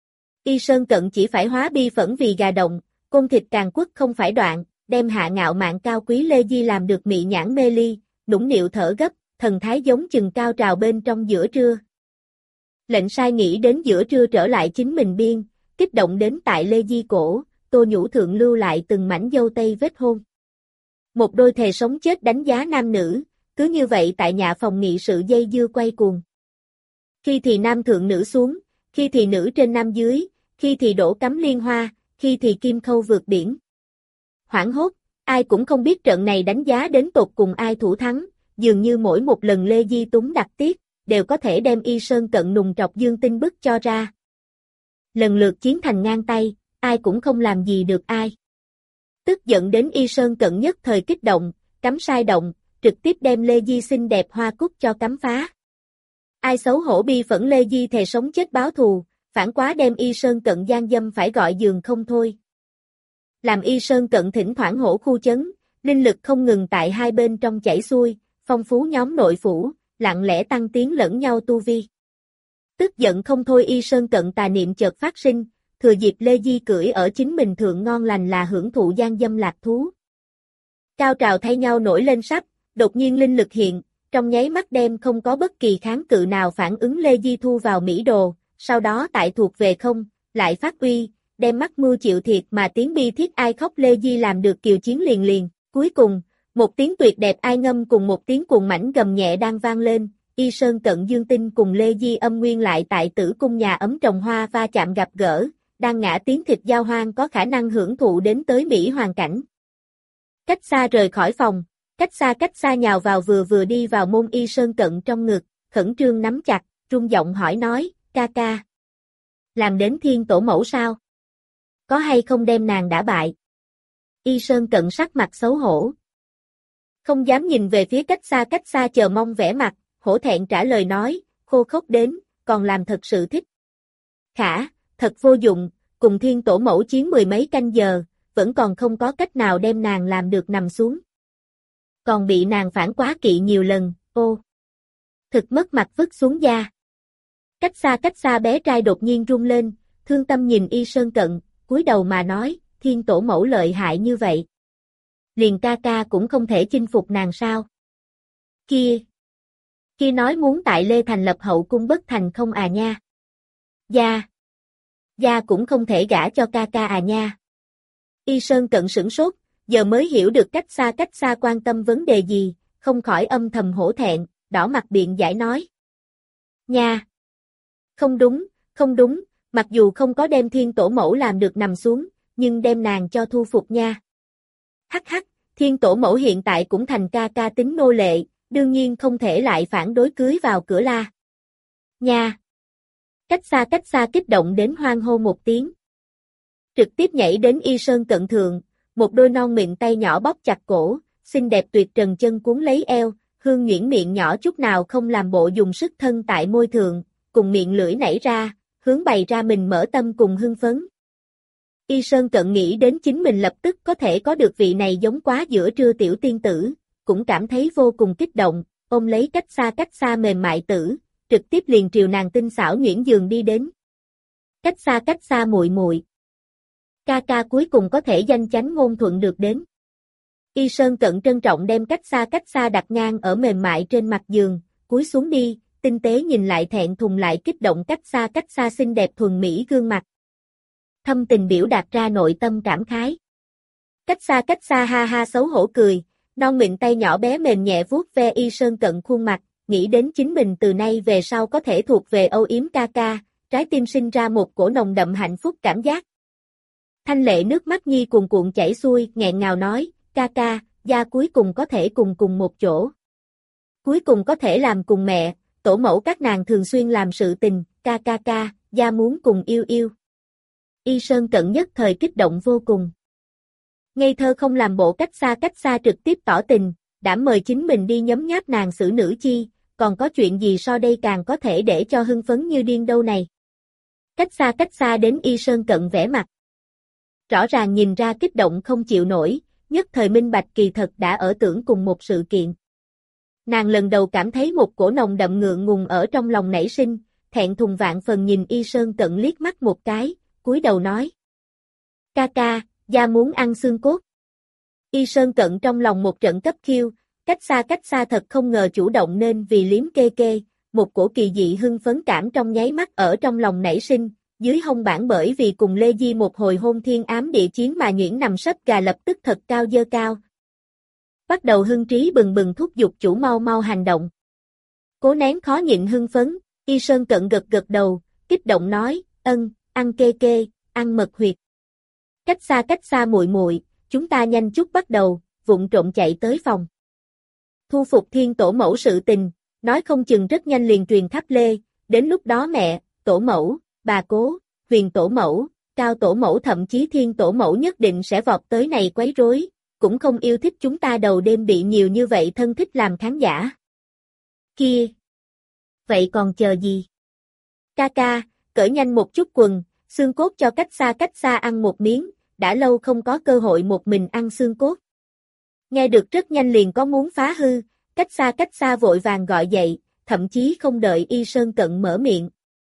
S1: Y Sơn Cận chỉ phải hóa Bi Phẫn vì gà động, côn thịt càng quất không phải đoạn, đem hạ ngạo mạn cao quý Lê Di làm được mị nhãn mê ly, nũng nịu thở gấp, thần thái giống chừng cao trào bên trong giữa trưa. Lệnh sai nghĩ đến giữa trưa trở lại chính mình biên, kích động đến tại Lê Di cổ, Tô Nhũ Thượng lưu lại từng mảnh dâu tây vết hôn. Một đôi thề sống chết đánh giá nam nữ, cứ như vậy tại nhà phòng nghị sự dây dưa quay cuồng. Khi thì nam thượng nữ xuống, khi thì nữ trên nam dưới, khi thì đổ cắm liên hoa, khi thì kim khâu vượt biển. Hoảng hốt, ai cũng không biết trận này đánh giá đến tột cùng ai thủ thắng, dường như mỗi một lần Lê Di túng đặc tiết, đều có thể đem Y Sơn Cận nùng trọc dương tinh bức cho ra. Lần lượt chiến thành ngang tay, ai cũng không làm gì được ai. Tức giận đến Y Sơn Cận nhất thời kích động, cắm sai động, trực tiếp đem Lê Di xinh đẹp hoa cúc cho cắm phá. Ai xấu hổ Bi Phẫn Lê Di thề sống chết báo thù, phản quá đem Y Sơn Cận gian dâm phải gọi giường không thôi. Làm Y Sơn Cận thỉnh thoảng hổ khu chấn, linh lực không ngừng tại hai bên trong chảy xuôi, phong phú nhóm nội phủ, lặng lẽ tăng tiến lẫn nhau tu vi. Tức giận không thôi Y Sơn Cận tà niệm chợt phát sinh, thừa dịp Lê Di cưỡi ở chính mình thượng ngon lành là hưởng thụ gian dâm lạc thú. Cao trào thay nhau nổi lên sắp, đột nhiên linh lực hiện, trong nháy mắt đem không có bất kỳ kháng cự nào phản ứng Lê Di thu vào mỹ đồ, sau đó tại thuộc về không, lại phát uy, đem mắc mưu chịu thiệt mà tiếng bi thiết ai khóc Lê Di làm được kiều chiến liền liền, cuối cùng, một tiếng tuyệt đẹp ai ngâm cùng một tiếng cuồng mảnh gầm nhẹ đang vang lên, Y Sơn Cận Dương Tinh cùng Lê Di Âm Nguyên lại tại Tử Cung nhà ấm trồng hoa va chạm gặp gỡ, đang ngã tiếng thịt giao hoang có khả năng hưởng thụ đến tới mỹ hoàn cảnh. Cách xa rời khỏi phòng, cách xa nhào vào vừa đi vào môn Y Sơn Cận trong ngực, khẩn trương nắm chặt, run giọng hỏi nói, ca ca. Làm đến thiên tổ mẫu sao? Có hay không đem nàng đã bại? Y Sơn Cận sắc mặt xấu hổ. Không dám nhìn về phía cách xa chờ mong vẻ mặt, hổ thẹn trả lời nói, khô khốc đến, còn làm thật sự thích. Khả, thật vô dụng, cùng thiên tổ mẫu chiến mười mấy canh giờ, vẫn còn không có cách nào đem nàng làm được nằm xuống. Còn bị nàng phản quá kỵ nhiều lần, ô. Thực mất mặt vứt xuống da. Cách xa bé trai đột nhiên run lên, thương tâm nhìn Y Sơn Cận, cúi đầu mà nói, thiên tổ mẫu lợi hại như vậy. Liền ca ca cũng không thể chinh phục nàng sao. Kia nói muốn tại Lê Thành lập hậu cung bất thành không à nha. Gia cũng không thể gả cho ca ca à nha. Y Sơn Cận sửng sốt, giờ mới hiểu được cách xa quan tâm vấn đề gì, không khỏi âm thầm hổ thẹn, đỏ mặt biện giải nói. Nha! Không đúng, mặc dù không có đem thiên tổ mẫu làm được nằm xuống, nhưng đem nàng cho thu phục nha. Hắc, thiên tổ mẫu hiện tại cũng thành ca ca tính nô lệ, đương nhiên không thể lại phản đối cưới vào cửa la. Nha! Cách xa kích động đến hoang hô một tiếng. Trực tiếp nhảy đến Y Sơn Cận thượng, một đôi non mịn tay nhỏ bóp chặt cổ, xinh đẹp tuyệt trần chân cuốn lấy eo, hương nhuyễn miệng nhỏ chút nào không làm bộ dùng sức thân tại môi thượng, cùng miệng lưỡi nảy ra, hướng bày ra mình mở tâm cùng hưng phấn. Y Sơn Cận nghĩ đến chính mình lập tức có thể có được vị này giống quá giữa trưa tiểu tiên tử, cũng cảm thấy vô cùng kích động, ôm lấy cách xa mềm mại tử, trực tiếp liền triều nàng tinh xảo nhuyễn giường đi đến. Cách xa muội muội. Ca ca cuối cùng có thể danh chánh ngôn thuận được đến. Y Sơn Cận trân trọng đem cách xa đặt ngang ở mềm mại trên mặt giường, cúi xuống đi, tinh tế nhìn lại thẹn thùng lại kích động cách xa xinh đẹp thuần mỹ gương mặt. Thâm tình biểu đạt ra nội tâm cảm khái. Cách xa ha ha xấu hổ cười, non mịn tay nhỏ bé mềm nhẹ vuốt ve Y Sơn Cận khuôn mặt, nghĩ đến chính mình từ nay về sau có thể thuộc về âu yếm ca ca, trái tim sinh ra một cổ nồng đậm hạnh phúc cảm giác. Thanh lệ nước mắt nhi cuồn cuộn chảy xuôi, nghẹn ngào nói, ca ca, gia cuối cùng có thể cùng một chỗ. Cuối cùng có thể làm cùng mẹ, tổ mẫu các nàng thường xuyên làm sự tình, ca, gia muốn cùng yêu. Y Sơn Cận nhất thời kích động vô cùng. Ngây thơ không làm bộ cách xa trực tiếp tỏ tình, đã mời chính mình đi nhấm nháp nàng xử nữ chi, còn có chuyện gì so đây càng có thể để cho hưng phấn như điên đâu này. Cách xa đến Y Sơn Cận vẻ mặt. Rõ ràng nhìn ra kích động không chịu nổi, nhất thời minh bạch kỳ thật đã ở tưởng cùng một sự kiện. Nàng lần đầu cảm thấy một cổ nồng đậm ngượng ngùng ở trong lòng nảy sinh, thẹn thùng vạn phần nhìn Y Sơn Cận liếc mắt một cái, cúi đầu nói. Ca, gia muốn ăn xương cốt. Y Sơn Cận trong lòng một trận cấp khiêu, cách xa thật không ngờ chủ động nên vì liếm kê, một cổ kỳ dị hưng phấn cảm trong nháy mắt ở trong lòng nảy sinh, dưới hông bản bởi vì cùng Lê Di một hồi hôn thiên ám địa chiến mà nhuyễn nằm sấp gà lập tức thật cao dơ cao. Bắt đầu hưng trí bừng bừng thúc giục chủ mau hành động. Cố nén khó nhịn hưng phấn, Y Sơn Cận gật đầu, kích động nói, ăn kê, ăn mật huyệt. Cách xa muội, chúng ta nhanh chút bắt đầu, vụng trộm chạy tới phòng. Thu phục thiên tổ mẫu sự tình, nói không chừng rất nhanh liền truyền khắp Lê, đến lúc đó mẹ, tổ mẫu, bà cố, huyền tổ mẫu, cao tổ mẫu thậm chí thiên tổ mẫu nhất định sẽ vọt tới này quấy rối, cũng không yêu thích chúng ta đầu đêm bị nhiều như vậy thân thích làm khán giả. Kia! Vậy còn chờ gì? Ca, cởi nhanh một chút quần, xương cốt cho cách xa ăn một miếng, đã lâu không có cơ hội một mình ăn xương cốt. Nghe được rất nhanh liền có muốn phá hư, cách xa vội vàng gọi dậy, thậm chí không đợi Y Sơn Cận mở miệng.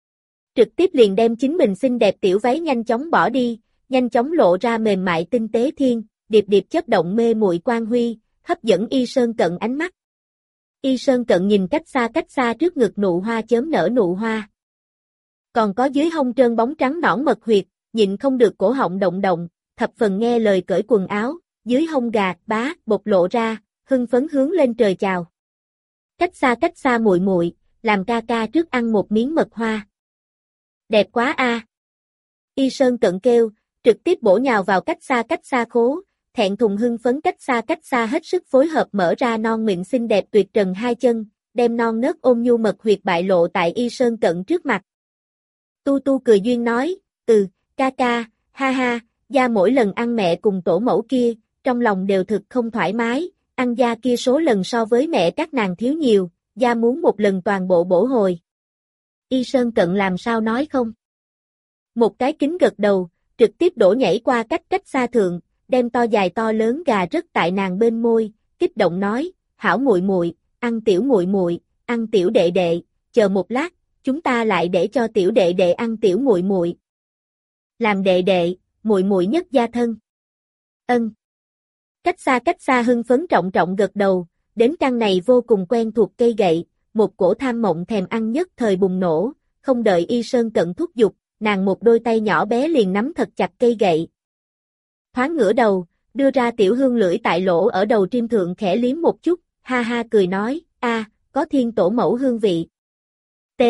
S1: trực tiếp liền đem chính mình xinh đẹp tiểu váy nhanh chóng bỏ đi, nhanh chóng lộ ra mềm mại tinh tế thiên, điệp điệp chớp động mê muội quang huy, hấp dẫn Y Sơn Cận ánh mắt. Y Sơn Cận nhìn cách xa trước ngực nụ hoa chớm nở nụ hoa. Còn có dưới hông trơn bóng trắng nõn mật huyệt, nhịn không được cổ họng động động, thập phần nghe lời cởi quần áo, dưới hông gà, bá, bộc lộ ra, hưng phấn hướng lên trời chào. Cách xa muội muội, làm ca ca trước ăn một miếng mật hoa. Đẹp quá a. Y Sơn Cận kêu, trực tiếp bổ nhào vào cách xa khố, thẹn thùng hưng phấn cách xa hết sức phối hợp mở ra non mịn xinh đẹp tuyệt trần hai chân, đem non nớt ôm nhu mật huyệt bại lộ tại Y Sơn Cận trước mặt. Tu cười duyên nói, ca ca, ha ha, da mỗi lần ăn mẹ cùng tổ mẫu kia, trong lòng đều thực không thoải mái, ăn da kia số lần so với mẹ các nàng thiếu nhiều, da muốn một lần toàn bộ bổ hồi. Y Sơn Cận làm sao nói không? Một cái kính gật đầu, trực tiếp đổ nhảy qua cách xa thượng, đem to dài to lớn gà rớt tại nàng bên môi, kích động nói, hảo muội muội, ăn tiểu muội muội, ăn tiểu đệ đệ, chờ một lát, chúng ta lại để cho tiểu đệ đệ ăn tiểu muội muội. Làm đệ đệ, muội muội nhất gia thân. Ân. Cách xa hưng phấn trọng trọng gật đầu, đến căn này vô cùng quen thuộc cây gậy, một cổ tham mộng thèm ăn nhất thời bùng nổ, không đợi Y Sơn Cận thúc giục, nàng một đôi tay nhỏ bé liền nắm thật chặt cây gậy. Thoáng ngửa đầu, đưa ra tiểu hương lưỡi tại lỗ ở đầu trim thượng khẽ liếm một chút, ha ha cười nói, có thiên tổ mẫu hương vị. T.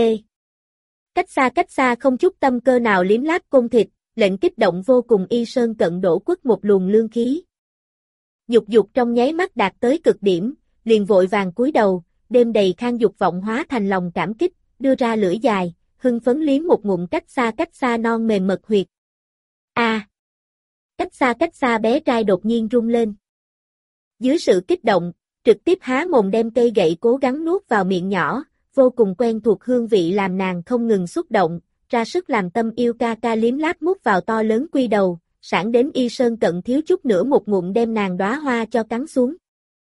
S1: Cách xa không chút tâm cơ nào liếm láp côn thịt, lệnh kích động vô cùng Y Sơn Cận đổ quất một luồng lương khí. Dục trong nháy mắt đạt tới cực điểm, liền vội vàng cúi đầu, đêm đầy khang dục vọng hóa thành lòng cảm kích, đưa ra lưỡi dài, hưng phấn liếm một ngụm cách xa non mềm mật huyệt. Cách xa bé trai đột nhiên rung lên. Dưới sự kích động, trực tiếp há mồm đem cây gậy cố gắng nuốt vào miệng nhỏ, vô cùng quen thuộc hương vị làm nàng không ngừng xúc động, ra sức làm tâm yêu ca ca liếm láp mút vào to lớn quy đầu, sảng đến Y Sơn Cận thiếu chút nữa một ngụm đem nàng đóa hoa cho cắn xuống.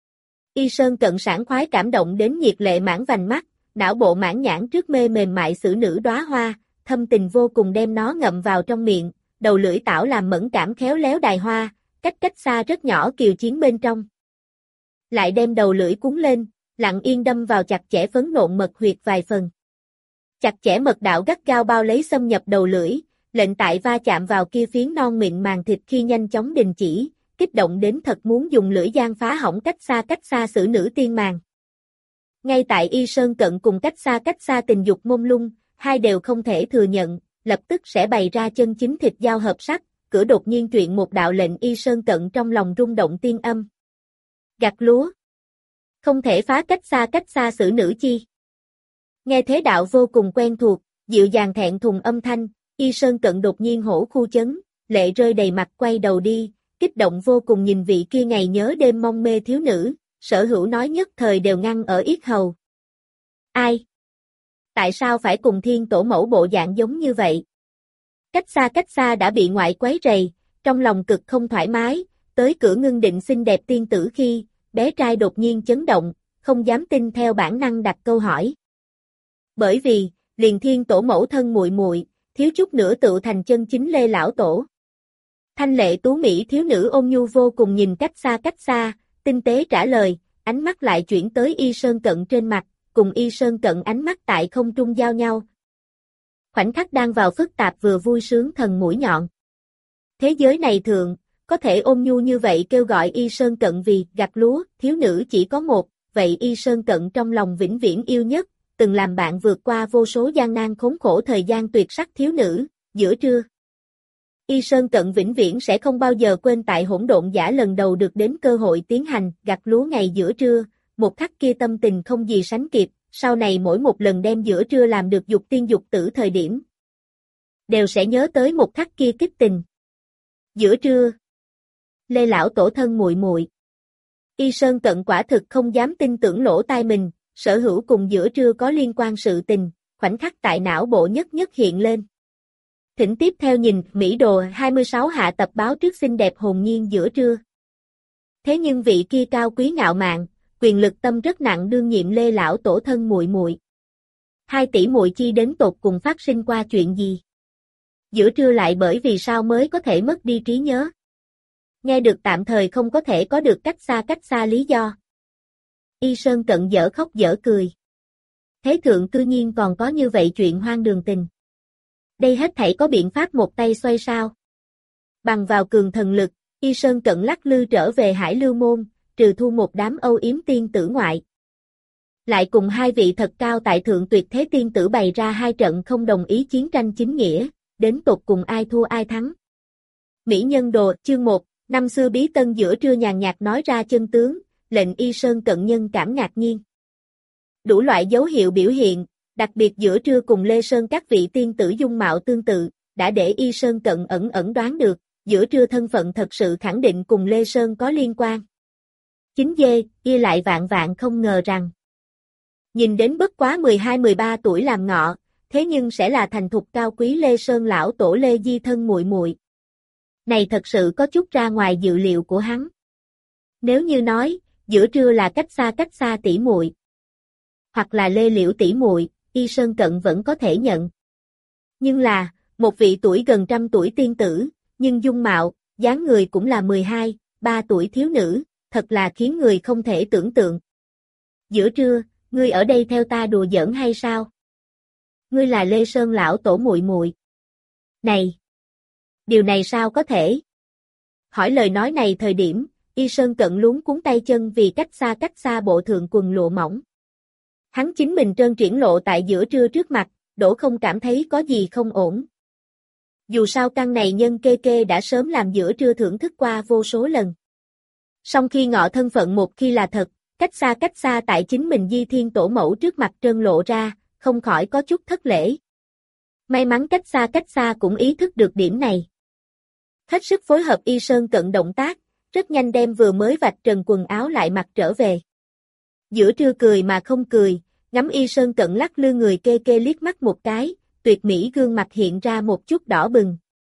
S1: Y Sơn Cận sảng khoái cảm động đến nhiệt lệ mãn vành mắt, não bộ mãn nhãn trước mê mềm mại xử nữ đóa hoa, thâm tình vô cùng đem nó ngậm vào trong miệng, đầu lưỡi tảo làm mẫn cảm khéo léo đài hoa, cách xa rất nhỏ kiều chiến bên trong. Lại đem đầu lưỡi cuốn lên, lặng yên đâm vào chặt chẽ phấn nộn mật huyệt vài phần. Chặt chẽ mật đạo gắt gao bao lấy xâm nhập đầu lưỡi, lệnh tại va chạm vào kia phiến non mịn màng thịt khi nhanh chóng đình chỉ, kích động đến thật muốn dùng lưỡi giang phá hỏng cách xa xử nữ tiên màng. Ngay tại Y Sơn Cận cùng cách xa tình dục mông lung, hai đều không thể thừa nhận, lập tức sẽ bày ra chân chính thịt giao hợp sắc, cửa đột nhiên truyền một đạo lệnh Y Sơn Cận trong lòng rung động tiên âm. Gặt lúa. Không thể phá cách xa xử nữ chi. Nghe thế đạo vô cùng quen thuộc, dịu dàng thẹn thùng âm thanh, Y Sơn Cận đột nhiên hổ khu chấn, lệ rơi đầy mặt quay đầu đi, kích động vô cùng nhìn vị kia ngày nhớ đêm mong mê thiếu nữ, sở hữu nói nhất thời đều ngăn ở yết hầu. Ai? Tại sao phải cùng thiên tổ mẫu bộ dạng giống như vậy? Cách xa đã bị ngoại quấy rầy, trong lòng cực không thoải mái, tới cửa ngưng định xinh đẹp tiên tử khi, bé trai đột nhiên chấn động, không dám tin theo bản năng đặt câu hỏi. Bởi vì, liền thiên tổ mẫu thân muội muội, thiếu chút nữa tự thành chân chính Lê lão tổ. Thanh lệ tú mỹ thiếu nữ ôn nhu vô cùng nhìn cách xa, tinh tế trả lời, ánh mắt lại chuyển tới Y Sơn Cận trên mặt, cùng Y Sơn Cận ánh mắt tại không trung giao nhau. Khoảnh khắc đang vào phức tạp vừa vui sướng thần mũi nhọn. Thế giới này thượng, có thể ôn nhu như vậy kêu gọi Y Sơn Cận vì gặt lúa, thiếu nữ chỉ có một, vậy Y Sơn Cận trong lòng vĩnh viễn yêu nhất, từng làm bạn vượt qua vô số gian nan khốn khổ thời gian tuyệt sắc thiếu nữ, giữa trưa. Y Sơn Cận vĩnh viễn sẽ không bao giờ quên tại hỗn độn giả lần đầu được đến cơ hội tiến hành gặt lúa ngày giữa trưa, một khắc kia tâm tình không gì sánh kịp, sau này mỗi một lần đem giữa trưa làm được dục tiên dục tử thời điểm, đều sẽ nhớ tới một khắc kia kích tình. Giữa trưa, Lê lão tổ thân muội muội. Y Sơn Cận quả thực không dám tin tưởng lỗ tai mình, sở hữu cùng giữa trưa có liên quan sự tình, khoảnh khắc tại não bộ nhất hiện lên. Thỉnh tiếp theo nhìn Mỹ Đồ 26 hạ tập báo trước xinh đẹp hồn nhiên giữa trưa. Thế nhưng vị kia cao quý ngạo mạn, quyền lực tâm rất nặng đương nhiệm Lê lão tổ thân muội muội. Hai tỷ muội chi đến tột cùng phát sinh qua chuyện gì? Giữa trưa lại bởi vì sao mới có thể mất đi trí nhớ? Nghe được tạm thời không có thể có được cách xa lý do. Y Sơn Cận dở khóc dở cười. Thế thượng cư nhiên còn có như vậy chuyện hoang đường tình. Đây hết thảy có biện pháp một tay xoay sao? Bằng vào cường thần lực, Y Sơn Cận lắc lư trở về Hải Lưu Môn, trừ thu một đám âu yếm tiên tử ngoại. Lại cùng hai vị thật cao tại thượng tuyệt thế tiên tử bày ra hai trận không đồng ý chiến tranh chính nghĩa, đến tột cùng ai thua ai thắng. Mỹ Nhân Đồ, chương 1, năm xưa Bí Tân giữa trưa nhàn nhạt nói ra chân tướng, lệnh Y Sơn Cận nhân cảm ngạc nhiên. Đủ loại dấu hiệu biểu hiện, đặc biệt giữa trưa cùng Lê Sơn các vị tiên tử dung mạo tương tự, đã để Y Sơn Cận ẩn ẩn đoán được, giữa trưa thân phận thật sự khẳng định cùng Lê Sơn có liên quan. Chính dê, y lại vạn vạn không ngờ rằng. Nhìn đến bất quá 12-13 tuổi làm ngọ, thế nhưng sẽ là thành thục cao quý Lê Sơn lão tổ Lê Di thân muội muội. Này thật sự có chút ra ngoài dự liệu của hắn. Nếu như nói, giữa trưa là cách xa tỷ muội, hoặc là Lê Liễu tỷ muội, Y Sơn Cận vẫn có thể nhận. Nhưng là, một vị tuổi gần trăm tuổi tiên tử, nhưng dung mạo, dáng người cũng là 12-3 tuổi thiếu nữ, thật là khiến người không thể tưởng tượng. Giữa trưa, ngươi ở đây theo ta đùa giỡn hay sao? Ngươi là Lê Sơn lão tổ muội muội. Này! Điều này sao có thể? Hỏi lời nói này thời điểm, Y Sơn Cận luống cuống tay chân vì cách xa bộ thượng quần lụa mỏng. Hắn chính mình trơn triển lộ tại giữa trưa trước mặt, đổ không cảm thấy có gì không ổn. Dù sao căn này nhân kê đã sớm làm giữa trưa thưởng thức qua vô số lần. Song khi ngọ thân phận một khi là thật, cách xa tại chính mình Di Thiên Tổ Mẫu trước mặt trơn lộ ra, không khỏi có chút thất lễ. May mắn cách xa cũng ý thức được điểm này. Hết sức phối hợp Y Sơn Cận động tác, rất nhanh đem vừa mới vạch trần quần áo lại mặc trở về. Giữa trưa cười mà không cười, ngắm Y Sơn Cận lắc lư người kê liếc mắt một cái, tuyệt mỹ gương mặt hiện ra một chút đỏ bừng.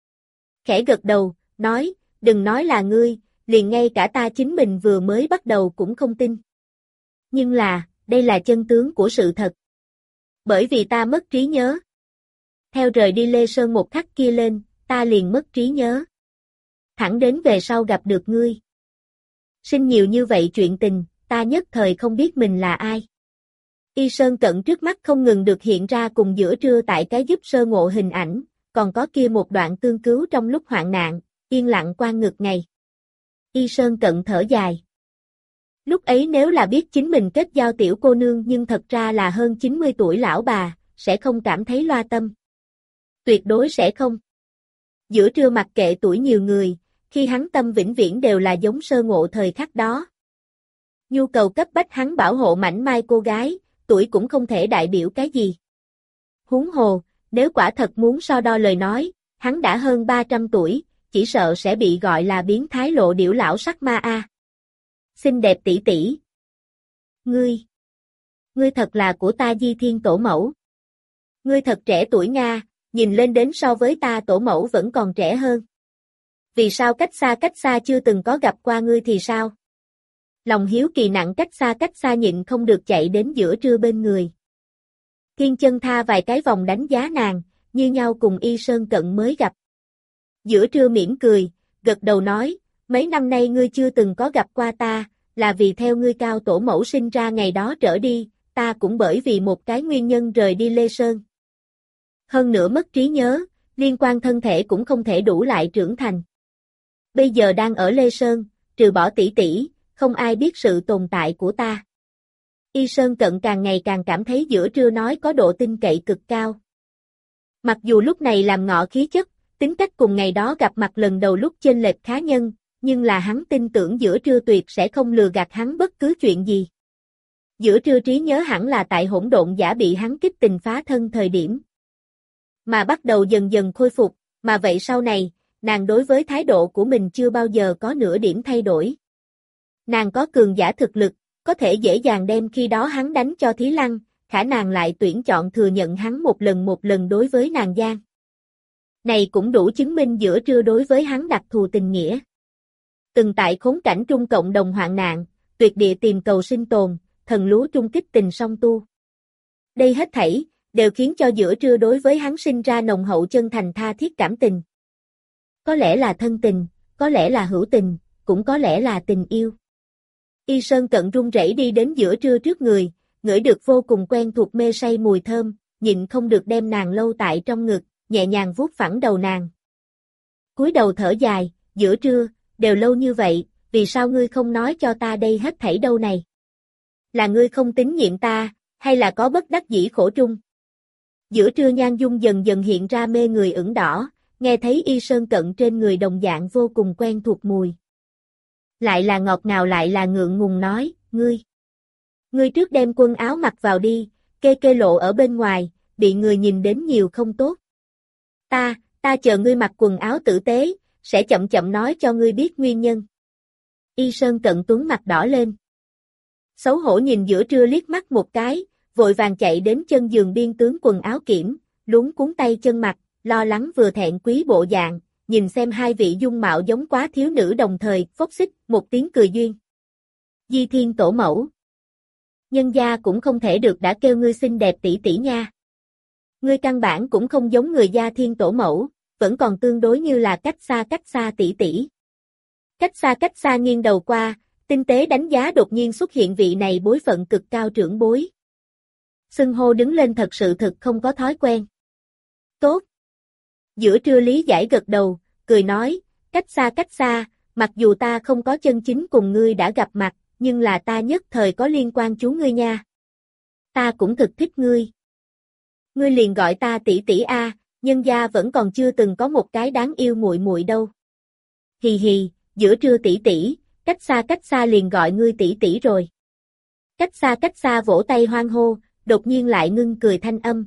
S1: Khẽ gật đầu, nói, đừng nói là ngươi, liền ngay cả ta chính mình vừa mới bắt đầu cũng không tin. Nhưng là, đây là chân tướng của sự thật. Bởi vì ta mất trí nhớ. Theo rời đi Lê Sơn một khắc kia lên, ta liền mất trí nhớ. Thẳng đến về sau gặp được ngươi. Sinh nhiều như vậy chuyện tình, ta nhất thời không biết mình là ai. Y Sơn Cận trước mắt không ngừng được hiện ra cùng giữa trưa tại cái giúp sơ ngộ hình ảnh, còn có kia một đoạn tương cứu trong lúc hoạn nạn, yên lặng quan ngược ngày. Y Sơn Cận thở dài. Lúc ấy nếu là biết chính mình kết giao tiểu cô nương nhưng thật ra là hơn 90 tuổi lão bà, sẽ không cảm thấy loa tâm. Tuyệt đối sẽ không. Giữa trưa mặc kệ tuổi nhiều người, khi hắn tâm vĩnh viễn đều là giống sơ ngộ thời khắc đó. Nhu cầu cấp bách hắn bảo hộ mảnh mai cô gái, tuổi cũng không thể đại biểu cái gì. Huống hồ, nếu quả thật muốn so đo lời nói, hắn đã hơn 300 tuổi, chỉ sợ sẽ bị gọi là biến thái lộ điểu lão sắc ma a. Xinh đẹp tỷ tỷ. Ngươi thật là của ta Di Thiên Tổ Mẫu. Ngươi thật trẻ tuổi Nga, nhìn lên đến so với ta Tổ Mẫu vẫn còn trẻ hơn. Vì sao cách xa chưa từng có gặp qua ngươi thì sao? Lòng hiếu kỳ nặng cách xa nhịn không được chạy đến giữa trưa bên người. Thiên Chân tha vài cái vòng đánh giá nàng, như nhau cùng Y Sơn Cận mới gặp. Giữa trưa mỉm cười, gật đầu nói, mấy năm nay ngươi chưa từng có gặp qua ta, là vì theo ngươi cao tổ mẫu sinh ra ngày đó trở đi, ta cũng bởi vì một cái nguyên nhân rời đi Lê Sơn. Hơn nữa mất trí nhớ, liên quan thân thể cũng không thể đủ lại trưởng thành. Bây giờ đang ở Lê Sơn, trừ bỏ tỷ tỷ, không ai biết sự tồn tại của ta. Y Sơn Cận càng ngày càng cảm thấy giữa trưa nói có độ tin cậy cực cao. Mặc dù lúc này làm ngọ khí chất, tính cách cùng ngày đó gặp mặt lần đầu lúc chênh lệch khá nhân, nhưng là hắn tin tưởng giữa trưa tuyệt sẽ không lừa gạt hắn bất cứ chuyện gì. Giữa trưa trí nhớ hẳn là tại hỗn độn giả bị hắn kích tình phá thân thời điểm. Mà bắt đầu dần dần khôi phục, mà vậy sau này, nàng đối với thái độ của mình chưa bao giờ có nửa điểm thay đổi. Nàng có cường giả thực lực, có thể dễ dàng đem khi đó hắn đánh cho Thí Lăng, khả nàng lại tuyển chọn thừa nhận hắn một lần đối với nàng gian. Này cũng đủ chứng minh giữa trưa đối với hắn đặc thù tình nghĩa. Từng tại khốn cảnh trung cộng đồng hoạn nạn, tuyệt địa tìm cầu sinh tồn, thần lúa trung kích tình song tu. Đây hết thảy, đều khiến cho giữa trưa đối với hắn sinh ra nồng hậu chân thành tha thiết cảm tình. Có lẽ là thân tình, có lẽ là hữu tình, cũng có lẽ là tình yêu. Y Sơn Cận run rẩy đi đến giữa trưa trước người, ngửi được vô cùng quen thuộc mê say mùi thơm, nhịn không được đem nàng lâu tại trong ngực, nhẹ nhàng vuốt phẳng đầu nàng. Cúi đầu thở dài, giữa trưa, đều lâu như vậy, vì sao ngươi không nói cho ta đây hết thảy đâu này? Là ngươi không tín nhiệm ta, hay là có bất đắc dĩ khổ trung? Giữa trưa nhan dung dần dần hiện ra mê người ửng đỏ, nghe thấy Y Sơn Cận trên người đồng dạng vô cùng quen thuộc mùi. Lại là ngọt ngào lại là ngượng ngùng nói, ngươi trước đem quần áo mặc vào đi, kê lộ ở bên ngoài, bị người nhìn đến nhiều không tốt. Ta chờ ngươi mặc quần áo tử tế, sẽ chậm chậm nói cho ngươi biết nguyên nhân. Y Sơn Cận tuấn mặt đỏ lên. Xấu hổ nhìn giữa trưa liếc mắt một cái, vội vàng chạy đến chân giường biên tướng quần áo kiểm, luống cuốn tay chân mặt, lo lắng vừa thẹn quý bộ dạng, nhìn xem hai vị dung mạo giống quá thiếu nữ đồng thời, phốc xích, một tiếng cười duyên. Di Thiên tổ mẫu. Nhân gia cũng không thể được đã kêu ngươi xinh đẹp tỷ tỷ nha. Ngươi căn bản cũng không giống người gia thiên tổ mẫu, vẫn còn tương đối như là cách xa tỷ tỷ. Cách xa nghiêng đầu qua, tinh tế đánh giá đột nhiên xuất hiện vị này bối phận cực cao trưởng bối. Xưng hô đứng lên thật sự thực không có thói quen. Tốt. Giữa trưa lý giải gật đầu, cười nói, cách xa, mặc dù ta không có chân chính cùng ngươi đã gặp mặt, nhưng là ta nhất thời có liên quan chú ngươi nha. Ta cũng thực thích ngươi. Ngươi liền gọi ta tỷ tỷ a, nhân gia vẫn còn chưa từng có một cái đáng yêu muội muội đâu. Hì hì, giữa trưa tỷ tỷ, cách xa liền gọi ngươi tỷ tỷ rồi. Cách xa vỗ tay hoan hô, đột nhiên lại ngưng cười thanh âm.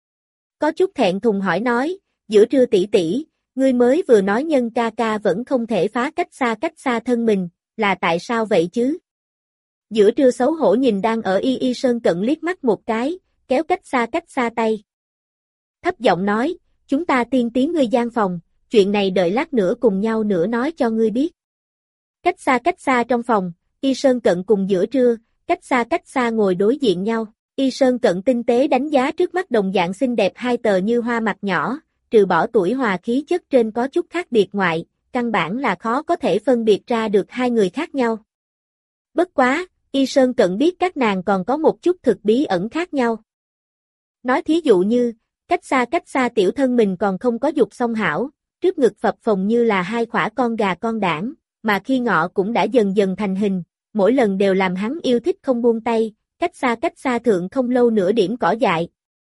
S1: Có chút thẹn thùng hỏi nói, giữa trưa tỷ tỷ, ngươi mới vừa nói nhân ca ca vẫn không thể phá cách xa thân mình, là tại sao vậy chứ? Giữa trưa xấu hổ nhìn đang ở Y Sơn Cận liếc mắt một cái, kéo cách xa tay. Thấp giọng nói, chúng ta tiên tiến ngươi gian phòng, chuyện này đợi lát nữa cùng nhau nữa nói cho ngươi biết. Cách xa trong phòng, Y Sơn Cận cùng giữa trưa, cách xa ngồi đối diện nhau. Y Sơn Cận tinh tế đánh giá trước mắt đồng dạng xinh đẹp hai tờ như hoa mặt nhỏ, trừ bỏ tuổi hòa khí chất trên có chút khác biệt ngoại, căn bản là khó có thể phân biệt ra được hai người khác nhau. Bất quá, Y Sơn Cận biết các nàng còn có một chút thực bí ẩn khác nhau. Nói thí dụ như, cách xa tiểu thân mình còn không có dục song hảo, trước ngực phập phồng như là hai khỏa con gà con đảng, mà khi ngọ cũng đã dần dần thành hình, mỗi lần đều làm hắn yêu thích không buông tay, cách xa thượng không lâu nửa điểm cỏ dại.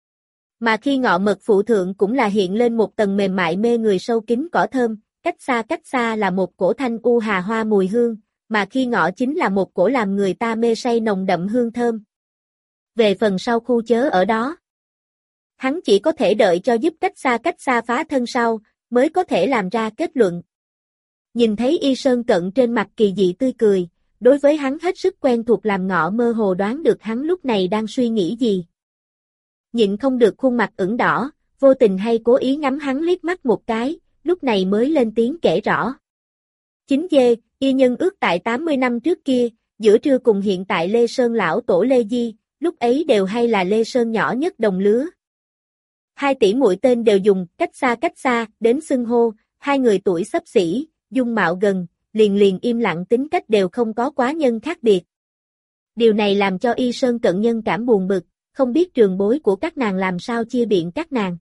S1: Mà khi ngọ mật phụ thượng cũng là hiện lên một tầng mềm mại mê người sâu kín cỏ thơm, cách xa là một cổ thanh u hà hoa mùi hương, mà khi ngọ chính là một cổ làm người ta mê say nồng đậm hương thơm. Về phần sau khu chớ ở đó, hắn chỉ có thể đợi cho giúp cách xa phá thân sau, mới có thể làm ra kết luận. Nhìn thấy Y Sơn Cận trên mặt kỳ dị tươi cười, đối với hắn hết sức quen thuộc làm ngọ mơ hồ đoán được hắn lúc này đang suy nghĩ gì. Nhịn không được khuôn mặt ửng đỏ, vô tình hay cố ý ngắm hắn liếc mắt một cái, lúc này mới lên tiếng kể rõ. Chính dê, y nhân ước tại 80 năm trước kia, giữa trưa cùng hiện tại Lê Sơn lão tổ Lê Di, lúc ấy đều hay là Lê Sơn nhỏ nhất đồng lứa. Hai tỷ muội tên đều dùng cách xa đến xưng hô, hai người tuổi xấp xỉ, dung mạo gần, liền im lặng tính cách đều không có quá nhân khác biệt. Điều này làm cho Y Sơn Cận nhân cảm buồn bực, không biết trường bối của các nàng làm sao chia biện các nàng.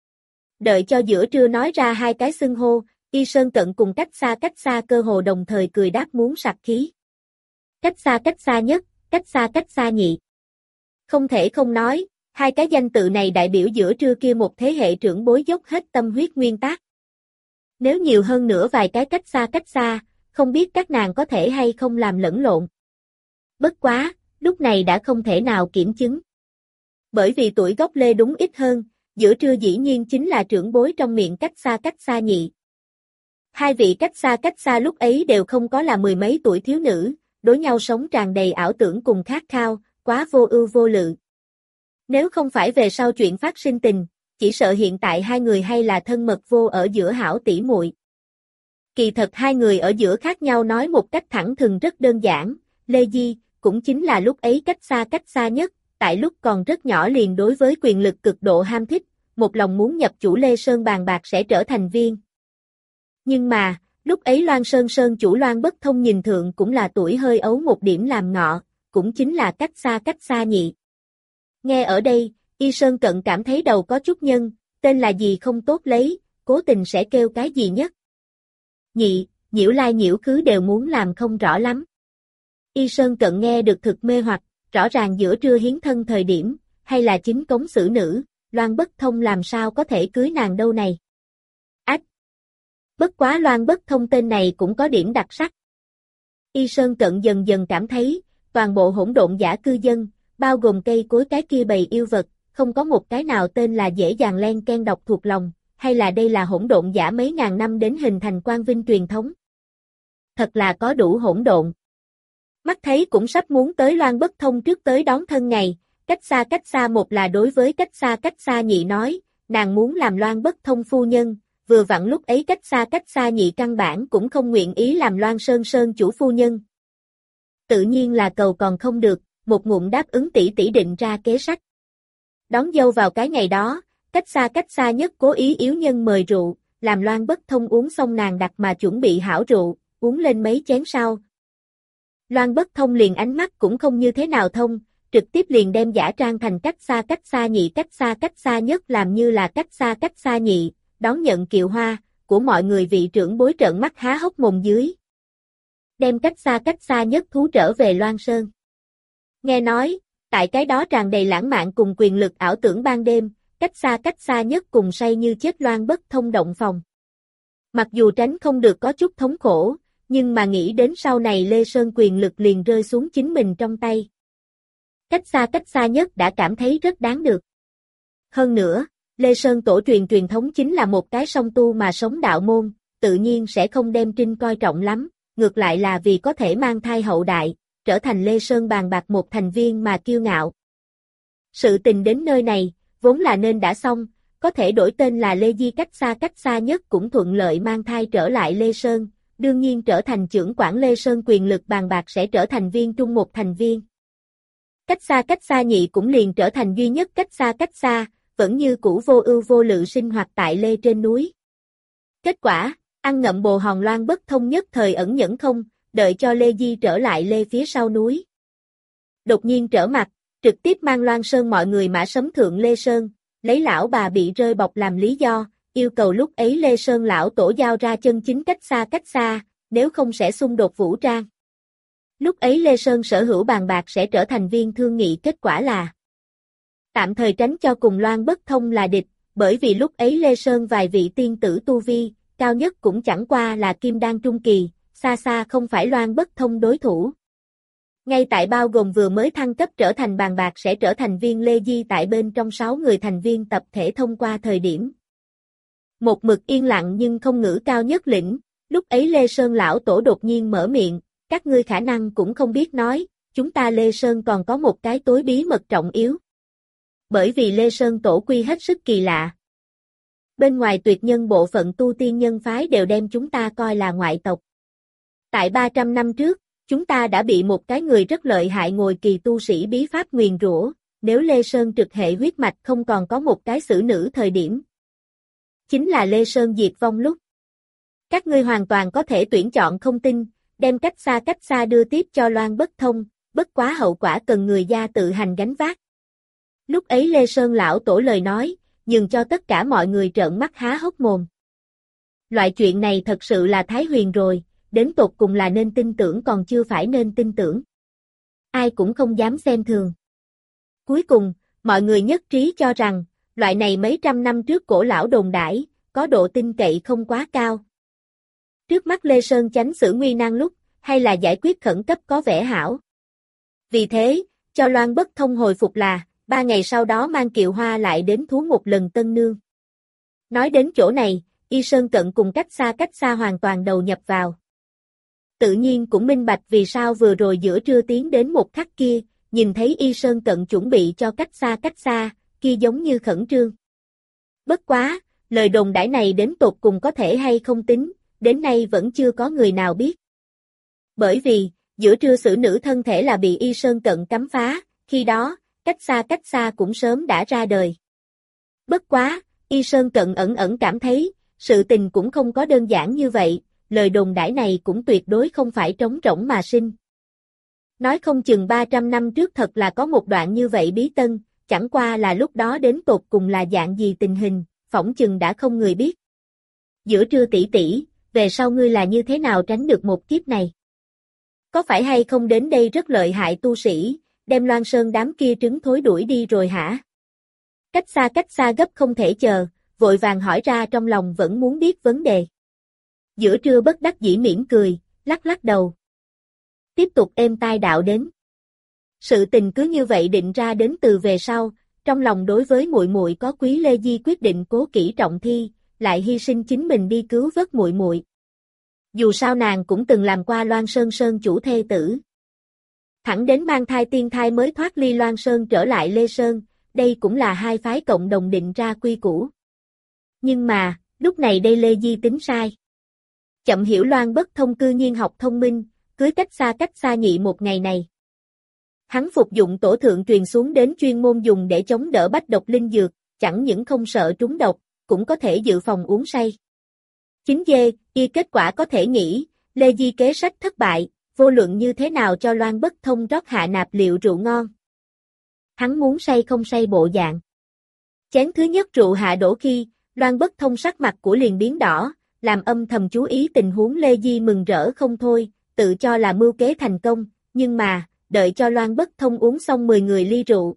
S1: Đợi cho giữa trưa nói ra hai cái xưng hô, Y Sơn Cận cùng cách xa cơ hồ đồng thời cười đáp muốn sặc khí. Cách xa nhất, cách xa nhị. Không thể không nói, hai cái danh tự này đại biểu giữa trưa kia một thế hệ trưởng bối dốc hết tâm huyết nguyên tác. Nếu nhiều hơn nữa vài cái cách xa, không biết các nàng có thể hay không làm lẫn lộn. Bất quá, lúc này đã không thể nào kiểm chứng. Bởi vì tuổi gốc Lê đúng ít hơn, giữa trưa dĩ nhiên chính là trưởng bối trong miệng cách xa nhị. Hai vị cách xa lúc ấy đều không có là mười mấy tuổi thiếu nữ, đối nhau sống tràn đầy ảo tưởng cùng khát khao, quá vô ưu vô lự. Nếu không phải về sau chuyện phát sinh tình, chỉ sợ hiện tại hai người hay là thân mật vô ở giữa hảo tỷ muội. Kỳ thật hai người ở giữa khác nhau nói một cách thẳng thừng rất đơn giản, Lê Di, cũng chính là lúc ấy cách xa nhất, tại lúc còn rất nhỏ liền đối với quyền lực cực độ ham thích, một lòng muốn nhập chủ Lê Sơn bàn bạc sẽ trở thành viên. Nhưng mà, lúc ấy Loan Sơn Sơn chủ Loan Bất Thông nhìn thượng cũng là tuổi hơi ấu một điểm làm ngọ, cũng chính là cách xa nhị. Nghe ở đây, Y Sơn Cận cảm thấy đầu có chút nhân, tên là gì không tốt lấy, cố tình sẽ kêu cái gì nhất. Nhị, nhiễu lai nhiễu khứ đều muốn làm không rõ lắm. Y Sơn Cận nghe được thực mê hoặc, rõ ràng giữa trưa hiến thân thời điểm, hay là chính cống xử nữ, Loan Bất Thông làm sao có thể cưới nàng đâu này. Ách! Bất quá Loan Bất Thông tên này cũng có điểm đặc sắc. Y Sơn Cận dần dần cảm thấy, toàn bộ hỗn độn giả cư dân, bao gồm cây cối cái kia bầy yêu vật, không có một cái nào tên là dễ dàng len ken đọc thuộc lòng, hay là đây là hỗn độn giả mấy ngàn năm đến hình thành quang vinh truyền thống. Thật là có đủ hỗn độn. Mắt thấy cũng sắp muốn tới Loan Bất Thông trước tới đón thân ngày, cách xa một là đối với cách xa nhị nói, nàng muốn làm Loan Bất Thông phu nhân, vừa vặn lúc ấy cách xa nhị căn bản cũng không nguyện ý làm Loan Sơn Sơn chủ phu nhân. Tự nhiên là cầu còn không được, một ngụm đáp ứng tỷ định ra kế sách. Đón dâu vào cái ngày đó, cách xa nhất cố ý yếu nhân mời rượu, làm Loan Bất Thông uống xong nàng đặt mà chuẩn bị hảo rượu, uống lên mấy chén sau. Loan Bất Thông liền ánh mắt cũng không như thế nào thông, trực tiếp liền đem giả trang thành cách xa nhị cách xa nhất làm như là cách xa nhị, đón nhận kiệu hoa, của mọi người vị trưởng bối trợn mắt há hốc mồm dưới. Đem cách xa nhất thú trở về Loan Sơn. Nghe nói, tại cái đó tràn đầy lãng mạn cùng quyền lực ảo tưởng ban đêm, cách xa nhất cùng say như chết Loan Bất Thông động phòng. Mặc dù tránh không được có chút thống khổ, nhưng mà nghĩ đến sau này Lê Sơn quyền lực liền rơi xuống chính mình trong tay. Cách xa nhất đã cảm thấy rất đáng được. Hơn nữa, Lê Sơn tổ truyền thống chính là một cái song tu mà sống đạo môn, tự nhiên sẽ không đem Trinh coi trọng lắm, ngược lại là vì có thể mang thai hậu đại, trở thành Lê Sơn bàn bạc một thành viên mà kiêu ngạo. Sự tình đến nơi này, vốn là nên đã xong, có thể đổi tên là Lê Di cách xa nhất cũng thuận lợi mang thai trở lại Lê Sơn, đương nhiên trở thành trưởng quản Lê Sơn quyền lực bàn bạc sẽ trở thành viên trung một thành viên. Cách xa nhị cũng liền trở thành duy nhất cách xa, vẫn như cũ vô ưu vô lự sinh hoạt tại Lê trên núi. Kết quả, ăn ngậm bồ hòn Loan Bất Thông nhất thời ẩn nhẫn không, đợi cho Lê Di trở lại Lê phía sau núi. Đột nhiên trở mặt, trực tiếp mang Loan Sơn mọi người mã sấm thượng Lê Sơn, lấy lão bà bị rơi bọc làm lý do, yêu cầu lúc ấy Lê Sơn lão tổ giao ra chân chính cách xa, nếu không sẽ xung đột vũ trang. Lúc ấy Lê Sơn sở hữu bàn bạc sẽ trở thành viên thương nghị, kết quả là tạm thời tránh cho cùng Loan Bất Thông là địch, bởi vì lúc ấy Lê Sơn vài vị tiên tử tu vi, cao nhất cũng chẳng qua là kim đan trung kỳ, xa không phải Loan Bất Thông đối thủ. Ngay tại bao gồm vừa mới thăng cấp trở thành bàn bạc sẽ trở thành viên Lê Di tại bên trong 6 người thành viên tập thể thông qua thời điểm. Một mực yên lặng nhưng không ngữ cao nhất lĩnh, lúc ấy Lê Sơn lão tổ đột nhiên mở miệng, các ngươi khả năng cũng không biết nói, chúng ta Lê Sơn còn có một cái tối bí mật trọng yếu. Bởi vì Lê Sơn tổ quy hết sức kỳ lạ. Bên ngoài tuyệt nhân bộ phận tu tiên nhân phái đều đem chúng ta coi là ngoại tộc. Tại 300 năm trước, chúng ta đã bị một cái người rất lợi hại ngồi kỳ tu sĩ bí pháp nguyền rủa, nếu Lê Sơn trực hệ huyết mạch không còn có một cái xử nữ thời điểm. Chính là Lê Sơn diệt vong lúc. Các ngươi hoàn toàn có thể tuyển chọn không tin, đem cách xa đưa tiếp cho Loan Bất Thông, bất quá hậu quả cần người gia tự hành gánh vác. Lúc ấy Lê Sơn lão tổ lời nói, nhường cho tất cả mọi người trợn mắt há hốc mồm. Loại chuyện này thật sự là thái huyền rồi, đến tột cùng là nên tin tưởng còn chưa phải nên tin tưởng. Ai cũng không dám xem thường. Cuối cùng, mọi người nhất trí cho rằng, loại này mấy trăm năm trước cổ lão đồn đãi, có độ tin cậy không quá cao. Trước mắt Lê Sơn tránh xử nguy nan lúc, hay là giải quyết khẩn cấp có vẻ hảo. Vì thế, cho Loan Bất Thông hồi phục là, 3 ngày sau đó mang kiệu hoa lại đến thú một lần tân nương. Nói đến chỗ này, Y Sơn Cận cùng cách xa hoàn toàn đầu nhập vào. Tự nhiên cũng minh bạch vì sao vừa rồi giữa trưa tiến đến một khắc kia, nhìn thấy Y Sơn Cận chuẩn bị cho cách xa, kia giống như khẩn trương. Bất quá, lời đồn đãi này đến tột cùng có thể hay không tính, đến nay vẫn chưa có người nào biết. Bởi vì, giữa trưa xử nữ thân thể là bị Y Sơn Cận cắm phá, khi đó, cách xa cũng sớm đã ra đời. Bất quá, Y Sơn Cận ẩn ẩn cảm thấy, sự tình cũng không có đơn giản như vậy, lời đồn đãi này cũng tuyệt đối không phải trống rỗng mà sinh. Nói không chừng 300 năm trước thật là có một đoạn như vậy bí tân, chẳng qua là lúc đó đến tột cùng là dạng gì tình hình, phỏng chừng đã không người biết. Giữa Trưa tỷ tỷ, về sau ngươi là như thế nào tránh được một kiếp này? Có phải hay không đến đây rất lợi hại tu sĩ, đem Loan Sơn đám kia trứng thối đuổi đi rồi hả? Cách xa gấp không thể chờ, vội vàng hỏi ra trong lòng vẫn muốn biết vấn đề. Giữa Trưa bất đắc dĩ mỉm cười, lắc lắc đầu. Tiếp tục êm tai đạo đến. Sự tình cứ như vậy định ra đến từ về sau, trong lòng đối với muội muội có Quý Lê Di quyết định cố kỹ trọng thi, lại hy sinh chính mình đi cứu vớt muội muội. Dù sao nàng cũng từng làm qua Loan Sơn Sơn chủ thê tử. Thẳng đến mang thai tiên thai mới thoát ly Loan Sơn trở lại Lê Sơn, đây cũng là hai phái cộng đồng định ra quy củ. Nhưng mà, lúc này đây Lê Di tính sai. Chậm hiểu Loan bất thông cư nhiên học thông minh, cưới cách xa nhị một ngày này. Hắn phục dụng tổ thượng truyền xuống đến chuyên môn dùng để chống đỡ bách độc linh dược, chẳng những không sợ trúng độc, cũng có thể dự phòng uống say. Chính dê, y kết quả có thể nghĩ, Lê Di kế sách thất bại, vô luận như thế nào cho Loan bất thông rót hạ nạp liệu rượu ngon. Hắn muốn say không say bộ dạng. Chén thứ nhất rượu hạ đổ khi, Loan bất thông sắc mặt của liền biến đỏ, làm âm thầm chú ý tình huống Lê Di mừng rỡ không thôi, tự cho là mưu kế thành công, nhưng mà, đợi cho Loan bất thông uống xong 10 người ly rượu.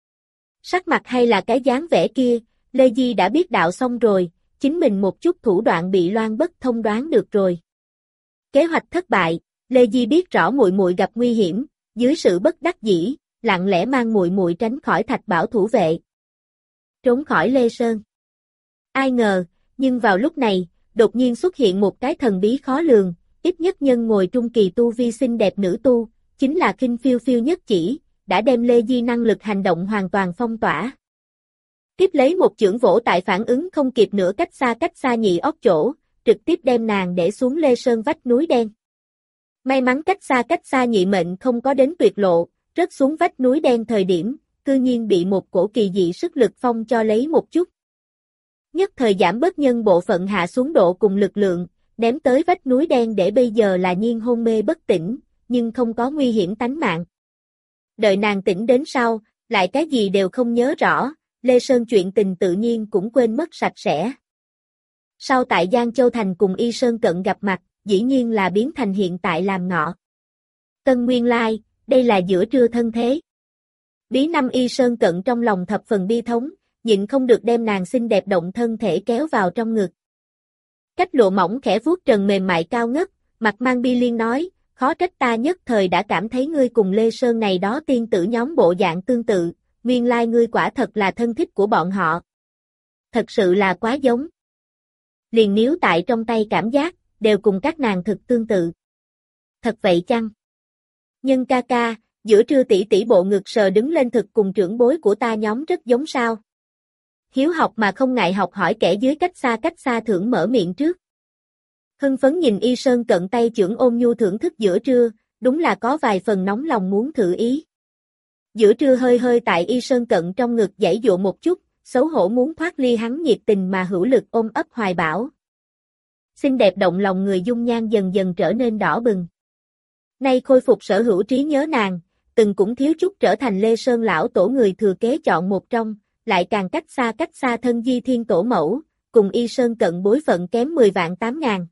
S1: Sắc mặt hay là cái dáng vẻ kia, Lê Di đã biết đạo xong rồi, chính mình một chút thủ đoạn bị Loan bất thông đoán được rồi. Kế hoạch thất bại, Lê Di biết rõ muội muội gặp nguy hiểm, dưới sự bất đắc dĩ, lặng lẽ mang muội muội tránh khỏi Thạch Bảo thủ vệ. Trốn khỏi Lê Sơn. Ai ngờ, nhưng vào lúc này, đột nhiên xuất hiện một cái thần bí khó lường, ít nhất nhân ngồi trung kỳ tu vi xinh đẹp nữ tu, chính là Khinh Phiêu Phiêu nhất chỉ, đã đem Lê Di năng lực hành động hoàn toàn phong tỏa. Tiếp lấy một chưởng vỗ tại phản ứng không kịp nữa cách xa nhị óc chỗ, trực tiếp đem nàng để xuống Lê Sơn vách núi đen. May mắn cách xa nhị mệnh không có đến tuyệt lộ, rớt xuống vách núi đen thời điểm, cư nhiên bị một cổ kỳ dị sức lực phong cho lấy một chút. Nhất thời giảm bớt nhân bộ phận hạ xuống độ cùng lực lượng, ném tới vách núi đen để bây giờ là nhiên hôn mê bất tỉnh, nhưng không có nguy hiểm tánh mạng. Đợi nàng tỉnh đến sau, lại cái gì đều không nhớ rõ, Lê Sơn chuyện tình tự nhiên cũng quên mất sạch sẽ. Sau tại Giang Châu Thành cùng Y Sơn Cận gặp mặt, dĩ nhiên là biến thành hiện tại làm ngọ. Tân nguyên lai, đây là giữa trưa thân thế. Bí năm Y Sơn Cận trong lòng thập phần bi thống, nhịn không được đem nàng xinh đẹp động thân thể kéo vào trong ngực. Cách lụa mỏng khẽ vuốt trần mềm mại cao ngất, mặt mang bi liên nói, khó trách ta nhất thời đã cảm thấy ngươi cùng Lê Sơn này đó tiên tử nhóm bộ dạng tương tự, nguyên lai ngươi quả thật là thân thích của bọn họ. Thật sự là quá giống. Liền níu tại trong tay cảm giác, đều cùng các nàng thực tương tự. Thật vậy chăng? Nhân ca ca, giữa trưa tỷ tỷ bộ ngực sờ đứng lên thực cùng trưởng bối của ta nhóm rất giống sao? Hiếu học mà không ngại học hỏi kẻ dưới cách xa thưởng mở miệng trước. Hưng phấn nhìn Y Sơn Cận tay trưởng ôn nhu thưởng thức giữa trưa, đúng là có vài phần nóng lòng muốn thử ý. Giữa trưa hơi hơi tại Y Sơn Cận trong ngực giãy giụa một chút, xấu hổ muốn thoát ly hắn nhiệt tình mà hữu lực ôm ấp hoài bão. Xinh đẹp động lòng người dung nhan dần dần trở nên đỏ bừng. Nay khôi phục sở hữu trí nhớ nàng, từng cũng thiếu chút trở thành Lê Sơn lão tổ người thừa kế chọn một trong, lại càng cách xa thân di thiên tổ mẫu, cùng Y Sơn Cận bối phận kém 10 vạn 8 ngàn.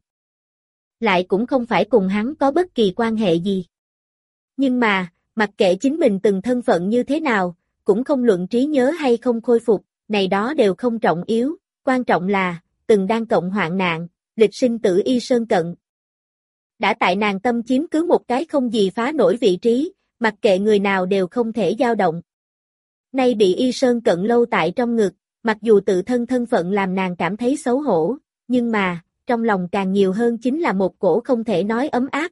S1: Lại cũng không phải cùng hắn có bất kỳ quan hệ gì. Nhưng mà, mặc kệ chính mình từng thân phận như thế nào, cũng không luận trí nhớ hay không khôi phục, này đó đều không trọng yếu, quan trọng là, từng đang cộng hoạn nạn, lịch sinh tử Y Sơn Cận. Đã tại nàng tâm chiếm cứ một cái không gì phá nổi vị trí, mặc kệ người nào đều không thể dao động. Nay bị Y Sơn Cận lâu tại trong ngực, mặc dù tự thân thân phận làm nàng cảm thấy xấu hổ, nhưng mà, trong lòng càng nhiều hơn chính là một cổ không thể nói ấm áp.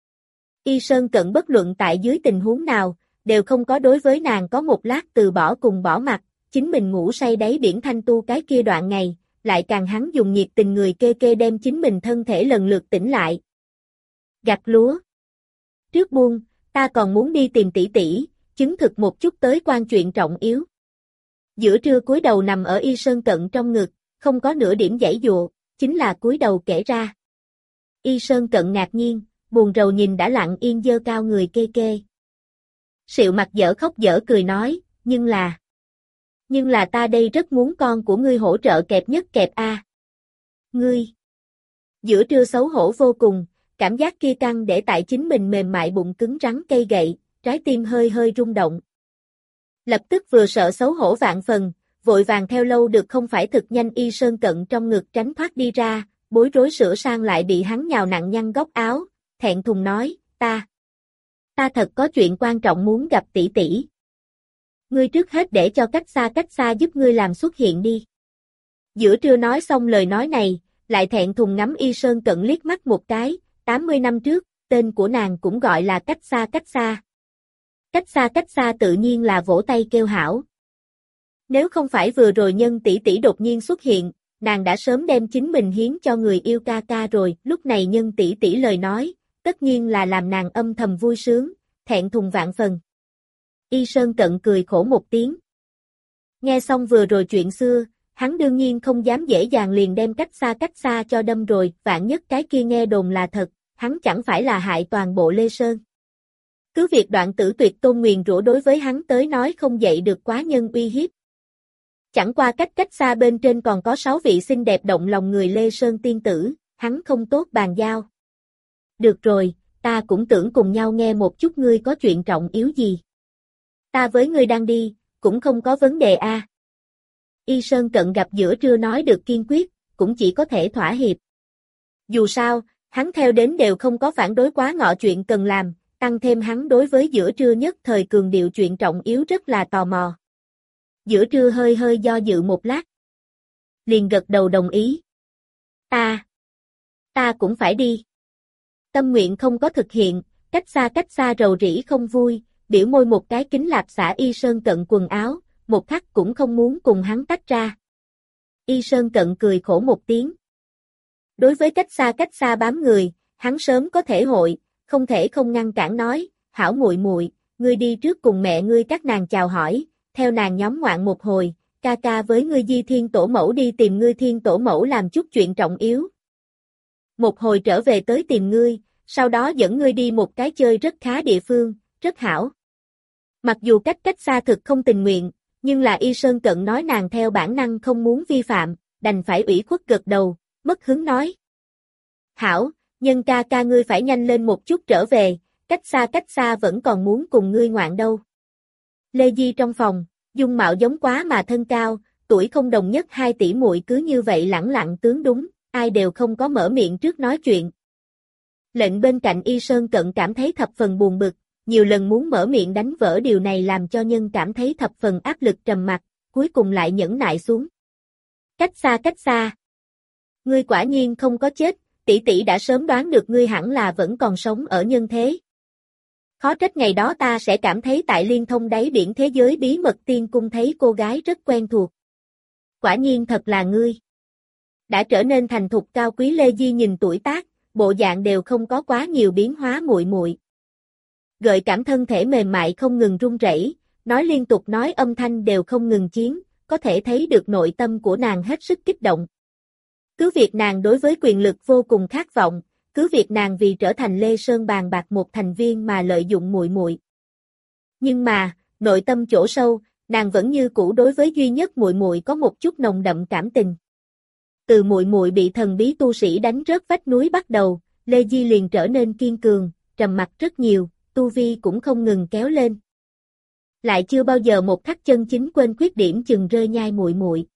S1: Y Sơn Cận bất luận tại dưới tình huống nào, đều không có đối với nàng có một lát từ bỏ cùng bỏ mặt, chính mình ngủ say đáy biển thanh tu cái kia đoạn ngày, lại càng hắn dùng nhiệt tình người kê kê đem chính mình thân thể lần lượt tỉnh lại. Gặt lúa. Trước buông, ta còn muốn đi tìm tỷ tỷ, chứng thực một chút tới quan chuyện trọng yếu. Giữa trưa cúi đầu nằm ở Y Sơn Cận trong ngực, không có nửa điểm giãy dụa, chính là cúi đầu kể ra. Y Sơn Cận ngạc nhiên, buồn rầu nhìn đã lặng yên dơ cao người kê kê. Sịu mặt dở khóc dở cười nói, nhưng là ta đây rất muốn con của ngươi hỗ trợ kẹp nhất kẹp a. Ngươi. Giữa trưa xấu hổ vô cùng, cảm giác kia căng để tại chính mình mềm mại bụng cứng rắn cây gậy, trái tim hơi hơi rung động. Lập tức vừa sợ xấu hổ vạn phần, vội vàng theo lâu được không phải thực nhanh Y Sơn Cận trong ngực tránh thoát đi ra, bối rối sửa sang lại bị hắn nhào nặng nhăn góc áo, thẹn thùng nói, ta thật có chuyện quan trọng muốn gặp tỷ tỷ. Ngươi trước hết để cho cách xa giúp ngươi làm xuất hiện đi. Giữa trưa nói xong lời nói này, lại thẹn thùng ngắm Y Sơn Cận liếc mắt một cái, 80 năm trước, tên của nàng cũng gọi là cách xa. Cách xa tự nhiên là vỗ tay kêu hảo. Nếu không phải vừa rồi nhân tỷ tỷ đột nhiên xuất hiện, nàng đã sớm đem chính mình hiến cho người yêu ca ca rồi, lúc này nhân tỷ tỷ lời nói, tất nhiên là làm nàng âm thầm vui sướng, thẹn thùng vạn phần. Y Sơn Cận cười khổ một tiếng. Nghe xong vừa rồi chuyện xưa, hắn đương nhiên không dám dễ dàng liền đem cách xa cho đâm rồi, vạn nhất cái kia nghe đồn là thật, hắn chẳng phải là hại toàn bộ Lê Sơn. Cứ việc Đoạn Tử Tuyệt tôn nguyền rủa đối với hắn tới nói không dậy được quá nhân uy hiếp. Chẳng qua cách xa bên trên còn có 6 vị xinh đẹp động lòng người Lê Sơn tiên tử, hắn không tốt bàn giao. Được rồi, ta cũng tưởng cùng nhau nghe một chút ngươi có chuyện trọng yếu gì. Ta với ngươi đang đi, cũng không có vấn đề a. Y Sơn Cận gặp giữa trưa nói được kiên quyết, cũng chỉ có thể thỏa hiệp. Dù sao, hắn theo đến đều không có phản đối quá ngọ chuyện cần làm, tăng thêm hắn đối với giữa trưa nhất thời cường điệu chuyện trọng yếu rất là tò mò. Giữa trưa hơi hơi do dự một lát. Liền gật đầu đồng ý. Ta cũng phải đi. Tâm nguyện không có thực hiện, cách xa rầu rĩ không vui, biểu môi một cái kính lạp xả Y Sơn Cận quần áo, một khắc cũng không muốn cùng hắn tách ra. Y Sơn Cận cười khổ một tiếng. Đối với cách xa bám người, hắn sớm có thể hội, không thể không ngăn cản nói, hảo muội muội, ngươi đi trước cùng mẹ ngươi các nàng chào hỏi, theo nàng nhóm ngoạn một hồi, ca ca với ngươi Di Thiên Tổ Mẫu đi tìm ngươi Thiên Tổ Mẫu làm chút chuyện trọng yếu. Một hồi trở về tới tìm ngươi, sau đó dẫn ngươi đi một cái chơi rất khá địa phương, rất hảo. Mặc dù cách xa thực không tình nguyện, nhưng là Y Sơn Cận nói nàng theo bản năng không muốn vi phạm, đành phải ủy khuất gật đầu, mất hứng nói. Hảo, nhân ca ca ngươi phải nhanh lên một chút trở về, cách xa vẫn còn muốn cùng ngươi ngoạn đâu. Lê Di trong phòng, dung mạo giống quá mà thân cao, tuổi không đồng nhất 2 tỷ muội cứ như vậy lẳng lặng tướng đúng, ai đều không có mở miệng trước nói chuyện. Lệnh bên cạnh Y Sơn Cận cảm thấy thập phần buồn bực, nhiều lần muốn mở miệng đánh vỡ điều này làm cho nhân cảm thấy thập phần áp lực trầm mặc, cuối cùng lại nhẫn nại xuống. Cách xa. Ngươi quả nhiên không có chết, tỷ tỷ đã sớm đoán được ngươi hẳn là vẫn còn sống ở nhân thế. Khó trách ngày đó ta sẽ cảm thấy tại liên thông đáy biển thế giới bí mật tiên cung thấy cô gái rất quen thuộc. Quả nhiên thật là ngươi. Đã trở nên thành thục cao quý Lê Di nhìn tuổi tác, bộ dạng đều không có quá nhiều biến hóa muội muội. Gợi cảm thân thể mềm mại không ngừng run rẩy, nói liên tục nói âm thanh đều không ngừng chiến, có thể thấy được nội tâm của nàng hết sức kích động. Cứ việc nàng đối với quyền lực vô cùng khát vọng, cứ việc nàng vì trở thành Lê Sơn bàn bạc một thành viên mà lợi dụng muội muội. Nhưng mà, nội tâm chỗ sâu, nàng vẫn như cũ đối với duy nhất muội muội có một chút nồng đậm cảm tình. Từ muội muội bị thần bí tu sĩ đánh rớt vách núi bắt đầu, Lê Di liền trở nên kiên cường, trầm mặc rất nhiều, tu vi cũng không ngừng kéo lên. Lại chưa bao giờ một khắc chân chính quên khuyết điểm chừng rơi nhai muội muội.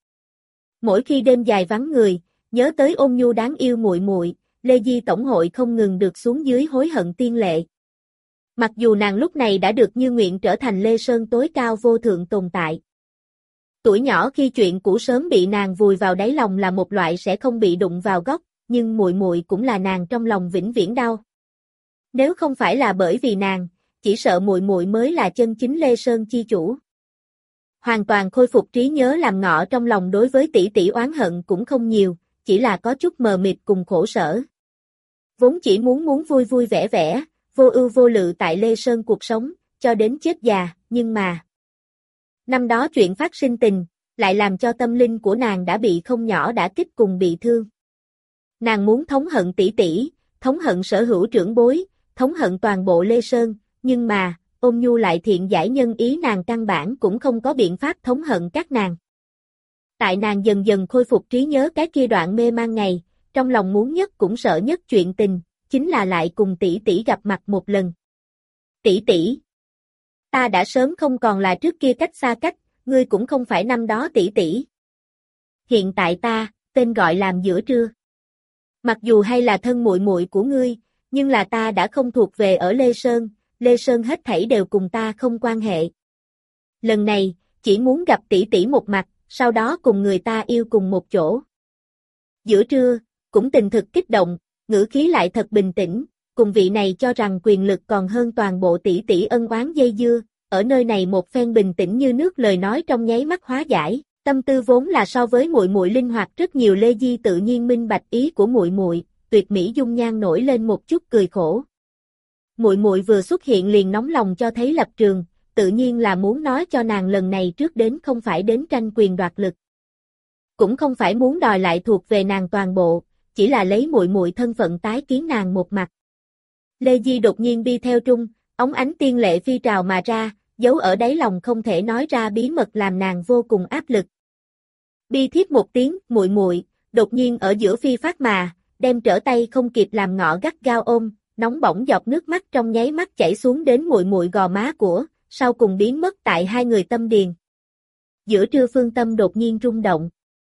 S1: Mỗi khi đêm dài vắng người, nhớ tới ôn nhu đáng yêu muội muội, Lê Di tổng hội không ngừng được xuống dưới hối hận tiên lệ. Mặc dù nàng lúc này đã được như nguyện trở thành Lê Sơn tối cao vô thượng tồn tại. Tuổi nhỏ khi chuyện cũ sớm bị nàng vùi vào đáy lòng là một loại sẽ không bị đụng vào góc, nhưng muội muội cũng là nàng trong lòng vĩnh viễn đau. Nếu không phải là bởi vì nàng, chỉ sợ muội muội mới là chân chính Lê Sơn chi chủ. Hoàn toàn khôi phục trí nhớ làm ngọ trong lòng đối với tỷ tỷ oán hận cũng không nhiều, chỉ là có chút mờ mịt cùng khổ sở. Vốn chỉ muốn vui vui vẻ vẻ, vô ưu vô lự tại Lê Sơn cuộc sống, cho đến chết già, nhưng mà năm đó chuyện phát sinh tình, lại làm cho tâm linh của nàng đã bị không nhỏ đả kích cùng bị thương. Nàng muốn thống hận tỷ tỷ, thống hận sở hữu trưởng bối, thống hận toàn bộ Lê Sơn, nhưng mà, Ôn Nhu lại thiện giải nhân ý, nàng căn bản cũng không có biện pháp thống hận các nàng. Tại nàng dần dần khôi phục trí nhớ cái kia đoạn mê man ngày, trong lòng muốn nhất cũng sợ nhất chuyện tình, chính là lại cùng tỷ tỷ gặp mặt một lần. Tỷ tỷ, ta đã sớm không còn là trước kia cách xa cách, ngươi cũng không phải năm đó tỷ tỷ. Hiện tại ta, tên gọi làm Giữa Trưa. Mặc dù hay là thân muội muội của ngươi, nhưng là ta đã không thuộc về ở Lê Sơn hết thảy đều cùng ta không quan hệ. Lần này, chỉ muốn gặp tỷ tỷ một mặt, sau đó cùng người ta yêu cùng một chỗ. Giữa Trưa, cũng tình thực kích động, ngữ khí lại thật bình tĩnh, cùng vị này cho rằng quyền lực còn hơn toàn bộ tỷ tỷ ân oán dây dưa, ở nơi này một phen bình tĩnh như nước lời nói trong nháy mắt hóa giải, tâm tư vốn là so với muội muội linh hoạt rất nhiều. Lê Di tự nhiên minh bạch ý của muội muội, tuyệt mỹ dung nhan nổi lên một chút cười khổ. Muội muội vừa xuất hiện liền nóng lòng cho thấy lập trường, tự nhiên là muốn nói cho nàng lần này trước đến không phải đến tranh quyền đoạt lực, cũng không phải muốn đòi lại thuộc về nàng toàn bộ, chỉ là lấy muội muội thân phận tái kiến nàng một mặt. Lê Di đột nhiên đi theo trung, óng ánh tiên lệ phi trào mà ra, giấu ở đáy lòng không thể nói ra bí mật làm nàng vô cùng áp lực. Bi thiết một tiếng, muội muội, đột nhiên ở giữa phi phát mà, đem trở tay không kịp làm ngọ gắt gao ôm, nóng bỏng giọt nước mắt trong nháy mắt chảy xuống đến muội muội gò má của, sau cùng biến mất tại hai người tâm điền. Giữa Trưa phương tâm đột nhiên rung động.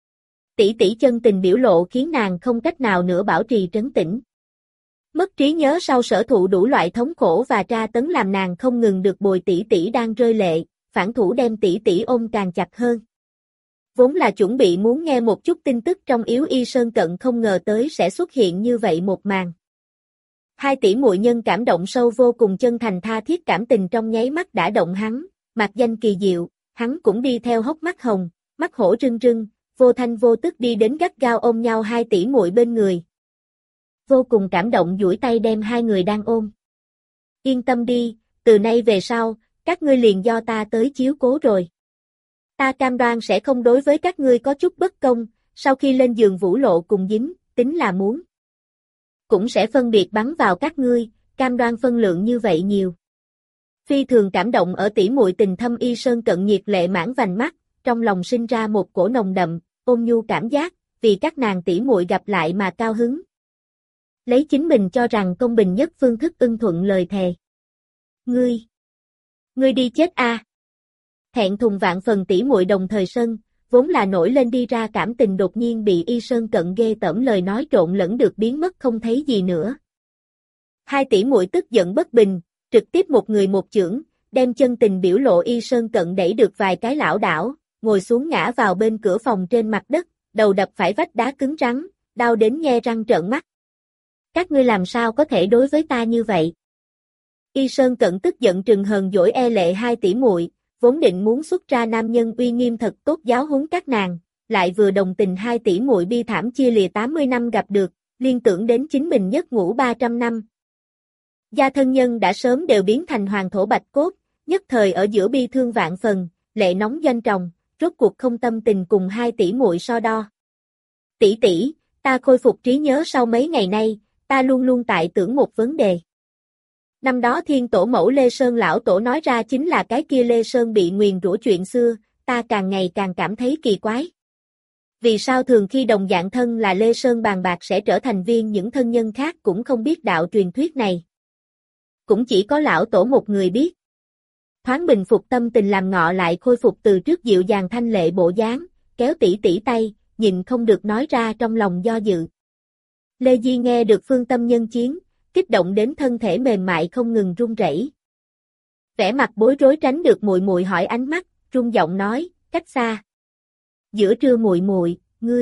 S1: Tỷ tỷ chân tình biểu lộ khiến nàng không cách nào nữa bảo trì trấn tĩnh. Mất trí nhớ sau sở thụ đủ loại thống khổ và tra tấn làm nàng không ngừng được bồi tỷ tỷ đang rơi lệ, phản thủ đem tỷ tỷ ôm càng chặt hơn. Vốn là chuẩn bị muốn nghe một chút tin tức trong Yếu Y Sơn Cận, không ngờ tới sẽ xuất hiện như vậy một màn. Hai tỷ muội nhân cảm động sâu vô cùng, chân thành tha thiết cảm tình trong nháy mắt đã động hắn, mạc danh kỳ diệu, hắn cũng đi theo hốc mắt hồng, mắt hổ rưng rưng, vô thanh vô tức đi đến gắt gao ôm nhau hai tỷ muội bên người. Vô cùng cảm động duỗi tay đem hai người đang ôm. Yên tâm đi, từ nay về sau, các ngươi liền do ta tới chiếu cố rồi. Ta cam đoan sẽ không đối với các ngươi có chút bất công, sau khi lên giường Vũ Lộ cùng dính, tính là muốn. Cũng sẽ phân biệt bắn vào các ngươi, cam đoan phân lượng như vậy nhiều. Phi thường cảm động ở tỷ muội tình thâm. Y Sơn Cận nhiệt lệ mãn vành mắt, trong lòng sinh ra một cổ nồng đậm, ôn nhu cảm giác, vì các nàng tỷ muội gặp lại mà cao hứng. Lấy chính mình cho rằng công bình nhất phương thức ưng thuận lời thề. Ngươi đi chết a! Thẹn thùng vạn phần tỷ muội đồng thời sân, vốn là nổi lên đi ra cảm tình đột nhiên bị Y Sơn Cận ghê tởm lời nói trộn lẫn được biến mất không thấy gì nữa. Hai tỷ muội tức giận bất bình, trực tiếp một người một chưởng, đem chân tình biểu lộ Y Sơn Cận đẩy được vài cái lảo đảo, ngồi xuống ngã vào bên cửa phòng trên mặt đất, đầu đập phải vách đá cứng rắn, đau đến nhe răng trợn mắt. Các ngươi làm sao có thể đối với ta như vậy? Y Sơn Cận tức giận trừng hờn dỗi e lệ hai tỷ muội, vốn định muốn xuất ra nam nhân uy nghiêm thật tốt giáo huấn các nàng, lại vừa đồng tình hai tỷ muội bi thảm chia lìa 80 năm gặp được, liên tưởng đến chính mình nhất ngủ 300 năm. Gia thân nhân đã sớm đều biến thành hoàng thổ bạch cốt, nhất thời ở giữa bi thương vạn phần, lệ nóng doanh tròng, rốt cuộc không tâm tình cùng hai tỷ muội so đo. Tỷ tỷ, ta khôi phục trí nhớ sau mấy ngày nay, ta luôn luôn tại tưởng một vấn đề. Năm đó Thiên Tổ mẫu Lê Sơn lão tổ nói ra chính là cái kia Lê Sơn bị nguyền rủa chuyện xưa, ta càng ngày càng cảm thấy kỳ quái. Vì sao thường khi đồng dạng thân là Lê Sơn bàn bạc sẽ trở thành viên những thân nhân khác cũng không biết đạo truyền thuyết này. Cũng chỉ có lão tổ một người biết. Thoáng bình phục tâm tình làm Ngọ lại khôi phục từ trước dịu dàng thanh lệ bộ dáng, kéo tỷ tỷ tay, nhìn không được nói ra trong lòng do dự. Lê Di nghe được phương tâm nhân chiến, kích động đến thân thể mềm mại không ngừng run rẩy. Vẻ mặt bối rối tránh được muội muội hỏi ánh mắt, run giọng nói, cách xa. Giữa Trưa muội muội,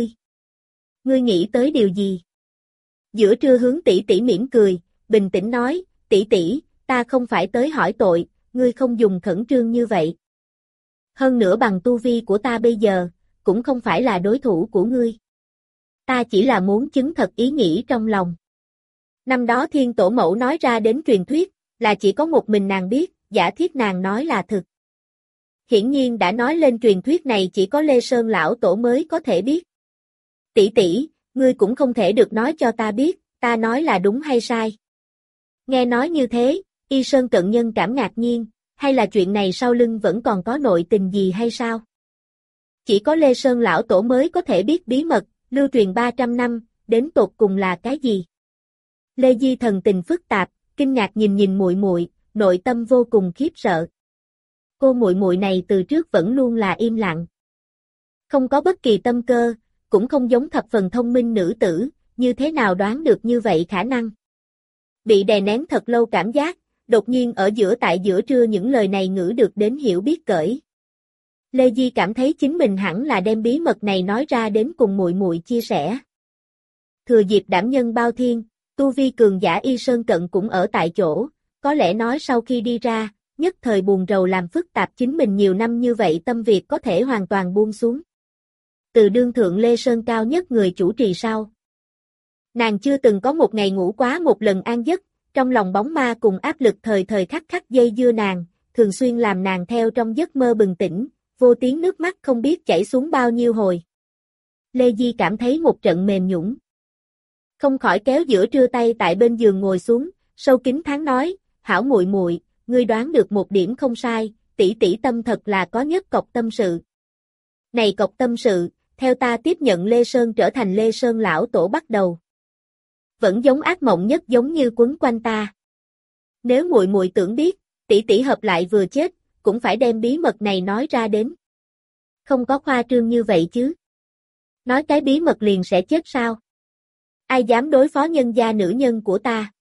S1: ngươi nghĩ tới điều gì? Giữa Trưa hướng tỷ tỷ mỉm cười, bình tĩnh nói, tỷ tỷ, ta không phải tới hỏi tội, ngươi không dùng khẩn trương như vậy. Hơn nữa bằng tu vi của ta bây giờ, cũng không phải là đối thủ của ngươi. Ta chỉ là muốn chứng thật ý nghĩ trong lòng. Năm đó Thiên Tổ mẫu nói ra đến truyền thuyết, là chỉ có một mình nàng biết, giả thiết nàng nói là thực. hiển nhiên đã nói lên truyền thuyết này chỉ có Lê Sơn lão tổ mới có thể biết. Tỷ tỷ, ngươi cũng không thể được nói cho ta biết, ta nói là đúng hay sai. Nghe nói như thế, Y Sơn cận nhân cảm ngạc nhiên, hay là chuyện này sau lưng vẫn còn có nội tình gì hay sao? Chỉ có Lê Sơn lão tổ mới có thể biết bí mật, lưu truyền 300 năm, đến tột cùng là cái gì? Lê Di thần tình phức tạp, kinh ngạc nhìn muội muội, nội tâm vô cùng khiếp sợ. Cô muội muội này từ trước vẫn luôn là im lặng. Không có bất kỳ tâm cơ, cũng không giống thập phần thông minh nữ tử, như thế nào đoán được như vậy khả năng. Bị đè nén thật lâu cảm giác, đột nhiên ở tại giữa trưa những lời này ngữ được đến hiểu biết cởi. Lê Di cảm thấy chính mình hẳn là đem bí mật này nói ra đến cùng muội muội chia sẻ. Thừa dịp đảm nhân bao thiên, tu vi cường giả Y Sơn cận cũng ở tại chỗ, có lẽ nói sau khi đi ra, nhất thời buồn rầu làm phức tạp chính mình nhiều năm như vậy tâm việc có thể hoàn toàn buông xuống. Từ đương thượng Lê Sơn cao nhất người chủ trì sau. Nàng chưa từng có một ngày ngủ quá một lần an giấc, trong lòng bóng ma cùng áp lực thời thời khắc khắc dây dưa nàng, thường xuyên làm nàng theo trong giấc mơ bừng tỉnh, vô tiếng nước mắt không biết chảy xuống bao nhiêu hồi. Lê Di cảm thấy một trận mềm nhũn, không khỏi kéo giữa trưa tay tại bên giường ngồi xuống, sâu kín tháng nói, hảo muội muội, ngươi đoán được một điểm không sai, tỷ tỷ tâm thật là có nhất cọc tâm sự. Này cọc tâm sự, theo ta tiếp nhận Lê Sơn trở thành Lê Sơn lão tổ bắt đầu. Vẫn giống ác mộng nhất giống như quấn quanh ta. Nếu muội muội tưởng biết, tỷ tỷ hợp lại vừa chết, cũng phải đem bí mật này nói ra đến. Không có khoa trương như vậy chứ. Nói cái bí mật liền sẽ chết sao? Ai dám đối phó nhân gia nữ nhân của ta?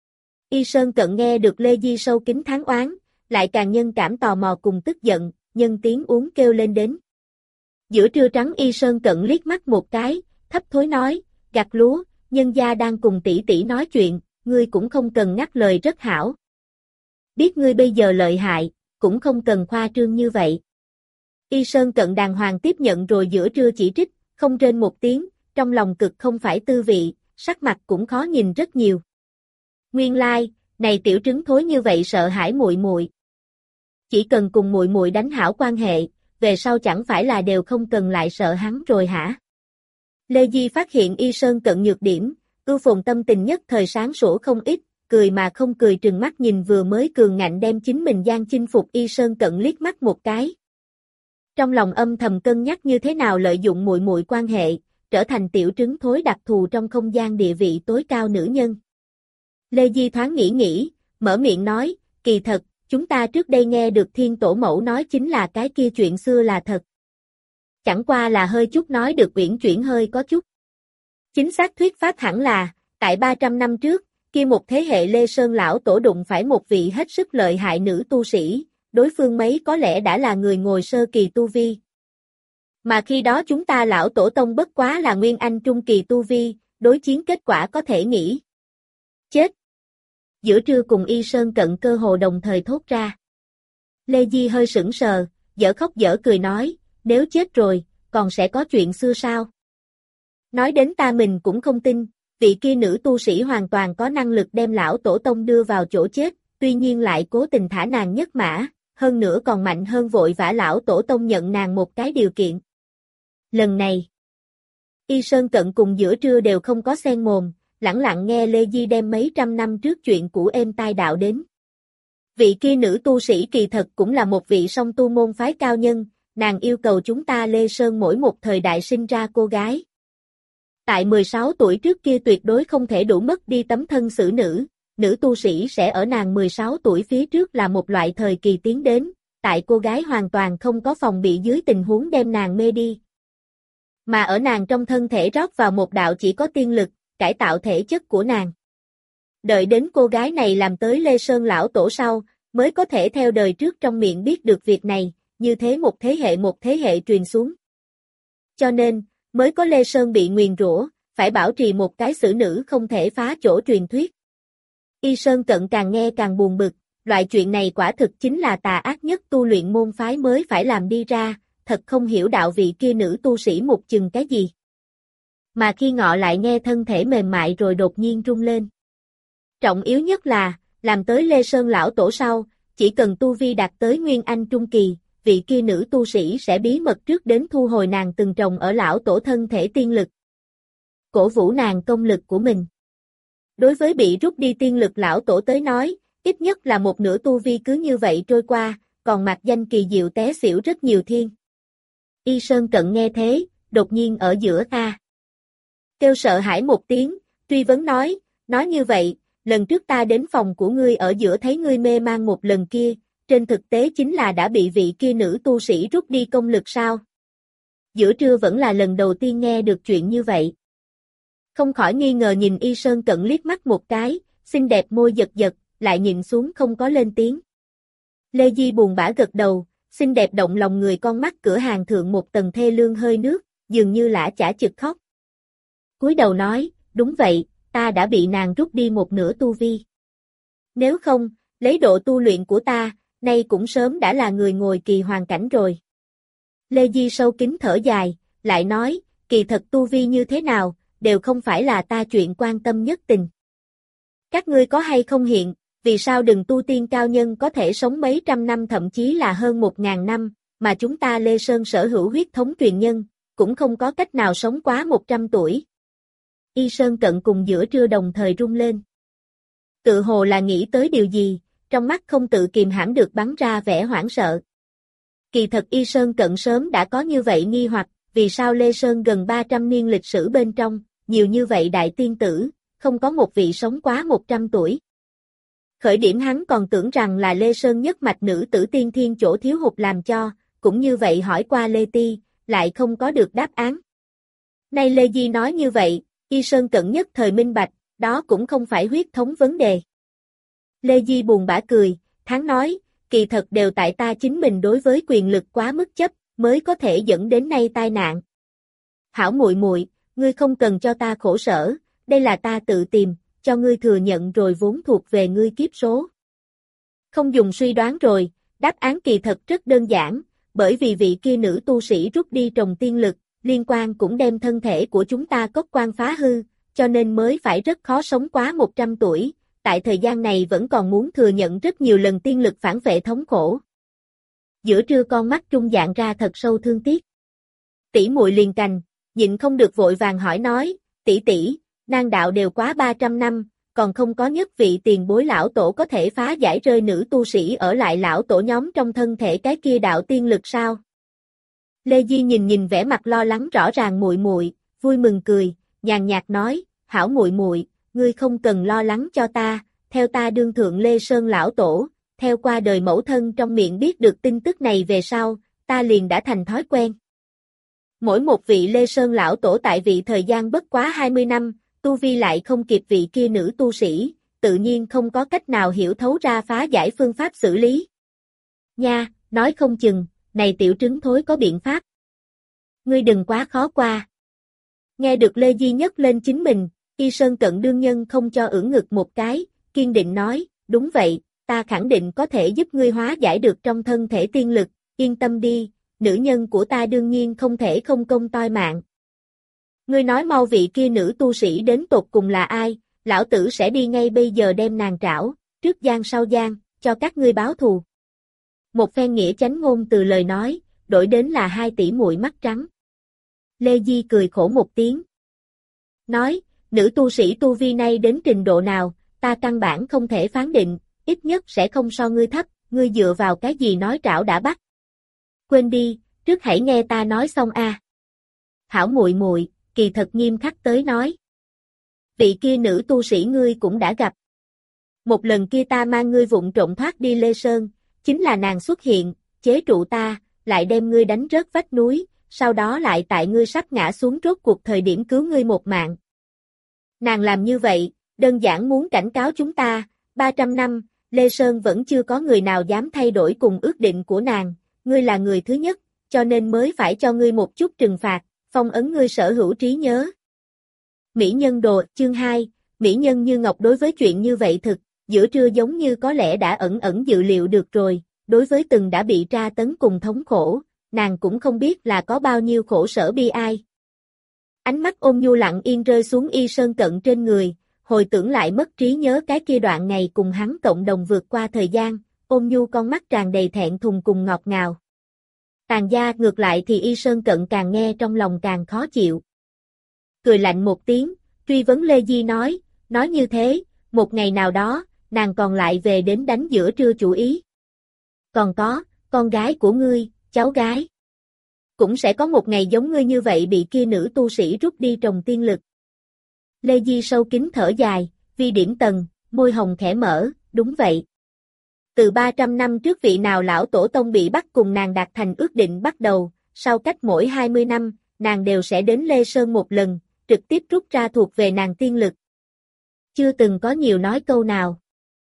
S1: Y Sơn cận nghe được Lê Di sâu kín tháng oán, lại càng nhân cảm tò mò cùng tức giận, nhân tiếng uống kêu lên đến. Giữa trưa trắng Y Sơn cận liếc mắt một cái, thấp thối nói, gặt lúa, nhân gia đang cùng tỷ tỷ nói chuyện, ngươi cũng không cần ngắt lời rất hảo. Biết ngươi bây giờ lợi hại, cũng không cần khoa trương như vậy. Y Sơn cận đàng hoàng tiếp nhận rồi giữa trưa chỉ trích, không rên một tiếng, trong lòng cực không phải tư vị, sắc mặt cũng khó nhìn rất nhiều. Nguyên lai, này tiểu trứng thối như vậy sợ hãi muội muội. Chỉ cần cùng muội muội đánh hảo quan hệ, về sau chẳng phải là đều không cần lại sợ hắn rồi hả? Lê Di phát hiện Y Sơn cận nhược điểm, ưu phồn tâm tình nhất thời sáng sủa không ít, cười mà không cười trừng mắt nhìn vừa mới cường ngạnh đem chính mình gian chinh phục Y Sơn cận liếc mắt một cái. Trong lòng âm thầm cân nhắc như thế nào lợi dụng muội muội quan hệ, trở thành tiểu trứng thối đặc thù trong không gian địa vị tối cao nữ nhân. Lê Di thoáng nghĩ, mở miệng nói, kỳ thật, chúng ta trước đây nghe được Thiên Tổ Mẫu nói chính là cái kia chuyện xưa là thật. Chẳng qua là hơi chút nói được uyển chuyển hơi có chút. Chính xác thuyết pháp hẳn là, tại 300 năm trước, kia một thế hệ Lê Sơn lão tổ đụng phải một vị hết sức lợi hại nữ tu sĩ, đối phương mấy có lẽ đã là người ngồi sơ kỳ tu vi. Mà khi đó chúng ta lão tổ tông bất quá là nguyên anh trung kỳ tu vi, đối chiến kết quả có thể nghĩ. Chết! Giữa trưa cùng Y Sơn cận cơ hồ đồng thời thốt ra. Lê Di hơi sững sờ, dở khóc dở cười nói, nếu chết rồi, còn sẽ có chuyện xưa sao? Nói đến ta mình cũng không tin, vị kia nữ tu sĩ hoàn toàn có năng lực đem lão tổ tông đưa vào chỗ chết, tuy nhiên lại cố tình thả nàng nhất mã, hơn nữa còn mạnh hơn vội vã lão tổ tông nhận nàng một cái điều kiện. Lần này, Y Sơn cận cùng giữa trưa đều không có xen mồm, lẳng lặng nghe Lê Di đem mấy trăm năm trước chuyện cũ êm tai đạo đến. Vị kia nữ tu sĩ kỳ thật cũng là một vị song tu môn phái cao nhân, nàng yêu cầu chúng ta Lê Sơn mỗi một thời đại sinh ra cô gái. Tại 16 tuổi trước kia tuyệt đối không thể đủ mất đi tấm thân xử nữ tu sĩ sẽ ở nàng 16 tuổi phía trước là một loại thời kỳ tiến đến, tại cô gái hoàn toàn không có phòng bị dưới tình huống đem nàng mê đi. Mà ở nàng trong thân thể rót vào một đạo chỉ có tiên lực, cải tạo thể chất của nàng. Đợi đến cô gái này làm tới Lê Sơn lão tổ sau, mới có thể theo đời trước trong miệng biết được việc này, như thế một thế hệ truyền xuống. Cho nên, mới có Lê Sơn bị nguyền rủa, phải bảo trì một cái xử nữ không thể phá chỗ truyền thuyết. Y Sơn cận càng nghe càng buồn bực, loại chuyện này quả thực chính là tà ác nhất tu luyện môn phái mới phải làm đi ra, thật không hiểu đạo vị kia nữ tu sĩ một chừng cái gì. Mà khi ngọ lại nghe thân thể mềm mại rồi đột nhiên rung lên. Trọng yếu nhất là, làm tới Lê Sơn lão tổ sau, chỉ cần tu vi đạt tới Nguyên Anh Trung Kỳ, vị kia nữ tu sĩ sẽ bí mật trước đến thu hồi nàng từng trồng ở lão tổ thân thể tiên lực. Cổ vũ nàng công lực của mình. Đối với bị rút đi tiên lực lão tổ tới nói, ít nhất là một nửa tu vi cứ như vậy trôi qua, còn mặc danh kỳ diệu té xỉu rất nhiều thiên. Y Sơn Cận nghe thế, đột nhiên ở giữa kêu sợ hãi một tiếng, truy vấn nói như vậy, lần trước ta đến phòng của ngươi ở giữa thấy ngươi mê man một lần kia, trên thực tế chính là đã bị vị kia nữ tu sĩ rút đi công lực sao? Giữa trưa vẫn là lần đầu tiên nghe được chuyện như vậy. Không khỏi nghi ngờ nhìn Y Sơn Cận liếc mắt một cái, xinh đẹp môi giật giật, lại nhìn xuống không có lên tiếng. Lê Di buồn bã gật đầu, xinh đẹp động lòng người con mắt cửa hàng thượng một tầng thê lương hơi nước, dường như lã chả chực khóc. Cúi đầu nói, đúng vậy, ta đã bị nàng rút đi một nửa tu vi. Nếu không, lấy độ tu luyện của ta, nay cũng sớm đã là người ngồi kỳ hoàn cảnh rồi. Lê Di sâu kín thở dài, lại nói, kỳ thật tu vi như thế nào, đều không phải là ta chuyện quan tâm nhất tình. Các ngươi có hay không hiện, vì sao đừng tu tiên cao nhân có thể sống mấy trăm năm thậm chí là hơn 1000 năm, mà chúng ta Lê Sơn sở hữu huyết thống truyền nhân, cũng không có cách nào sống quá 100 tuổi. Y Sơn Cận cùng giữa trưa đồng thời rung lên. Tự hồ là nghĩ tới điều gì, trong mắt không tự kìm hãm được bắn ra vẻ hoảng sợ. Kỳ thật Y Sơn Cận sớm đã có như vậy nghi hoặc, vì sao Lê Sơn gần 300 niên lịch sử bên trong, nhiều như vậy đại tiên tử, không có một vị sống quá 100 tuổi. Khởi điểm hắn còn tưởng rằng là Lê Sơn nhất mạch nữ tử tiên thiên chỗ thiếu hụt làm cho, cũng như vậy hỏi qua Lê Ti, lại không có được đáp án. Nay Lê Di nói như vậy, Y Sơn Cận nhất thời minh bạch, đó cũng không phải huyết thống vấn đề. Lê Di buồn bã cười, hắn nói, kỳ thật đều tại ta chính mình đối với quyền lực quá mức chấp, mới có thể dẫn đến nay tai nạn. Hảo muội muội, ngươi không cần cho ta khổ sở, đây là ta tự tìm, cho ngươi thừa nhận rồi vốn thuộc về ngươi kiếp số. Không dùng suy đoán rồi, đáp án kỳ thật rất đơn giản, bởi vì vị kia nữ tu sĩ rút đi trồng tiên lực, liên quan cũng đem thân thể của chúng ta cốt quan phá hư, cho nên mới phải rất khó sống quá 100 tuổi, tại thời gian này vẫn còn muốn thừa nhận rất nhiều lần tiên lực phản vệ thống khổ. Giữa trưa con mắt trung dạng ra thật sâu thương tiếc. Tỷ muội liền cành, nhịn không được vội vàng hỏi nói, tỷ, nàng đạo đều quá 300 năm, còn không có nhất vị tiền bối lão tổ có thể phá giải rơi nữ tu sĩ ở lại lão tổ nhóm trong thân thể cái kia đạo tiên lực sao? Lê Di nhìn vẻ mặt lo lắng rõ ràng muội muội, vui mừng cười, nhàn nhạt nói, hảo muội muội, ngươi không cần lo lắng cho ta, theo ta đương thượng Lê Sơn lão tổ, theo qua đời mẫu thân trong miệng biết được tin tức này về sau, ta liền đã thành thói quen. Mỗi một vị Lê Sơn lão tổ tại vị thời gian bất quá 20 năm, tu vi lại không kịp vị kia nữ tu sĩ, tự nhiên không có cách nào hiểu thấu ra phá giải phương pháp xử lý. Nha, nói không chừng, này tiểu trứng thối có biện pháp. Ngươi đừng quá khó qua. Nghe được Lê Di nhất lên chính mình, Y Sơn Cận đương nhân không cho ưỡn ngực một cái, kiên định nói, đúng vậy, ta khẳng định có thể giúp ngươi hóa giải được trong thân thể tiên lực, yên tâm đi, nữ nhân của ta đương nhiên không thể không công toi mạng. Ngươi nói mau vị kia nữ tu sĩ đến tột cùng là ai, lão tử sẽ đi ngay bây giờ đem nàng trảo, trước gian sau gian, cho các ngươi báo thù. Một phen nghĩa chánh ngôn từ lời nói, đổi đến là hai tỷ muội mắt trắng. Lê Di cười khổ một tiếng. Nói, nữ tu sĩ tu vi nay đến trình độ nào, ta căn bản không thể phán định, ít nhất sẽ không so ngươi thấp, ngươi dựa vào cái gì nói trảo đã bắt. Quên đi, trước hãy nghe ta nói xong a. Hảo muội muội, kỳ thật nghiêm khắc tới nói. Vị kia nữ tu sĩ ngươi cũng đã gặp. Một lần kia ta mang ngươi vụng trộm thoát đi Lê Sơn, chính là nàng xuất hiện, chế trụ ta, lại đem ngươi đánh rớt vách núi, sau đó lại tại ngươi sắp ngã xuống rốt cuộc thời điểm cứu ngươi một mạng. Nàng làm như vậy, đơn giản muốn cảnh cáo chúng ta, 300 năm, Lê Sơn vẫn chưa có người nào dám thay đổi cùng ước định của nàng, ngươi là người thứ nhất, cho nên mới phải cho ngươi một chút trừng phạt, phong ấn ngươi sở hữu trí nhớ. Mỹ nhân đồ, chương 2, Mỹ nhân như ngọc đối với chuyện như vậy thực, giữa trưa giống như có lẽ đã ẩn ẩn dự liệu được rồi, đối với từng đã bị tra tấn cùng thống khổ, nàng cũng không biết là có bao nhiêu khổ sở bi ai. Ánh mắt ôn nhu lặng yên rơi xuống Y Sơn Cận trên người, hồi tưởng lại mất trí nhớ cái kia đoạn ngày cùng hắn cộng đồng vượt qua thời gian, ôn nhu con mắt tràn đầy thẹn thùng cùng ngọt ngào. Tàn gia ngược lại thì Y Sơn Cận càng nghe trong lòng càng khó chịu. Cười lạnh một tiếng, truy vấn Lê Di nói như thế, một ngày nào đó, nàng còn lại về đến đánh giữa trưa chủ ý. Còn có, con gái của ngươi, cháu gái. Cũng sẽ có một ngày giống ngươi như vậy bị kia nữ tu sĩ rút đi trồng tiên lực. Lê Di sâu kín thở dài, vi điểm tần, môi hồng khẽ mở, đúng vậy. Từ 300 năm trước vị nào lão tổ tông bị bắt cùng nàng đạt thành ước định bắt đầu, sau cách mỗi 20 năm, nàng đều sẽ đến Lê Sơn một lần, trực tiếp rút ra thuộc về nàng tiên lực. Chưa từng có nhiều nói câu nào.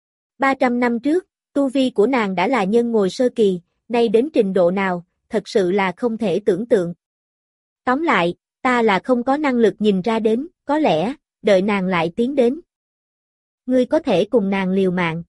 S1: 300 năm trước, tu vi của nàng đã là nhân ngồi sơ kỳ, nay đến trình độ nào, thật sự là không thể tưởng tượng. Tóm lại, ta là không có năng lực nhìn ra đến, có lẽ, đợi nàng lại tiến đến. Ngươi có thể cùng nàng liều mạng.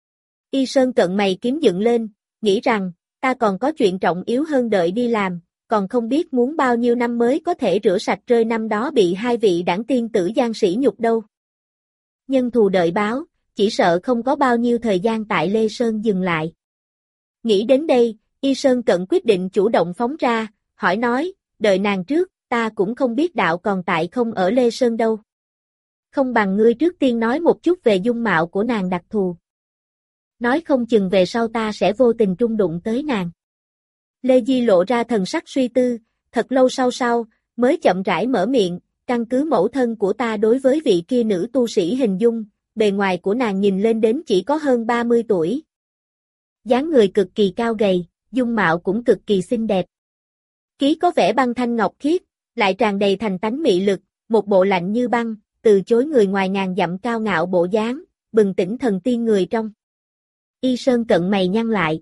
S1: Y Sơn Cận mày kiếm dựng lên, nghĩ rằng, ta còn có chuyện trọng yếu hơn đợi đi làm, còn không biết muốn bao nhiêu năm mới có thể rửa sạch rơi năm đó bị hai vị đảng tiên tử gian sỉ nhục đâu. Nhân thù đợi báo, chỉ sợ không có bao nhiêu thời gian tại Lê Sơn dừng lại. Nghĩ đến đây, Y Sơn Cận quyết định chủ động phóng ra, hỏi nói, đợi nàng trước, ta cũng không biết đạo còn tại không ở Lê Sơn đâu. Không bằng ngươi trước tiên nói một chút về dung mạo của nàng đặc thù. Nói không chừng về sau ta sẽ vô tình trung đụng tới nàng. Lê Di lộ ra thần sắc suy tư, thật lâu sau, mới chậm rãi mở miệng, căn cứ mẫu thân của ta đối với vị kia nữ tu sĩ hình dung, bề ngoài của nàng nhìn lên đến chỉ có hơn 30 tuổi. Dáng người cực kỳ cao gầy, dung mạo cũng cực kỳ xinh đẹp. Ký có vẻ băng thanh ngọc khiết, lại tràn đầy thành tánh mị lực, một bộ lạnh như băng, từ chối người ngoài ngàn dặm cao ngạo bộ dáng, bừng tỉnh thần tiên người trong. Y Sơn Cận mày nhăn lại.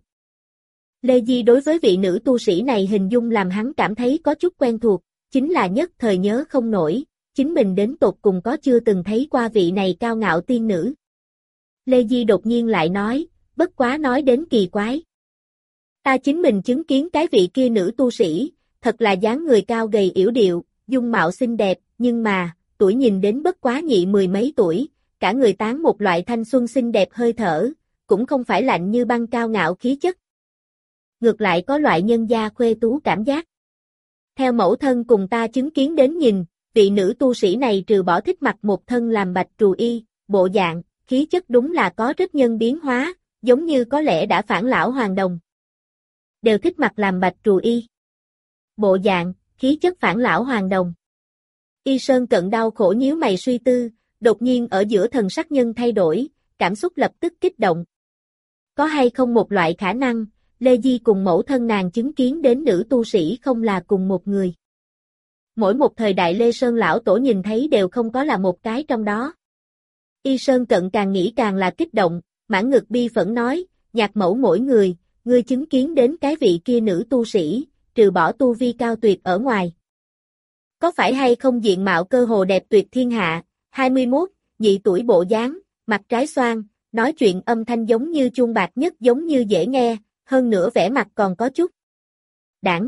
S1: Lê Di đối với vị nữ tu sĩ này hình dung làm hắn cảm thấy có chút quen thuộc, chính là nhất thời nhớ không nổi, chính mình đến tột cùng có chưa từng thấy qua vị này cao ngạo tiên nữ. Lê Di đột nhiên lại nói, bất quá nói đến kỳ quái. Ta chính mình chứng kiến cái vị kia nữ tu sĩ, thật là dáng người cao gầy yểu điệu, dung mạo xinh đẹp, nhưng mà, tuổi nhìn đến bất quá nhị mười mấy tuổi, cả người tán một loại thanh xuân xinh đẹp hơi thở, cũng không phải lạnh như băng cao ngạo khí chất. Ngược lại có loại nhân gia khuê tú cảm giác. Theo mẫu thân cùng ta chứng kiến đến nhìn, vị nữ tu sĩ này trừ bỏ thích mặc một thân làm bạch trù y, bộ dạng, khí chất đúng là có rất nhân biến hóa, giống như có lẽ đã phản lão hoàng đồng. Đều thích mặc làm bạch trù y. Bộ dạng, khí chất phản lão hoàng đồng. Y Sơn Cận đau khổ nhíu mày suy tư, đột nhiên ở giữa thần sắc nhân thay đổi, cảm xúc lập tức kích động. Có hay không một loại khả năng, Lê Di cùng mẫu thân nàng chứng kiến đến nữ tu sĩ không là cùng một người. Mỗi một thời đại Lê Sơn lão tổ nhìn thấy đều không có là một cái trong đó. Y Sơn Cận càng nghĩ càng là kích động, mãn ngực bi phẫn nói, nhạc mẫu mỗi người, ngươi chứng kiến đến cái vị kia nữ tu sĩ, trừ bỏ tu vi cao tuyệt ở ngoài. Có phải hay không diện mạo cơ hồ đẹp tuyệt thiên hạ, 21, nhị tuổi bộ dáng, mặt trái xoan, nói chuyện âm thanh giống như chuông bạc nhất giống như dễ nghe, hơn nữa vẻ mặt còn có chút đãng.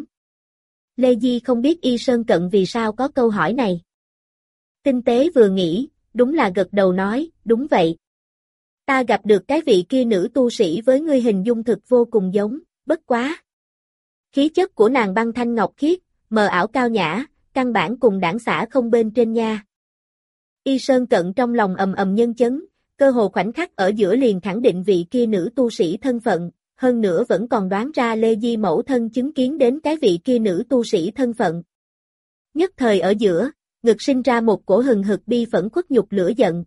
S1: Lê Di không biết Y Sơn Cận vì sao có câu hỏi này. Tinh tế vừa nghĩ, đúng là gật đầu nói, đúng vậy. Ta gặp được cái vị kia nữ tu sĩ với ngươi hình dung thực vô cùng giống, bất quá. Khí chất của nàng băng thanh ngọc khiết, mờ ảo cao nhã, căn bản cùng đảng xã không bên trên nha. Y Sơn Cận trong lòng ầm ầm nhân chấn, cơ hồ khoảnh khắc ở giữa liền khẳng định vị kia nữ tu sĩ thân phận, hơn nữa vẫn còn đoán ra Lê Di mẫu thân chứng kiến đến cái vị kia nữ tu sĩ thân phận. Nhất thời ở giữa, ngực sinh ra một cổ hừng hực bi phẫn khuất nhục lửa giận.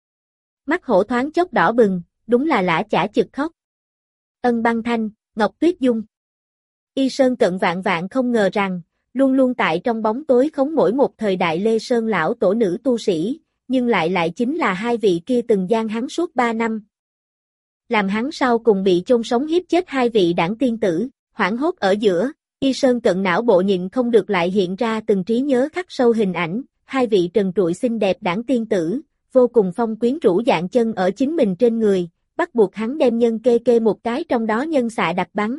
S1: Mắt hổ thoáng chốc đỏ bừng, đúng là lã chả chực khóc. Ân Băng Thanh, Ngọc Tuyết Dung. Y Sơn Cận vạn vạn không ngờ rằng, luôn luôn tại trong bóng tối khống mỗi một thời đại Lê Sơn lão tổ nữ tu sĩ, nhưng lại chính là hai vị kia từng gian hắn suốt 3 năm. Làm hắn sau cùng bị chôn sống hiếp chết hai vị đảng tiên tử, hoảng hốt ở giữa, Y Sơn Cận não bộ nhịn không được lại hiện ra từng trí nhớ khắc sâu hình ảnh, hai vị trần trụi xinh đẹp đảng tiên tử, vô cùng phong quyến rũ dạng chân ở chính mình trên người, bắt buộc hắn đem nhân kê một cái trong đó nhân xạ đặt bắn.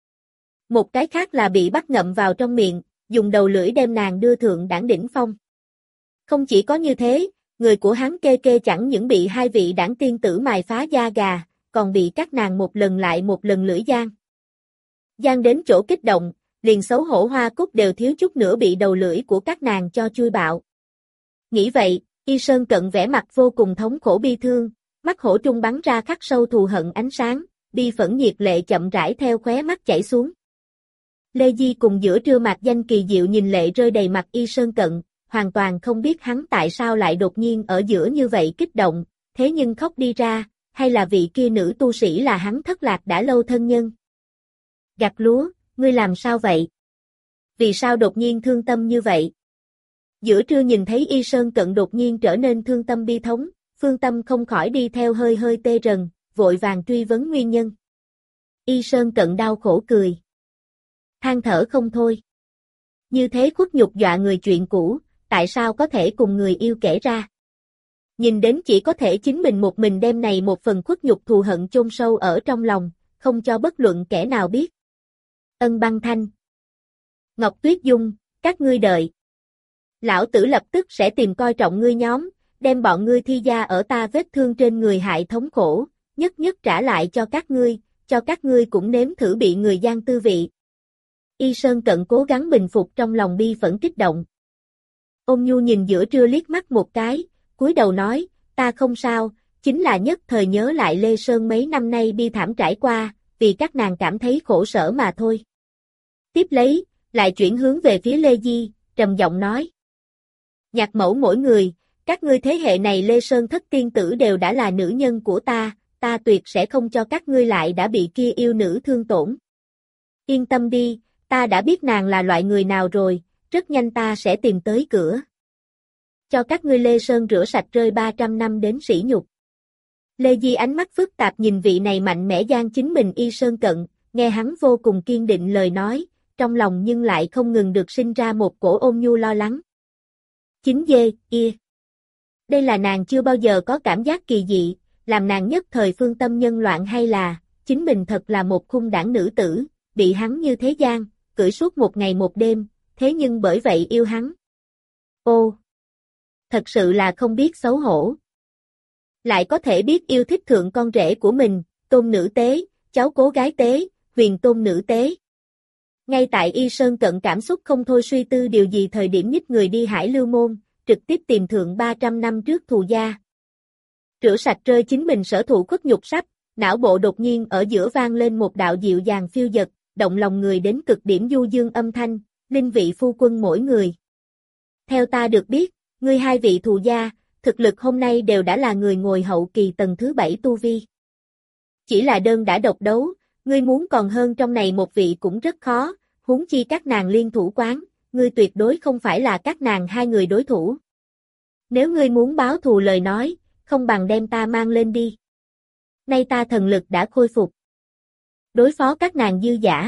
S1: Một cái khác là bị bắt ngậm vào trong miệng, dùng đầu lưỡi đem nàng đưa thượng đảng đỉnh phong. Không chỉ có như thế, người của hắn kê chẳng những bị hai vị đảng tiên tử mài phá da gà, còn bị các nàng một lần lại một lần lưỡi giang. Giang đến chỗ kích động, liền xấu hổ hoa cúc đều thiếu chút nữa bị đầu lưỡi của các nàng cho chui bạo. Nghĩ vậy, Y Sơn Cận vẻ mặt vô cùng thống khổ bi thương, mắt hổ trung bắn ra khắc sâu thù hận ánh sáng, bi phẫn nhiệt lệ chậm rãi theo khóe mắt chảy xuống. Lê Di cùng giữa trưa Mạc Danh kỳ diệu nhìn lệ rơi đầy mặt Y Sơn Cận, hoàn toàn không biết hắn tại sao lại đột nhiên ở giữa như vậy kích động, thế nhưng khóc đi ra, hay là vị kia nữ tu sĩ là hắn thất lạc đã lâu thân nhân. Gặt lúa, ngươi làm sao vậy? Vì sao đột nhiên thương tâm như vậy? Giữa trưa nhìn thấy Y Sơn Cận đột nhiên trở nên thương tâm bi thống, Phương Tâm không khỏi đi theo hơi hơi tê rần, vội vàng truy vấn nguyên nhân. Y Sơn Cận đau khổ cười. Than thở không thôi. Như thế khuất nhục dọa người chuyện cũ, tại sao có thể cùng người yêu kể ra? Nhìn đến chỉ có thể chính mình một mình đem này một phần khuất nhục thù hận chôn sâu ở trong lòng, không cho bất luận kẻ nào biết. Ân Băng Thanh, Ngọc Tuyết Dung, các ngươi đợi. Lão tử lập tức sẽ tìm coi trọng ngươi nhóm, đem bọn ngươi thi gia ở ta vết thương trên người hại thống khổ, nhất nhất trả lại cho các ngươi cũng nếm thử bị người gian tư vị. Y Sơn Cận cố gắng bình phục trong lòng bi phẫn kích động. Ôn Nhu nhìn giữa trưa liếc mắt một cái, cúi đầu nói, ta không sao, chính là nhất thời nhớ lại Lê Sơn mấy năm nay bi thảm trải qua, vì các nàng cảm thấy khổ sở mà thôi. Tiếp lấy, lại chuyển hướng về phía Lê Di, trầm giọng nói. Nhạc mẫu mỗi người, các ngươi thế hệ này Lê Sơn thất tiên tử đều đã là nữ nhân của ta tuyệt sẽ không cho các ngươi lại đã bị kia yêu nữ thương tổn. Yên tâm đi, ta đã biết nàng là loại người nào rồi, rất nhanh ta sẽ tìm tới cửa. Cho các ngươi Lê Sơn rửa sạch rơi 300 năm đến sỉ nhục. Lê Di ánh mắt phức tạp nhìn vị này mạnh mẽ gian chính mình Y Sơn Cận, nghe hắn vô cùng kiên định lời nói, trong lòng nhưng lại không ngừng được sinh ra một cổ ôn nhu lo lắng. Chính dê, kia. Đây là nàng chưa bao giờ có cảm giác kỳ dị, làm nàng nhất thời phương tâm nhân loạn hay là, chính mình thật là một khung đảng nữ tử, bị hắn như thế gian, cưỡi suốt một ngày một đêm, thế nhưng bởi vậy yêu hắn. Ô! Thật sự là không biết xấu hổ. Lại có thể biết yêu thích thượng con rể của mình, tôn nữ tế, cháu cố gái tế, huyền tôn nữ tế. Ngay tại Y Sơn Cận cảm xúc không thôi suy tư điều gì thời điểm nhích người đi Hải Lưu Môn, trực tiếp tìm thượng 300 năm trước thù gia. Rửa sạch rơi chính mình sở thụ khuất nhục sắp, não bộ đột nhiên ở giữa vang lên một đạo dịu dàng phiêu dật, động lòng người đến cực điểm du dương âm thanh, linh vị phu quân mỗi người. Theo ta được biết, ngươi hai vị thù gia, thực lực hôm nay đều đã là người ngồi hậu kỳ tầng thứ 7 tu vi. Chỉ là đơn đã độc đấu, ngươi muốn còn hơn trong này một vị cũng rất khó, huống chi các nàng liên thủ quán, ngươi tuyệt đối không phải là các nàng hai người đối thủ. Nếu ngươi muốn báo thù lời nói, không bằng đem ta mang lên đi. Nay ta thần lực đã khôi phục. Đối phó các nàng dư giả.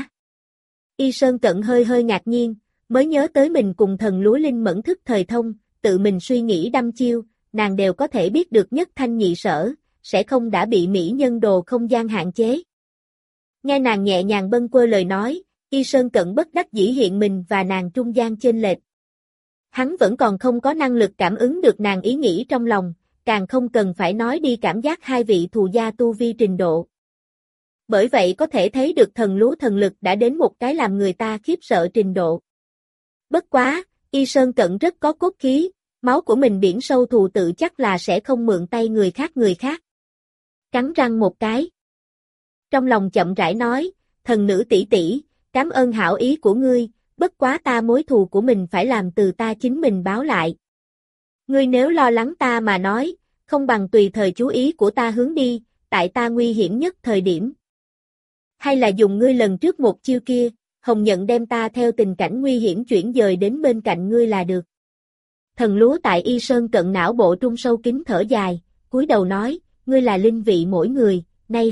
S1: Y Sơn Cận hơi hơi ngạc nhiên, mới nhớ tới mình cùng thần lúa linh mẫn thức thời thông, tự mình suy nghĩ đăm chiêu, nàng đều có thể biết được nhất thanh nhị sở, sẽ không đã bị mỹ nhân đồ không gian hạn chế. Nghe nàng nhẹ nhàng bâng quơ lời nói, Y Sơn Cận bất đắc dĩ hiện mình và nàng trung gian chênh lệch. Hắn vẫn còn không có năng lực cảm ứng được nàng ý nghĩ trong lòng, càng không cần phải nói đi cảm giác hai vị thù gia tu vi trình độ. Bởi vậy có thể thấy được thần lúa thần lực đã đến một cái làm người ta khiếp sợ trình độ. Bất quá, Y Sơn Cận rất có cốt khí, máu của mình biển sâu thù tự chắc là sẽ không mượn tay người khác. Cắn răng một cái. Trong lòng chậm rãi nói, thần nữ tỷ tỷ, cảm ơn hảo ý của ngươi, bất quá ta mối thù của mình phải làm từ ta chính mình báo lại. Ngươi nếu lo lắng ta mà nói, không bằng tùy thời chú ý của ta hướng đi, tại ta nguy hiểm nhất thời điểm. Hay là dùng ngươi lần trước một chiêu kia, hồng nhận đem ta theo tình cảnh nguy hiểm chuyển dời đến bên cạnh ngươi là được. Thần lúa tại Y Sơn Cận não bộ trung sâu kín thở dài, cúi đầu nói, ngươi là linh vị mỗi người, nay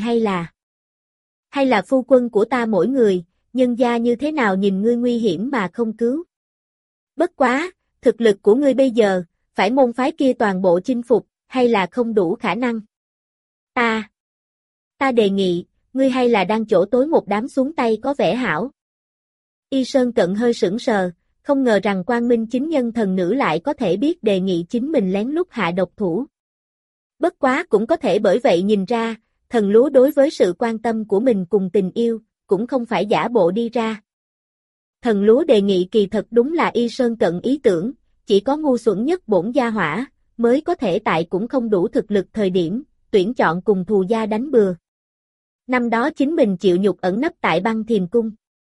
S1: hay là phu quân của ta mỗi người, nhân gia như thế nào nhìn ngươi nguy hiểm mà không cứu. Bất quá, thực lực của ngươi bây giờ, phải môn phái kia toàn bộ chinh phục, hay là không đủ khả năng. Ta đề nghị, ngươi hay là đang chỗ tối một đám xuống tay có vẻ hảo. Y Sơn Cận hơi sững sờ, không ngờ rằng Quang Minh chính nhân thần nữ lại có thể biết đề nghị chính mình lén lút hạ độc thủ. Bất quá cũng có thể bởi vậy nhìn ra, thần lúa đối với sự quan tâm của mình cùng tình yêu, cũng không phải giả bộ đi ra. Thần Lúa đề nghị kỳ thật đúng là Y Sơn Cận ý tưởng, chỉ có ngu xuẩn nhất bổn gia hỏa, mới có thể tại cũng không đủ thực lực thời điểm, tuyển chọn cùng thù gia đánh bừa. Năm đó chính mình chịu nhục ẩn nấp tại Băng Thiềm Cung.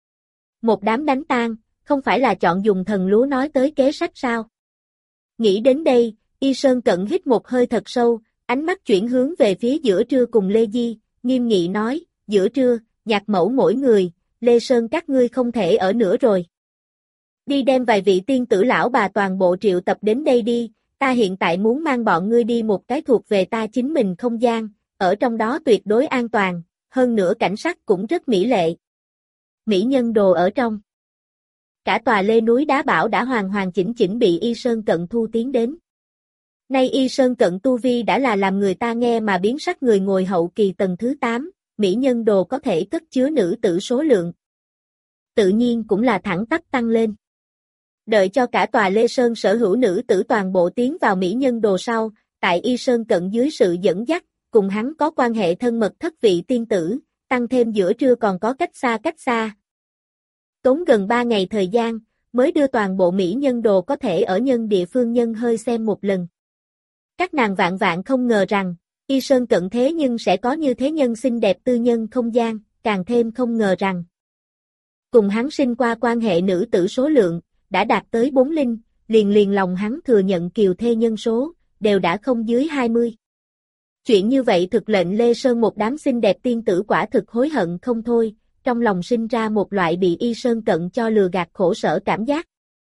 S1: Một đám đánh tan, không phải là chọn dùng Thần Lúa nói tới kế sách sao? Nghĩ đến đây, Y Sơn Cận hít một hơi thật sâu, ánh mắt chuyển hướng về phía Giữa Trưa cùng Lê Di, nghiêm nghị nói, Giữa Trưa, Nhạc Mẫu mỗi người, Lê Sơn các ngươi không thể ở nữa rồi. Đi đem vài vị tiên tử lão bà toàn bộ triệu tập đến đây đi, ta hiện tại muốn mang bọn ngươi đi một cái thuộc về ta chính mình không gian, ở trong đó tuyệt đối an toàn, hơn nữa cảnh sắc cũng rất mỹ lệ. Mỹ nhân đồ ở trong. Cả tòa lê núi đá bảo đã hoàn hoàn chỉnh chỉnh bị Y Sơn Cận thu tiến đến. Nay Y Sơn Cận tu vi đã là làm người ta nghe mà biến sắc người ngồi hậu kỳ tầng thứ 8, mỹ nhân đồ có thể cất chứa nữ tử số lượng. Tự nhiên cũng là thẳng tắp tăng lên. Đợi cho cả tòa Lê Sơn sở hữu nữ tử toàn bộ tiến vào mỹ nhân đồ sau, tại Y Sơn Cận dưới sự dẫn dắt, cùng hắn có quan hệ thân mật thất vị tiên tử, tăng thêm Giữa Trưa còn có cách xa. Tốn gần 3 ngày thời gian, mới đưa toàn bộ mỹ nhân đồ có thể ở nhân địa phương nhân hơi xem một lần. Các nàng vạn vạn không ngờ rằng, Y Sơn Cận thế nhưng sẽ có như thế nhân xinh đẹp tư nhân không gian, càng thêm không ngờ rằng. Cùng hắn sinh qua quan hệ nữ tử số lượng, đã đạt tới 4 linh, liền lòng hắn thừa nhận kiều thê nhân số, đều đã không dưới 20. Chuyện như vậy thực lệnh Lê Sơn một đám xinh đẹp tiên tử quả thực hối hận không thôi, trong lòng sinh ra một loại bị Y Sơn Cận cho lừa gạt khổ sở cảm giác.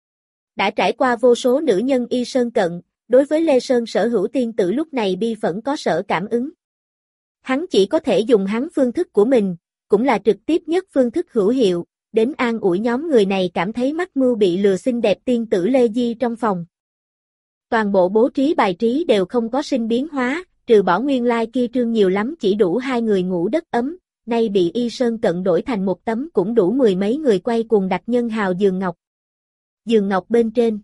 S1: Đã trải qua vô số nữ nhân Y Sơn Cận, đối với Lê Sơn sở hữu tiên tử lúc này bi phẫn có sở cảm ứng. Hắn chỉ có thể dùng hắn phương thức của mình, cũng là trực tiếp nhất phương thức hữu hiệu, đến an ủi nhóm người này cảm thấy mắc mưu bị lừa xinh đẹp tiên tử Lê Di trong phòng. Toàn bộ bố trí bài trí đều không có sinh biến hóa, trừ bỏ nguyên lai kia trương nhiều lắm chỉ đủ 2 người ngủ đất ấm, nay bị Y Sơn Cận đổi thành một tấm cũng đủ 10 mấy người quay cuồng đặt nhân hào giường ngọc. Giường ngọc bên trên.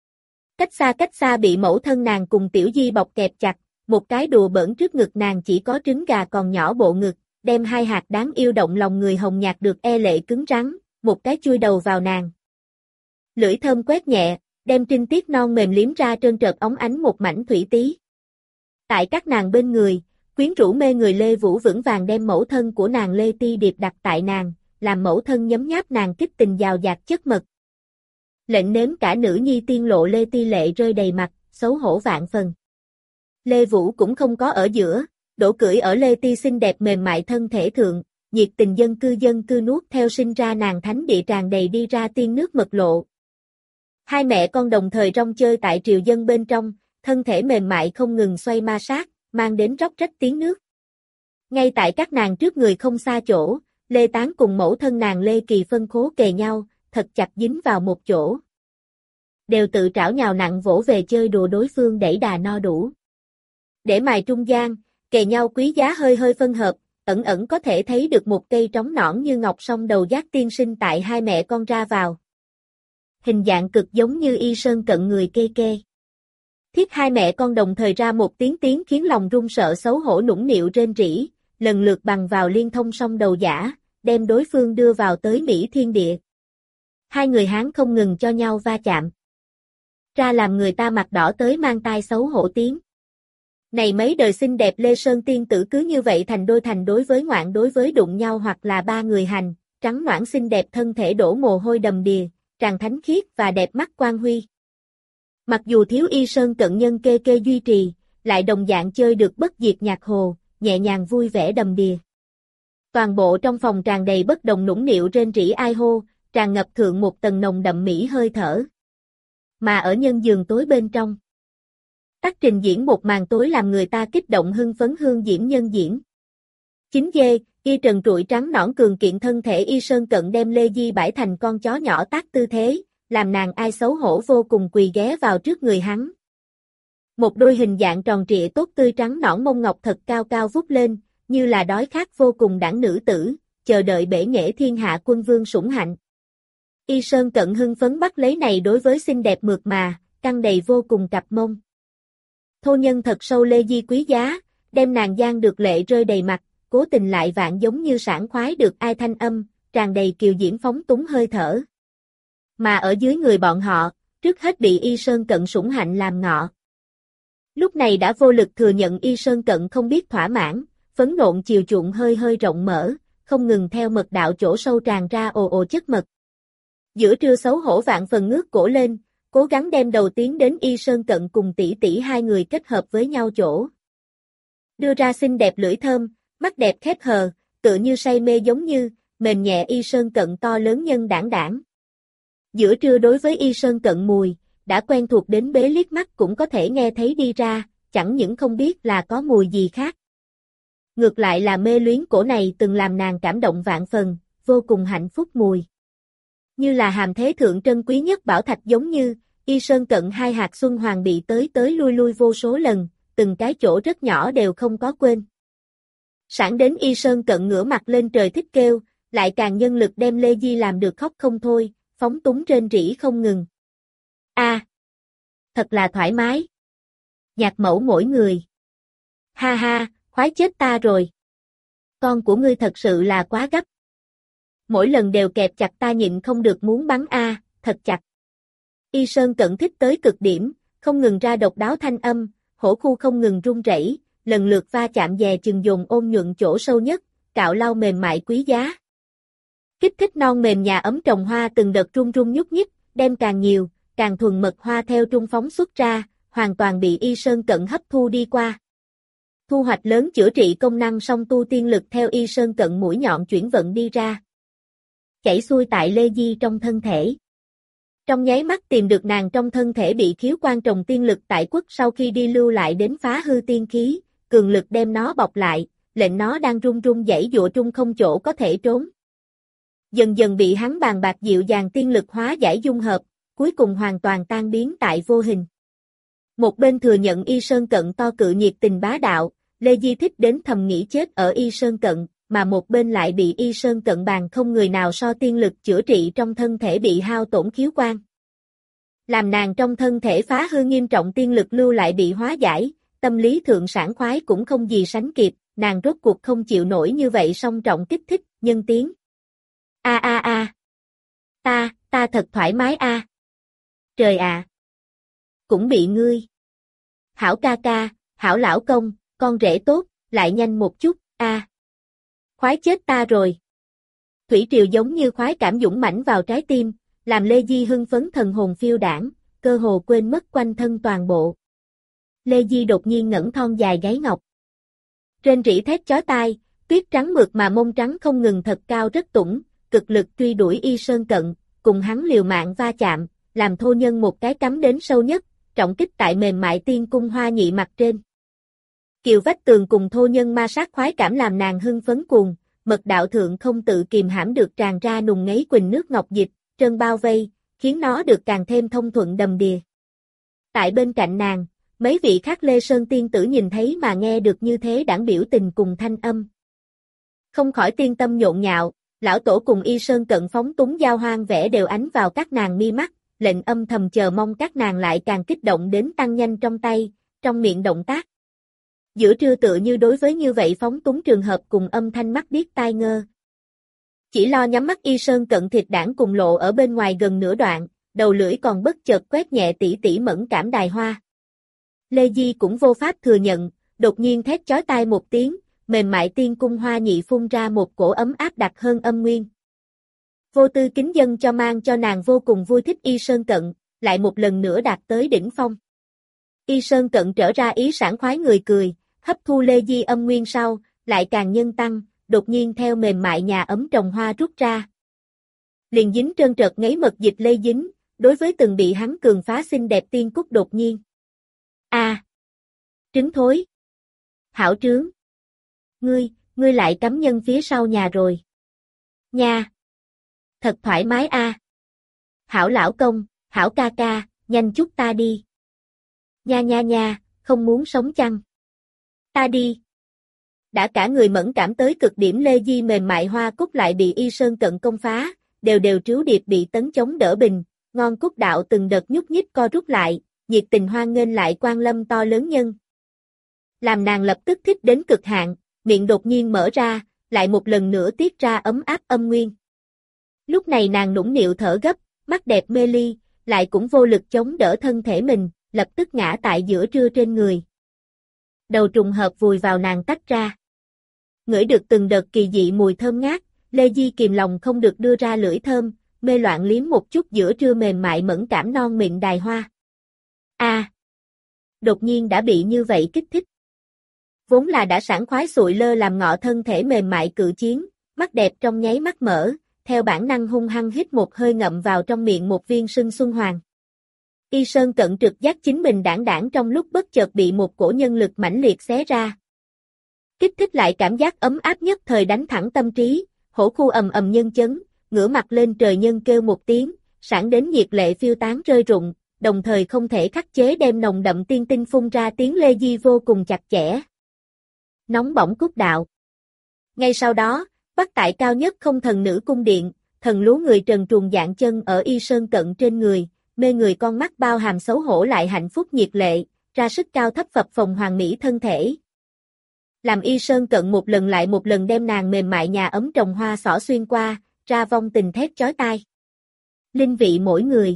S1: Cách xa bị mẫu thân nàng cùng Tiểu Di bọc kẹp chặt, một cái đùa bỡn trước ngực nàng chỉ có trứng gà còn nhỏ bộ ngực, đem 2 hạt đáng yêu động lòng người hồng nhạt được e lệ cứng rắn, một cái chui đầu vào nàng. Lưỡi thơm quét nhẹ, đem trinh tiết non mềm liếm ra trơn trợt óng ánh một mảnh thủy tí. Tại các nàng bên người, quyến rũ mê người Lê Vũ vững vàng đem mẫu thân của nàng Lê Ti Điệp đặt tại nàng, làm mẫu thân nhấm nháp nàng kích tình giàu dạt chất mật. Lệnh nếm cả nữ nhi tiên lộ Lê Ti lệ rơi đầy mặt, xấu hổ vạn phần. Lê Vũ cũng không có ở giữa, đổ cưỡi ở Lê Ti xinh đẹp mềm mại thân thể thượng, nhiệt tình dân cư nuốt theo sinh ra nàng thánh địa tràn đầy đi ra tiên nước mật lộ. Hai mẹ con đồng thời rong chơi tại triều dân bên trong, thân thể mềm mại không ngừng xoay ma sát, mang đến róc rách tiếng nước. Ngay tại các nàng trước người không xa chỗ, Lê Tán cùng mẫu thân nàng Lê Kỳ phân khố kề nhau, thật chặt dính vào một chỗ. Đều tự trảo nhào nặng vỗ về chơi đùa đối phương đẩy đà no đủ. Để mài trung gian, kề nhau quý giá hơi hơi phân hợp, ẩn ẩn có thể thấy được một cây trống nõn như ngọc song đầu giác tiên sinh tại hai mẹ con ra vào. Hình dạng cực giống như Y Sơn Cận người kê kê. Thiết hai mẹ con đồng thời ra một tiếng khiến lòng run sợ xấu hổ nũng nịu rên rỉ, lần lượt bằng vào liên thông song đầu giả, đem đối phương đưa vào tới Mỹ thiên địa. Hai người Hán không ngừng cho nhau va chạm. Ra làm người ta mặt đỏ tới mang tai xấu hổ tiếng. Này mấy đời xinh đẹp Lê Sơn tiên tử cứ như vậy thành đối với ngoạn đối với đụng nhau hoặc là ba người hành, trắng noãn xinh đẹp thân thể đổ mồ hôi đầm đìa, tràn thánh khiết và đẹp mắt quang huy. Mặc dù thiếu Y Sơn Cận nhân kê kê duy trì, lại đồng dạng chơi được bất diệt nhạc hồ, nhẹ nhàng vui vẻ đầm đìa. Toàn bộ trong phòng tràn đầy bất đồng nũng nịu rên rỉ ai hô, tràn ngập thượng một tầng nồng đậm mỹ hơi thở. Mà ở nhân giường tối bên trong, tắc trình diễn một màn tối làm người ta kích động hưng phấn hương diễm nhân diễn. Chính dê, y trần trụi trắng nõn cường kiện thân thể Y Sơn Cận đem Lê Di bãi thành con chó nhỏ tác tư thế, làm nàng ai xấu hổ vô cùng quỳ ghé vào trước người hắn. Một đôi hình dạng tròn trịa tốt tươi trắng nõn mông ngọc thật cao cao vút lên, như là đói khát vô cùng đãng nữ tử, chờ đợi bể nghệ thiên hạ quân vương sủng hạnh. Y Sơn Cận hưng phấn bắt lấy này đối với xinh đẹp mượt mà, căng đầy vô cùng cặp mông. Thô nhân thật sâu Lê Di quý giá, đem nàng gian được lệ rơi đầy mặt, cố tình lại vạn giống như sảng khoái được ai thanh âm, tràn đầy kiều diễm phóng túng hơi thở. Mà ở dưới người bọn họ, trước hết bị Y Sơn Cận sủng hạnh làm ngọ. Lúc này đã vô lực thừa nhận Y Sơn Cận không biết thỏa mãn, phấn nộn chiều chuộng hơi hơi rộng mở, không ngừng theo mật đạo chỗ sâu tràn ra ồ ồ chất mật. Giữa trưa xấu hổ vạn phần ngước cổ lên, cố gắng đem đầu tiến đến Y Sơn Cận cùng tỷ tỷ hai người kết hợp với nhau chỗ. Đưa ra xinh đẹp lưỡi thơm, mắt đẹp khép hờ, tựa như say mê giống như, mềm nhẹ Y Sơn Cận to lớn nhân đảng đảng. Giữa trưa đối với Y Sơn Cận mùi, đã quen thuộc đến bế liếc mắt cũng có thể nghe thấy đi ra, chẳng những không biết là có mùi gì khác. Ngược lại là mê luyến cổ này từng làm nàng cảm động vạn phần, vô cùng hạnh phúc mùi. Như là hàm thế thượng trân quý nhất bảo thạch giống như, Y Sơn Cận hai hạt xuân hoàng bị tới lui lui vô số lần, từng cái chỗ rất nhỏ đều không có quên. Sẵn đến Y Sơn Cận ngửa mặt lên trời thích kêu, lại càng nhân lực đem Lê Di làm được khóc không thôi, phóng túng rên rỉ không ngừng. Thật là thoải mái. Nhạc mẫu mỗi người. Ha ha, khoái chết ta rồi. Con của ngươi thật sự là quá gấp. Mỗi lần đều kẹp chặt ta nhịn không được muốn bắn thật chặt. Y Sơn Cận thích tới cực điểm, không ngừng ra độc đáo thanh âm, hổ khu không ngừng rung rẩy, lần lượt va chạm dè chừng dồn ôm nhuận chỗ sâu nhất, cạo lau mềm mại quý giá. Kích thích non mềm nhà ấm trồng hoa từng đợt rung rung nhúc nhích, đem càng nhiều, càng thuần mật hoa theo trung phóng xuất ra, hoàn toàn bị Y Sơn Cận hấp thu đi qua. Thu hoạch lớn chữa trị công năng song tu tiên lực theo Y Sơn Cận mũi nhọn chuyển vận đi ra. Chảy xuôi tại Lê Di trong thân thể. Trong nháy mắt tìm được nàng trong thân thể bị khiếu quan trồng tiên lực tại quất sau khi đi lưu lại đến phá hư tiên khí, cường lực đem nó bọc lại, lệnh nó đang run run giãy giụa trung không chỗ có thể trốn. Dần dần bị hắn bàn bạc dịu dàng tiên lực hóa giải dung hợp, cuối cùng hoàn toàn tan biến tại vô hình. Một bên thừa nhận Y Sơn Cận to cự nhiệt tình bá đạo, Lê Di thích đến thầm nghĩ chết ở Y Sơn Cận, mà một bên lại bị Y Sơn Cận bàn không người nào so tiên lực chữa trị trong thân thể bị hao tổn khiếu quan. Làm nàng trong thân thể phá hư nghiêm trọng tiên lực lưu lại bị hóa giải, tâm lý thượng sảng khoái cũng không gì sánh kịp, nàng rốt cuộc không chịu nổi như vậy song trọng kích thích, nhân tiếng. Ta thật thoải mái Trời ạ! Cũng bị ngươi. Hảo ca ca, hảo lão công, con rể tốt, lại nhanh một chút, khoái chết ta rồi. Thủy triều giống như khoái cảm dũng mãnh vào trái tim, làm Lê Di hưng phấn thần hồn phiêu đãng, cơ hồ quên mất quanh thân toàn bộ. Lê Di đột nhiên ngẩng thon dài gáy ngọc. Rên rỉ thét chói tai, tuyết trắng mượt mà mông trắng không ngừng thật cao rất tủng, cực lực truy đuổi Y Sơn Cận, cùng hắn liều mạng va chạm, làm thô nhân một cái cắm đến sâu nhất, trọng kích tại mềm mại tiên cung hoa nhị mặt trên. Kiều vách tường cùng thô nhân ma sát khoái cảm làm nàng hưng phấn cuồng, mật đạo thượng không tự kìm hãm được tràn ra nùng ngấy quỳnh nước ngọc dịch, trơn bao vây, khiến nó được càng thêm thông thuận đầm đìa. Tại bên cạnh nàng, mấy vị khác Lê Sơn tiên tử nhìn thấy mà nghe được như thế đãng biểu tình cùng thanh âm. Không khỏi tiên tâm nhộn nhạo, lão tổ cùng Y Sơn Cận phóng túng giao hoang vẽ đều ánh vào các nàng mi mắt, lệnh âm thầm chờ mong các nàng lại càng kích động đến tăng nhanh trong tay, trong miệng động tác. Giữa trưa tựa như đối với như vậy phóng túng trường hợp cùng âm thanh mắt điếc tai ngơ. Chỉ lo nhắm mắt Y Sơn Cận thịt đảng cùng lộ ở bên ngoài gần nửa đoạn, đầu lưỡi còn bất chợt quét nhẹ tỉ tỉ mẫn cảm đài hoa. Lê Di cũng vô pháp thừa nhận, đột nhiên thét chói tai một tiếng, mềm mại tiên cung hoa nhị phun ra một cổ ấm áp đặc hơn âm nguyên. Vô tư kính dân cho mang cho nàng vô cùng vui thích Y Sơn Cận, lại một lần nữa đạt tới đỉnh phong. Y Sơn Cận trở ra ý sảng khoái người cười, hấp thu Lê Di âm nguyên sau, lại càng nhân tăng, đột nhiên theo mềm mại nhà ấm trồng hoa rút ra. Liền dính trơn trợt ngấy mật dịch lây dính, đối với từng bị hắn cường phá xinh đẹp tiên cúc đột nhiên. Trứng thối. Hảo trướng. Ngươi lại cắm nhân phía sau nhà rồi. Nha. Thật thoải mái Hảo lão công, hảo ca ca, nhanh chút ta đi. Nha, không muốn sống chăng? Ta đi. Đã cả người mẫn cảm tới cực điểm Lê Di mềm mại hoa cúc lại bị Y Sơn Cận công phá, đều trứu điệp bị tấn chống đỡ bình, ngon cúc đạo từng đợt nhúc nhích co rút lại, nhiệt tình hoan nghênh lại quan lâm to lớn nhân. Làm nàng lập tức thích đến cực hạn, miệng đột nhiên mở ra, lại một lần nữa tiết ra ấm áp âm nguyên. Lúc này nàng nũng nịu thở gấp, mắt đẹp mê ly, lại cũng vô lực chống đỡ thân thể mình, lập tức ngã tại giữa trưa trên người. Đầu trùng hợp vùi vào nàng tách ra. Ngửi được từng đợt kỳ dị mùi thơm ngát, Lê Di kìm lòng không được đưa ra lưỡi thơm, mê loạn liếm một chút giữa trưa mềm mại mẫn cảm non mịn đài hoa. Đột nhiên đã bị như vậy kích thích. Vốn là đã sảng khoái sụi lơ làm ngọ thân thể mềm mại cự chiến, mắt đẹp trong nháy mắt mở, theo bản năng hung hăng hít một hơi ngậm vào trong miệng một viên sưng xuân hoàng. Y Sơn Cận trực giác chính mình đảng trong lúc bất chợt bị một cổ nhân lực mãnh liệt xé ra. Kích thích lại cảm giác ấm áp nhất thời đánh thẳng tâm trí, hổ khu ầm ầm nhân chấn, ngửa mặt lên trời nhân kêu một tiếng, sảng đến nhiệt lệ phiêu tán rơi rụng, đồng thời không thể khắc chế đem nồng đậm tiên tinh phun ra tiếng Lê Di vô cùng chặt chẽ. Nóng bỏng cúc đạo. Ngay sau đó, bắt tại cao nhất không thần nữ cung điện, thần lú người trần truồng dạng chân ở Y Sơn Cận trên người, mê người con mắt bao hàm xấu hổ lại hạnh phúc nhiệt lệ, ra sức cao thấp phập phồng hoàng mỹ thân thể. Làm Y Sơn Cận một lần lại một lần đem nàng mềm mại nhà ấm trồng hoa xỏ xuyên qua, ra vong tình thét chói tai. Linh vị mỗi người.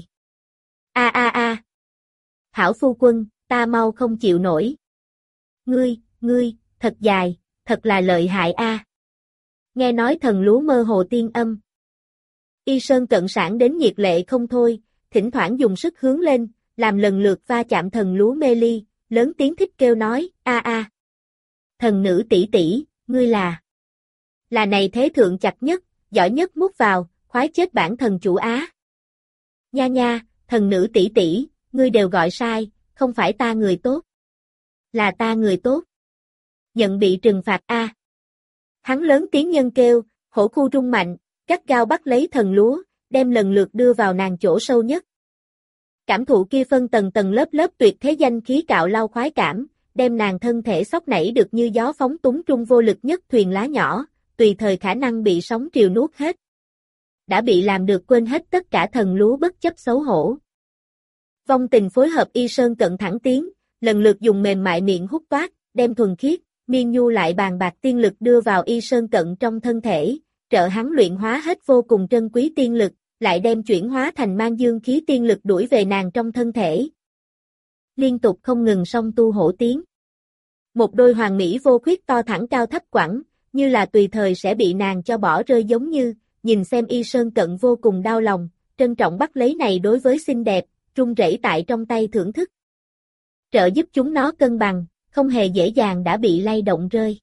S1: Hảo phu quân, ta mau không chịu nổi. Ngươi, thật dài, thật là lợi hại a. Nghe nói thần lú mơ hồ tiên âm. Y Sơn Cận sảng đến nhiệt lệ không thôi, thỉnh thoảng dùng sức hướng lên, làm lần lượt va chạm thần lú mê ly, lớn tiếng thích kêu nói, Thần nữ tỷ tỷ, ngươi là này thế thượng chặt nhất, giỏi nhất mút vào, khoái chết bản thần chủ á. Nha, thần nữ tỷ tỷ, ngươi đều gọi sai, không phải ta người tốt. Là ta người tốt. Nhận bị trừng phạt a. Hắn lớn tiếng nhân kêu, hổ khu rung mạnh, gắt gao bắt lấy thần lúa, đem lần lượt đưa vào nàng chỗ sâu nhất. Cảm thụ kia phân tầng tầng lớp lớp tuyệt thế danh khí cạo lau khoái cảm, đem nàng thân thể xốc nảy được như gió phóng túng trung vô lực nhất thuyền lá nhỏ, tùy thời khả năng bị sóng triều nuốt hết. Đã bị làm được quên hết tất cả thần lúa bất chấp xấu hổ. Vong tình phối hợp Y Sơn Cận thẳng tiến, lần lượt dùng mềm mại miệng hút toát, đem thuần khiết, miên nhu lại bàn bạc tiên lực đưa vào Y Sơn Cận trong thân thể, trợ hắn luyện hóa hết vô cùng trân quý tiên lực, lại đem chuyển hóa thành mang dương khí tiên lực đuổi về nàng trong thân thể. Liên tục không ngừng song tu hổ tiếng. Một đôi hoàng mỹ vô khuyết to thẳng cao thấp quẳng, như là tùy thời sẽ bị nàng cho bỏ rơi giống như, nhìn xem Y Sơn Cận vô cùng đau lòng, trân trọng bắt lấy này đối với xinh đẹp, run rẩy tại trong tay thưởng thức. Trợ giúp chúng nó cân bằng, không hề dễ dàng đã bị lay động rơi.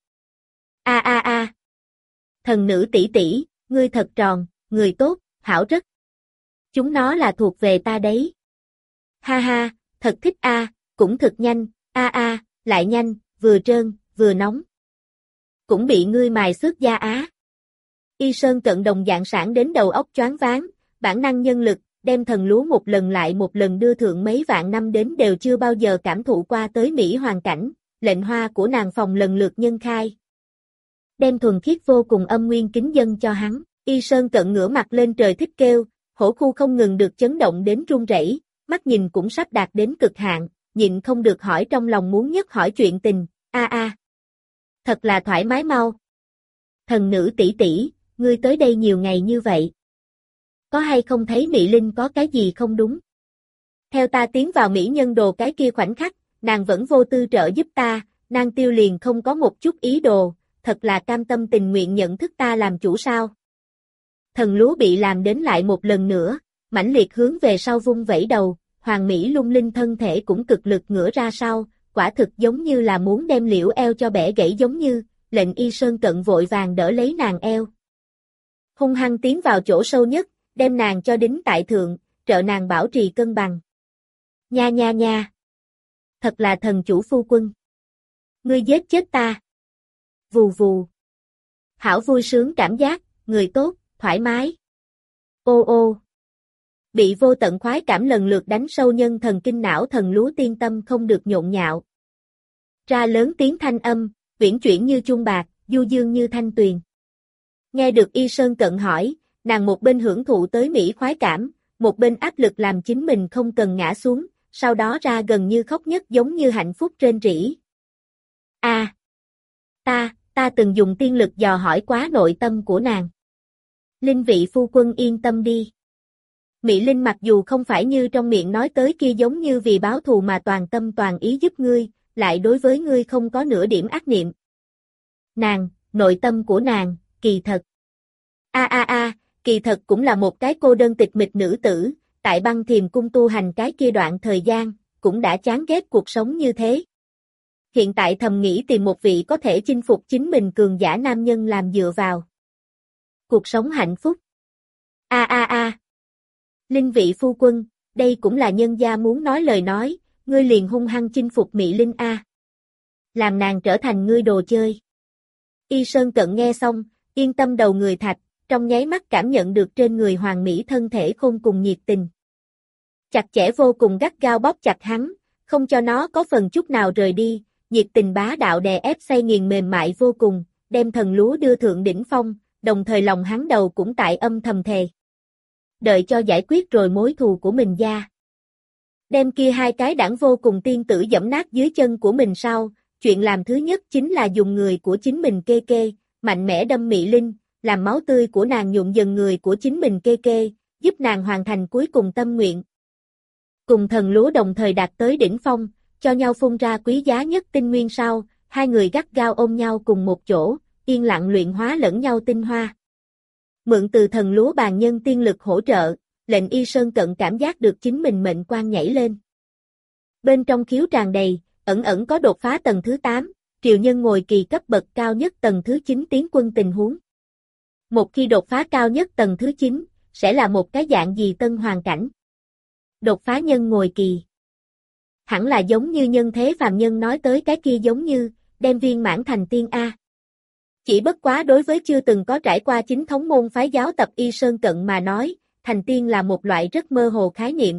S1: Thần nữ tỷ tỷ, ngươi thật tròn, người tốt, hảo rất. Chúng nó là thuộc về ta đấy. Ha, thật thích cũng thật nhanh, lại nhanh, vừa trơn, vừa nóng. Cũng bị ngươi mài xước da á. Y Sơn Cận đồng dạng sản đến đầu óc choáng váng, bản năng nhân lực, đem thần lúa một lần lại một lần đưa thượng mấy vạn năm đến đều chưa bao giờ cảm thụ qua tới Mỹ hoàn cảnh, lệnh hoa của nàng phòng lần lượt nhân khai. Đem thuần khiết vô cùng âm nguyên kính dâng cho hắn, Y Sơn Cận ngửa mặt lên trời thích kêu, hổ khu không ngừng được chấn động đến run rẩy, mắt nhìn cũng sắp đạt đến cực hạn, nhịn không được hỏi trong lòng muốn nhất hỏi chuyện tình, Thật là thoải mái mau. Thần nữ tỷ tỷ, ngươi tới đây nhiều ngày như vậy. Có hay không thấy Mỹ Linh có cái gì không đúng? Theo ta tiến vào Mỹ nhân đồ cái kia khoảnh khắc, nàng vẫn vô tư trợ giúp ta, nàng tiêu liền không có một chút ý đồ, thật là cam tâm tình nguyện nhận thức ta làm chủ sao. Thần lúa bị làm đến lại một lần nữa, mãnh liệt hướng về sau vung vẩy đầu, hoàng Mỹ lung linh thân thể cũng cực lực ngửa ra sau, quả thực giống như là muốn đem liễu eo cho bẻ gãy giống như, lệnh Y Sơn Cận vội vàng đỡ lấy nàng eo. Hung hăng tiến vào chỗ sâu nhất, đem nàng cho đính tại thượng, trợ nàng bảo trì cân bằng. Nha. Thật là thần chủ phu quân. Ngươi giết chết ta. Vù vù. Hảo vui sướng cảm giác, người tốt, thoải mái. Ô. Bị vô tận khoái cảm lần lượt đánh sâu nhân thần kinh não thần lúa tiên tâm không được nhộn nhạo. Ra lớn tiếng thanh âm, uyển chuyển như chuông bạc, du dương như thanh tuyền. Nghe được Y Sơn Cận hỏi, nàng một bên hưởng thụ tới Mỹ khoái cảm, một bên áp lực làm chính mình không cần ngã xuống, sau đó ra gần như khóc nhất giống như hạnh phúc rên rỉ. Ta từng dùng tiên lực dò hỏi quá nội tâm của nàng. Linh vị phu quân yên tâm đi. Mị Linh mặc dù không phải như trong miệng nói tới kia giống như vì báo thù mà toàn tâm toàn ý giúp ngươi, lại đối với ngươi không có nửa điểm ác niệm. Nội tâm của nàng, kỳ thật. Kỳ thật cũng là một cái cô đơn tịch mịch nữ tử, tại Băng Thiềm Cung tu hành cái kia đoạn thời gian, cũng đã chán ghét cuộc sống như thế. Hiện tại thầm nghĩ tìm một vị có thể chinh phục chính mình cường giả nam nhân làm dựa vào. Cuộc sống hạnh phúc. Linh vị phu quân, đây cũng là nhân gia muốn nói lời nói, ngươi liền hung hăng chinh phục Mị Linh a. Làm nàng trở thành ngươi đồ chơi. Y Sơn Cận nghe xong, yên tâm đầu người thạch, trong nháy mắt cảm nhận được trên người hoàng mỹ thân thể khôn cùng nhiệt tình. Chặt chẽ vô cùng gắt gao bóp chặt hắn, không cho nó có phần chút nào rời đi, nhiệt tình bá đạo đè ép say nghiền mềm mại vô cùng, đem thần lúa đưa thượng đỉnh phong, đồng thời lòng hắn đầu cũng tại âm thầm thề. Đợi cho giải quyết rồi mối thù của mình gia. Đem kia hai cái đảng vô cùng tiên tử giẫm nát dưới chân của mình sau, chuyện làm thứ nhất chính là dùng người của chính mình kê kê, mạnh mẽ đâm Mị Linh, làm máu tươi của nàng nhuộm dần người của chính mình kê kê, giúp nàng hoàn thành cuối cùng tâm nguyện. Cùng thần lúa đồng thời đạt tới đỉnh phong, cho nhau phun ra quý giá nhất tinh nguyên sau, hai người gắt gao ôm nhau cùng một chỗ, yên lặng luyện hóa lẫn nhau tinh hoa. Mượn từ thần lúa bàn nhân tiên lực hỗ trợ, lệnh Y Sơn Cận cảm giác được chính mình mệnh quan nhảy lên. Bên trong khiếu tràn đầy, ẩn ẩn có đột phá tầng thứ 8, triều nhân ngồi kỳ cấp bậc cao nhất tầng thứ 9 tiến quân tình huống. Một khi đột phá cao nhất tầng thứ 9, sẽ là một cái dạng gì tân hoàn cảnh? Đột phá nhân ngồi kỳ. Hẳn là giống như nhân thế phàm nhân nói tới cái kia giống như, đem viên mãn thành tiên A. Chỉ bất quá đối với chưa từng có trải qua chính thống môn phái giáo tập Y Sơn Cận mà nói, thành tiên là một loại rất mơ hồ khái niệm.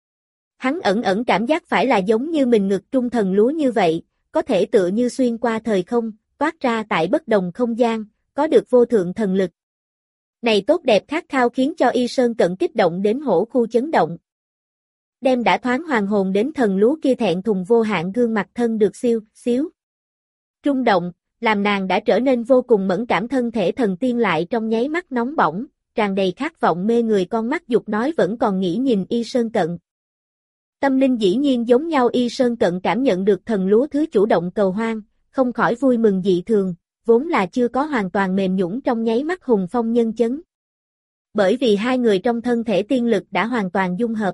S1: Hắn ẩn cảm giác phải là giống như mình ngực trung thần lúa như vậy, có thể tựa như xuyên qua thời không, toát ra tại bất đồng không gian, có được vô thượng thần lực. Này tốt đẹp khát khao khiến cho Y Sơn Cận kích động đến hổ khu chấn động. Đem đã thoáng hoàng hồn đến thần lúa kia thẹn thùng vô hạn gương mặt thân được xíu rung động, làm nàng đã trở nên vô cùng mẫn cảm thân thể thần tiên lại trong nháy mắt nóng bỏng, tràn đầy khát vọng mê người con mắt dục nói vẫn còn nghĩ nhìn Y Sơn Cận. Tâm linh dĩ nhiên giống nhau Y Sơn Cận cảm nhận được thần lúa thứ chủ động cầu hoang, không khỏi vui mừng dị thường, vốn là chưa có hoàn toàn mềm nhũn trong nháy mắt hùng phong nhân chấn. Bởi vì hai người trong thân thể tiên lực đã hoàn toàn dung hợp.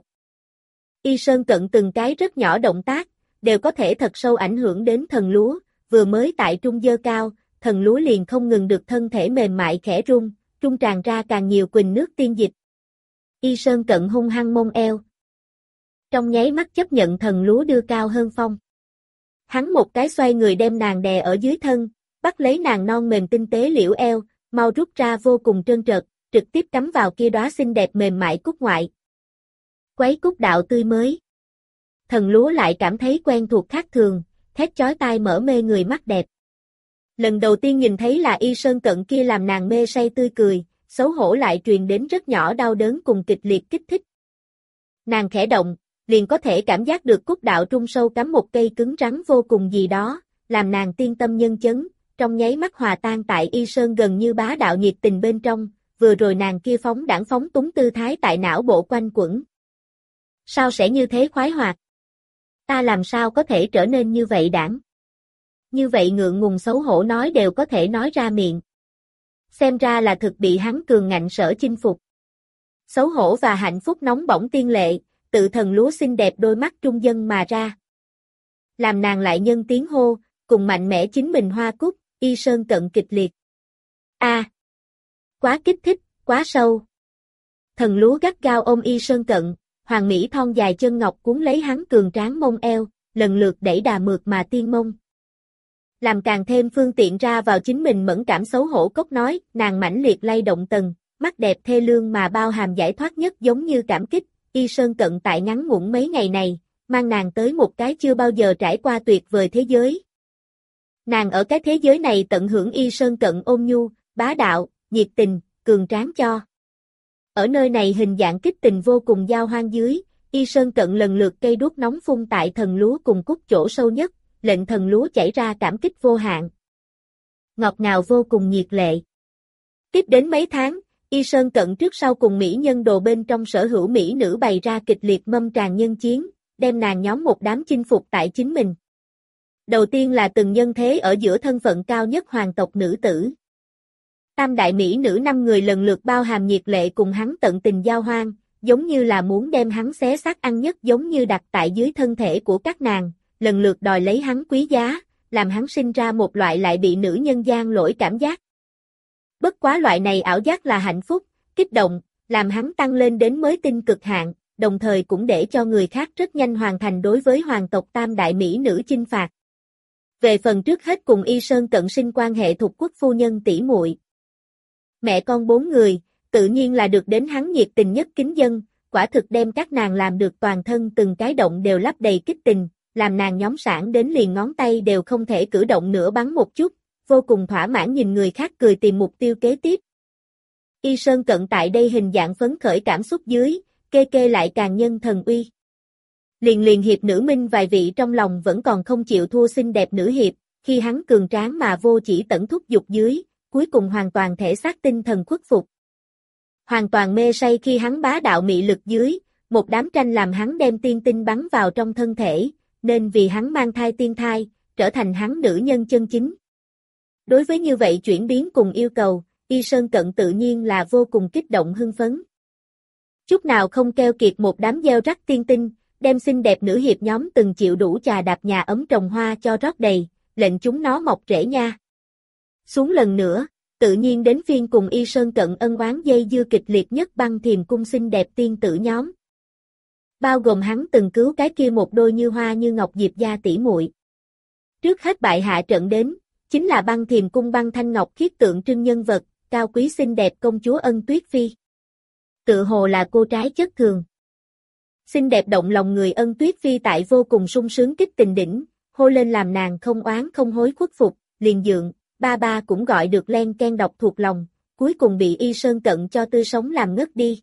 S1: Y Sơn Cận từng cái rất nhỏ động tác, đều có thể thật sâu ảnh hưởng đến thần lúa, vừa mới tại trung dơ cao, thần lúa liền không ngừng được thân thể mềm mại khẽ trung tràn ra càng nhiều quỳnh nước tiên dịch. Y Sơn Cận hung hăng mông eo. Trong nháy mắt chấp nhận thần lúa đưa cao hơn phong. Hắn một cái xoay người đem nàng đè ở dưới thân, bắt lấy nàng non mềm tinh tế liễu eo, mau rút ra vô cùng trơn trượt, trực tiếp cắm vào kia đóa xinh đẹp mềm mại cúc ngoại. Quấy cúc đạo tươi mới. Thần lúa lại cảm thấy quen thuộc khác thường, thét chói tai mở mê người mắt đẹp. Lần đầu tiên nhìn thấy là Y Sơn Cận kia làm nàng mê say tươi cười, xấu hổ lại truyền đến rất nhỏ đau đớn cùng kịch liệt kích thích. Nàng khẽ động, liền có thể cảm giác được cúc đạo trung sâu cắm một cây cứng rắn vô cùng gì đó, làm nàng tiên tâm nhân chấn, trong nháy mắt hòa tan tại Y Sơn gần như bá đạo nhiệt tình bên trong, vừa rồi nàng kia phóng đãng phóng túng tư thái tại não bộ quanh quẩn. Sao sẽ như thế khoái hoạt? Ta làm sao có thể trở nên như vậy đãng? Như vậy ngượng ngùng xấu hổ nói đều có thể nói ra miệng. Xem ra là thực bị hắn cường ngạnh sở chinh phục. Xấu hổ và hạnh phúc nóng bỏng tiên lệ, tự thần lúa xinh đẹp đôi mắt trung dân mà ra. Làm nàng lại nhân tiếng hô, cùng mạnh mẽ chính mình hoa cúc, Y Sơn Cận kịch liệt. Quá kích thích, quá sâu. Thần lúa gắt gao ôm Y Sơn Cận, hoàng mỹ thon dài chân ngọc cuốn lấy hắn cường tráng mông eo, lần lượt đẩy đà mượt mà tiên mông. Làm càng thêm phương tiện ra vào chính mình mẫn cảm xấu hổ cốc nói, nàng mãnh liệt lay động tầng, mắt đẹp thê lương mà bao hàm giải thoát nhất giống như cảm kích, Y Sơn Cận tại ngắn ngủn mấy ngày này, mang nàng tới một cái chưa bao giờ trải qua tuyệt vời thế giới. Nàng ở cái thế giới này tận hưởng Y Sơn Cận ôn nhu, bá đạo, nhiệt tình, cường tráng cho. Ở nơi này hình dạng kích tình vô cùng giao hoang dưới, Y Sơn Cận lần lượt cây đuốc nóng phun tại thần lúa cùng cúc chỗ sâu nhất, lệnh thần lúa chảy ra cảm kích vô hạn. Ngọt ngào vô cùng nhiệt lệ. Tiếp đến mấy tháng, Y Sơn Cận trước sau cùng mỹ nhân đồ bên trong sở hữu mỹ nữ bày ra kịch liệt mâm tràng nhân chiến, đem nàng nhóm một đám chinh phục tại chính mình. Đầu tiên là từng nhân thế ở giữa thân phận cao nhất hoàng tộc nữ tử. Tam đại mỹ nữ 5 người lần lượt bao hàm nhiệt lệ cùng hắn tận tình giao hoan, giống như là muốn đem hắn xé xác ăn nhất, giống như đặt tại dưới thân thể của các nàng, lần lượt đòi lấy hắn quý giá, làm hắn sinh ra một loại lại bị nữ nhân gian lỗi cảm giác. Bất quá loại này ảo giác là hạnh phúc, kích động, làm hắn tăng lên đến mới tinh cực hạn, đồng thời cũng để cho người khác rất nhanh hoàn thành đối với hoàng tộc tam đại mỹ nữ chinh phạt. Về phần trước hết cùng Y Sơn Cận sinh quan hệ thuộc quốc phu nhân tỷ muội, mẹ con 4 người, tự nhiên là được đến hắn nhiệt tình nhất kính dân, quả thực đem các nàng làm được toàn thân từng cái động đều lấp đầy kích tình, làm nàng nhóm sản đến liền ngón tay đều không thể cử động nửa bắn một chút, vô cùng thỏa mãn nhìn người khác cười tìm mục tiêu kế tiếp. Y Sơn Cận tại đây hình dạng phấn khởi cảm xúc dưới, kê lại càng nhân thần uy. Liền hiệp nữ minh vài vị trong lòng vẫn còn không chịu thua xinh đẹp nữ hiệp, khi hắn cường tráng mà vô chỉ tẩn thúc dục dưới, cuối cùng hoàn toàn thể xác tinh thần khuất phục. Hoàn toàn mê say khi hắn bá đạo mị lực dưới, một đám tranh làm hắn đem tiên tinh bắn vào trong thân thể, nên vì hắn mang thai tiên thai, trở thành hắn nữ nhân chân chính. Đối với như vậy chuyển biến cùng yêu cầu, Y Sơn Cận tự nhiên là vô cùng kích động hưng phấn. Chút nào không keo kiệt một đám gieo rắc tiên tinh, đem xinh đẹp nữ hiệp nhóm từng chịu đủ trà đạp nhà ấm trồng hoa cho rót đầy, lệnh chúng nó mọc rễ nha. Xuống lần nữa, tự nhiên đến phiên cùng Y Sơn Cận ân oán dây dưa kịch liệt nhất Băng Thiềm cung xinh đẹp tiên tử nhóm. Bao gồm hắn từng cứu cái kia một đôi như hoa như ngọc Diệp gia tỷ muội. Trước hết bại hạ trận đến, chính là Băng Thiềm cung Băng Thanh Ngọc khiết tượng trưng nhân vật, cao quý xinh đẹp công chúa Ân Tuyết Phi. Tự hồ là cô trái chất thường. Xinh đẹp động lòng người Ân Tuyết Phi tại vô cùng sung sướng kích tình đỉnh, hô lên làm nàng không oán không hối khuất phục, liền dượng, ba cũng gọi được len ken đọc thuộc lòng, cuối cùng bị Y Sơn Cận cho tươi sống làm ngất đi.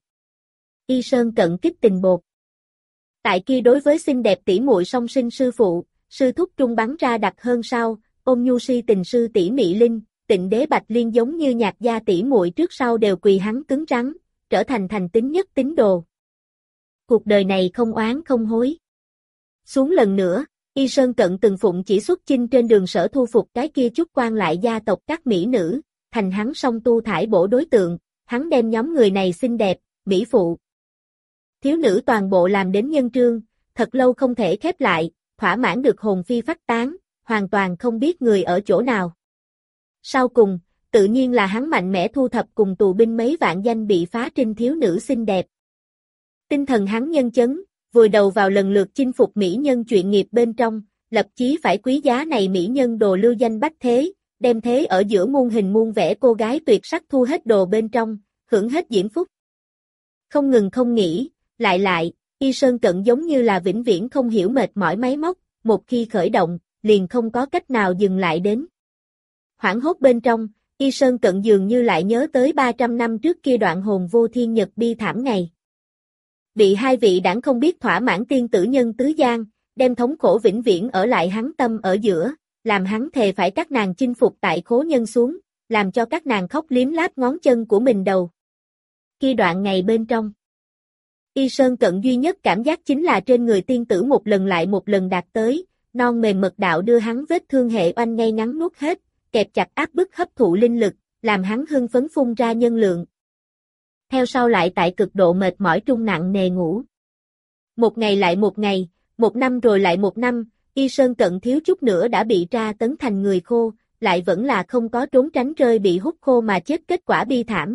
S1: Y Sơn Cận kích tình bột. Tại kia đối với xinh đẹp tỷ muội song sinh sư phụ, sư thúc trung bắn ra đặc hơn sau, ôm nhu si tình sư tỷ Mỹ Linh, Tịnh Đế Bạch Liên giống như nhạc gia tỷ muội trước sau đều quỳ hắn cứng rắn, trở thành thành tín nhất tín đồ. Cuộc đời này không oán không hối. Xuống lần nữa, Y Sơn Cận từng phụng chỉ xuất chinh trên đường sở thu phục cái kia chút quan lại gia tộc các mỹ nữ, thành hắn song tu thải bổ đối tượng, hắn đem nhóm người này xinh đẹp, mỹ phụ, thiếu nữ toàn bộ làm đến nhân trương, thật lâu không thể khép lại, thỏa mãn được hồn phi phách tán, hoàn toàn không biết người ở chỗ nào. Sau cùng, tự nhiên là hắn mạnh mẽ thu thập cùng tù binh mấy vạn danh bị phá trinh thiếu nữ xinh đẹp. Tinh thần hắn nhân chấn, vùi đầu vào lần lượt chinh phục mỹ nhân chuyện nghiệp bên trong, lập chí phải quý giá này mỹ nhân đồ lưu danh bách thế, đem thế ở giữa muôn hình muôn vẻ cô gái tuyệt sắc thu hết đồ bên trong, hưởng hết diễm phúc. Không ngừng không nghỉ, lại, Y Sơn Cận giống như là vĩnh viễn không hiểu mệt mỏi máy móc, một khi khởi động, liền không có cách nào dừng lại đến. Hoảng hốt bên trong, Y Sơn Cận dường như lại nhớ tới 300 năm trước kia đoạn hồn vô thiên nhật bi thảm ngày. Bị hai vị đảng không biết thỏa mãn tiên tử nhân tứ gian, đem thống khổ vĩnh viễn ở lại hắn tâm ở giữa, làm hắn thề phải các nàng chinh phục tại khố nhân xuống, làm cho các nàng khóc liếm láp ngón chân của mình đầu. Khi đoạn ngày bên trong, Y Sơn Cận duy nhất cảm giác chính là trên người tiên tử một lần lại một lần đạt tới, non mềm mật đạo đưa hắn vết thương hệ oanh ngay ngắn nuốt hết, kẹp chặt áp bức hấp thụ linh lực, làm hắn hưng phấn phun ra nhân lượng. Theo sau lại tại cực độ mệt mỏi trung nặng nề ngủ. Một ngày lại một ngày, một năm rồi lại một năm, Y Sơn Cận thiếu chút nữa đã bị tra tấn thành người khô, lại vẫn là không có trốn tránh rơi bị hút khô mà chết kết quả bi thảm.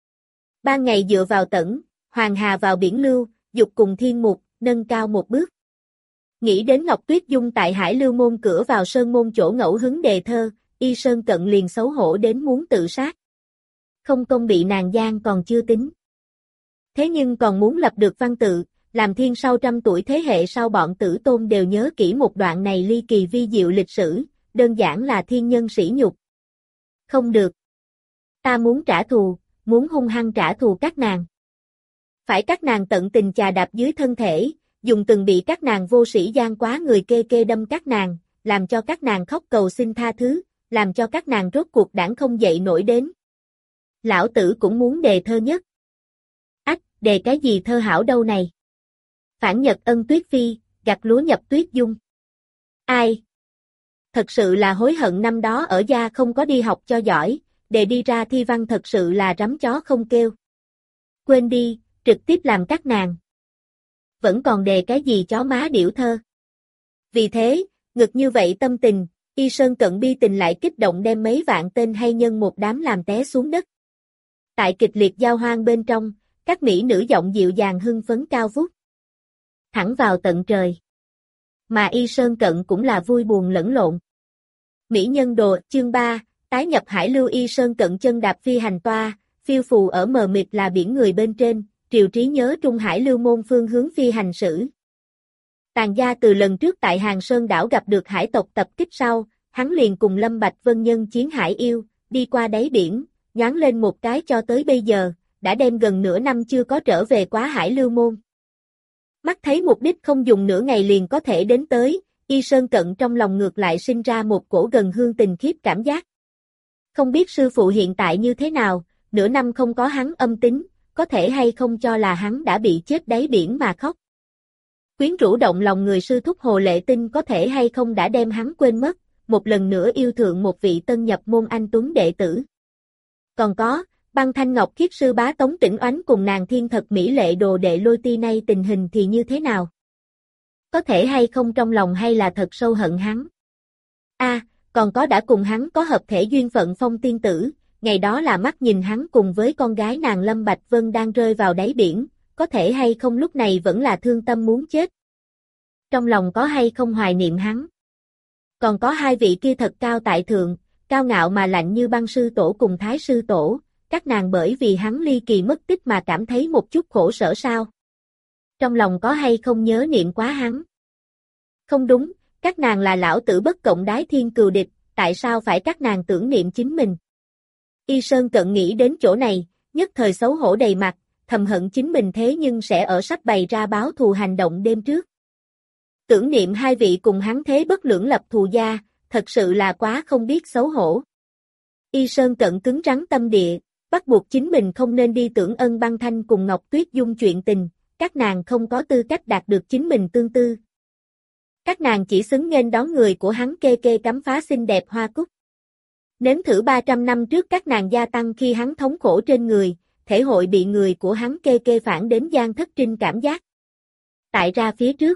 S1: Ban ngày dựa vào tẩn, Hoàng Hà vào biển lưu, dục cùng thiên mục, nâng cao một bước. Nghĩ đến Ngọc Tuyết Dung tại Hải Lưu môn cửa vào sơn môn chỗ ngẫu hứng đề thơ, Y Sơn Cận liền xấu hổ đến muốn tự sát. Không công bị nàng gian còn chưa tính. Thế nhưng còn muốn lập được văn tự, làm thiên sau trăm tuổi thế hệ sau bọn tử tôn đều nhớ kỹ một đoạn này ly kỳ vi diệu lịch sử, đơn giản là thiên nhân sỉ nhục. Không được. Ta muốn trả thù, muốn hung hăng trả thù các nàng. Phải các nàng tận tình chà đạp dưới thân thể, dùng từng bị các nàng vô sĩ gian quá người kê đâm các nàng, làm cho các nàng khóc cầu xin tha thứ, làm cho các nàng rốt cuộc đảng không dậy nổi đến. Lão tử cũng muốn đề thơ nhất. Ách, đề cái gì thơ hảo đâu này? Phản nhật ân tuyết phi, gặt lúa nhập tuyết dung. Ai? Thật sự là hối hận năm đó ở gia không có đi học cho giỏi, đề đi ra thi văn thật sự là rắm chó không kêu. Quên đi, trực tiếp làm các nàng. Vẫn còn đề cái gì chó má điểu thơ. Vì thế, ngực như vậy tâm tình, Y Sơn Cận bi tình lại kích động đem mấy vạn tên hay nhân một đám làm té xuống đất. Tại kịch liệt giao hoan bên trong, các mỹ nữ giọng dịu dàng hưng phấn cao vút. Thẳng vào tận trời. Mà Y Sơn Cận cũng là vui buồn lẫn lộn. Mỹ nhân đồ, chương 3, tái nhập hải lưu. Y Sơn Cận chân đạp phi hành toa, phiêu phù ở mờ mịt là biển người bên trên, triều trí nhớ trung hải lưu môn phương hướng phi hành sử. Tàn gia từ lần trước tại Hàng Sơn đảo gặp được hải tộc tập kích sau, hắn liền cùng Lâm Bạch Vân nhân chiến hải yêu, đi qua đáy biển, nhoáng lên một cái cho tới bây giờ, đã đem gần nửa năm chưa có trở về quá hải lưu môn. Mắt thấy mục đích không dùng nửa ngày liền có thể đến tới, Y Sơn Cận trong lòng ngược lại sinh ra một cổ gần hương tình khiếp cảm giác. Không biết sư phụ hiện tại như thế nào, nửa năm không có hắn âm tính, có thể hay không cho là hắn đã bị chết đáy biển mà khóc. Quyến rũ động lòng người sư thúc Hồ Lệ Tinh có thể hay không đã đem hắn quên mất, một lần nữa yêu thượng một vị tân nhập môn anh tuấn đệ tử. Còn có, Băng Thanh Ngọc Khiết sư bá Tống Tĩnh Oánh cùng nàng thiên thật mỹ lệ đồ đệ Lôi Ti nay tình hình thì như thế nào? Có thể hay không trong lòng hay là thật sâu hận hắn? Còn có đã cùng hắn có hợp thể duyên phận Phong tiên tử, ngày đó là mắt nhìn hắn cùng với con gái nàng Lâm Bạch Vân đang rơi vào đáy biển, có thể hay không lúc này vẫn là thương tâm muốn chết? Trong lòng có hay không hoài niệm hắn? Còn có hai vị kia thật cao tại thượng, cao ngạo mà lạnh như băng sư tổ cùng thái sư tổ, các nàng bởi vì hắn ly kỳ mất tích mà cảm thấy một chút khổ sở sao? Trong lòng có hay không nhớ niệm quá hắn? Không đúng, các nàng là lão tử bất cộng đái thiên cừu địch, tại sao phải các nàng tưởng niệm chính mình? Y Sơn Cận nghĩ đến chỗ này, nhất thời xấu hổ đầy mặt, thầm hận chính mình thế nhưng sẽ ở sắp bày ra báo thù hành động đêm trước. Tưởng niệm hai vị cùng hắn thế bất lưỡng lập thù gia, thật sự là quá không biết xấu hổ. Y Sơn Cận cứng rắn tâm địa, bắt buộc chính mình không nên đi tưởng ân Băng Thanh cùng Ngọc Tuyết Dung chuyện tình, các nàng không có tư cách đạt được chính mình tương tư. Các nàng chỉ xứng nghênh đón người của hắn kê kê cắm phá xinh đẹp hoa cúc. Nếm thử 300 năm trước các nàng gia tăng khi hắn thống khổ trên người, thể hội bị người của hắn kê kê phản đến gian thất trinh cảm giác. Tại ra phía trước,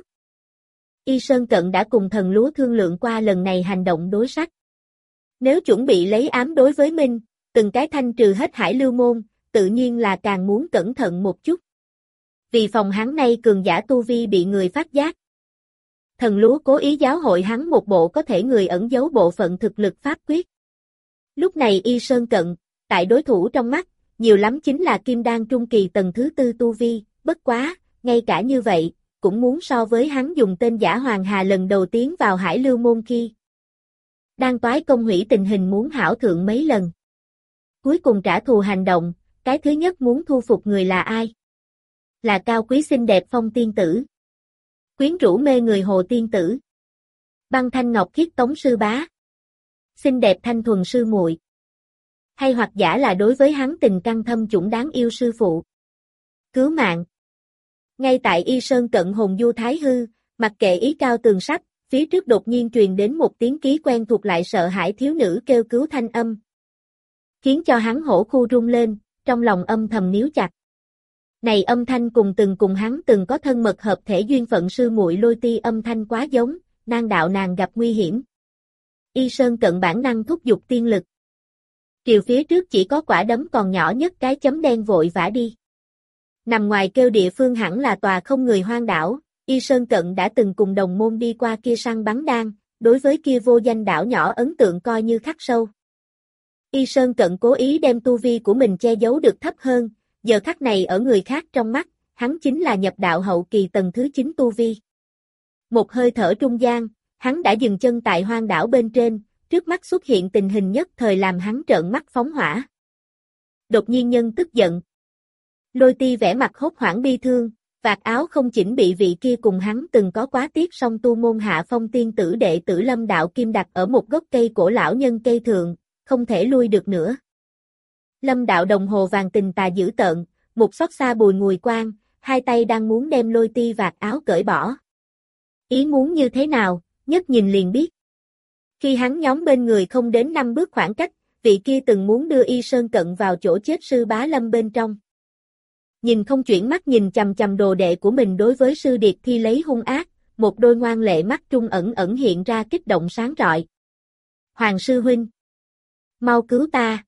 S1: Y Sơn Cận đã cùng thần lúa thương lượng qua lần này hành động đối sách. Nếu chuẩn bị lấy ám đối với Minh, từng cái thanh trừ hết hải lưu môn, tự nhiên là càng muốn cẩn thận một chút. Vì phòng hắn nay cường giả tu vi bị người phát giác. Thần lúa cố ý giáo hội hắn một bộ có thể người ẩn giấu bộ phận thực lực pháp quyết. Lúc này Y Sơn Cận, tại đối thủ trong mắt, nhiều lắm chính là kim đan trung kỳ tầng thứ tư tu vi, bất quá, ngay cả như vậy, cũng muốn so với hắn dùng tên giả Hoàng Hà lần đầu tiến vào hải lưu môn khi. Đang toái công hủy tình hình muốn hảo thượng mấy lần. Cuối cùng trả thù hành động, cái thứ nhất muốn thu phục người là ai? Là cao quý xinh đẹp Phong tiên tử. Quyến rũ mê người Hồ tiên tử. Băng Thanh Ngọc Khiết Tống sư bá. Xinh đẹp thanh thuần sư muội. Hay hoặc giả là đối với hắn tình căng thâm chủng đáng yêu sư phụ. Cứu mạng. Ngay tại Y Sơn Cận hồn du thái hư, mặc kệ ý cao tường sắt, phía trước đột nhiên truyền đến một tiếng ký quen thuộc lại sợ hãi thiếu nữ kêu cứu thanh âm. Khiến cho hắn hổ khu rung lên, trong lòng âm thầm níu chặt. Này âm thanh cùng hắn từng có thân mật hợp thể duyên phận sư muội Lôi Ti âm thanh quá giống, nan đạo nàng gặp nguy hiểm. Y Sơn Cận bản năng thúc giục tiên lực. Triều phía trước chỉ có quả đấm còn nhỏ nhất cái chấm đen vội vã đi. Nằm ngoài kêu địa phương hẳn là tòa không người hoang đảo, Y Sơn Cận đã từng cùng đồng môn đi qua kia săn bắn đan, đối với kia vô danh đảo nhỏ ấn tượng coi như khắc sâu. Y Sơn Cận cố ý đem tu vi của mình che giấu được thấp hơn, giờ khắc này ở người khác trong mắt, hắn chính là nhập đạo hậu kỳ tầng thứ 9 tu vi. Một hơi thở trung gian, hắn đã dừng chân tại hoang đảo bên trên, trước mắt xuất hiện tình hình nhất thời làm hắn trợn mắt phóng hỏa. Đột nhiên nhân tức giận. Lôi Ti vẻ mặt hốt hoảng bi thương, vạt áo không chỉnh bị vị kia cùng hắn từng có quá tiếp song tu môn hạ Phong tiên tử đệ tử Lâm đạo kim đặt ở một gốc cây cổ lão nhân cây thượng, không thể lui được nữa. Lâm đạo đồng hồ vàng tình tà dữ tợn, một xót xa bùi ngùi quan, hai tay đang muốn đem Lôi Ti vạt áo cởi bỏ. Ý muốn như thế nào, nhất nhìn liền biết. Khi hắn nhóm bên người không đến 5 bước khoảng cách, vị kia từng muốn đưa Y Sơn Cận vào chỗ chết sư bá Lâm bên trong. Nhìn không chuyển mắt nhìn chằm chằm đồ đệ của mình đối với sư điệt thi lấy hung ác, một đôi ngoan lệ mắt trung ẩn ẩn hiện ra kích động sáng rọi. Hoàng sư huynh! Mau cứu ta!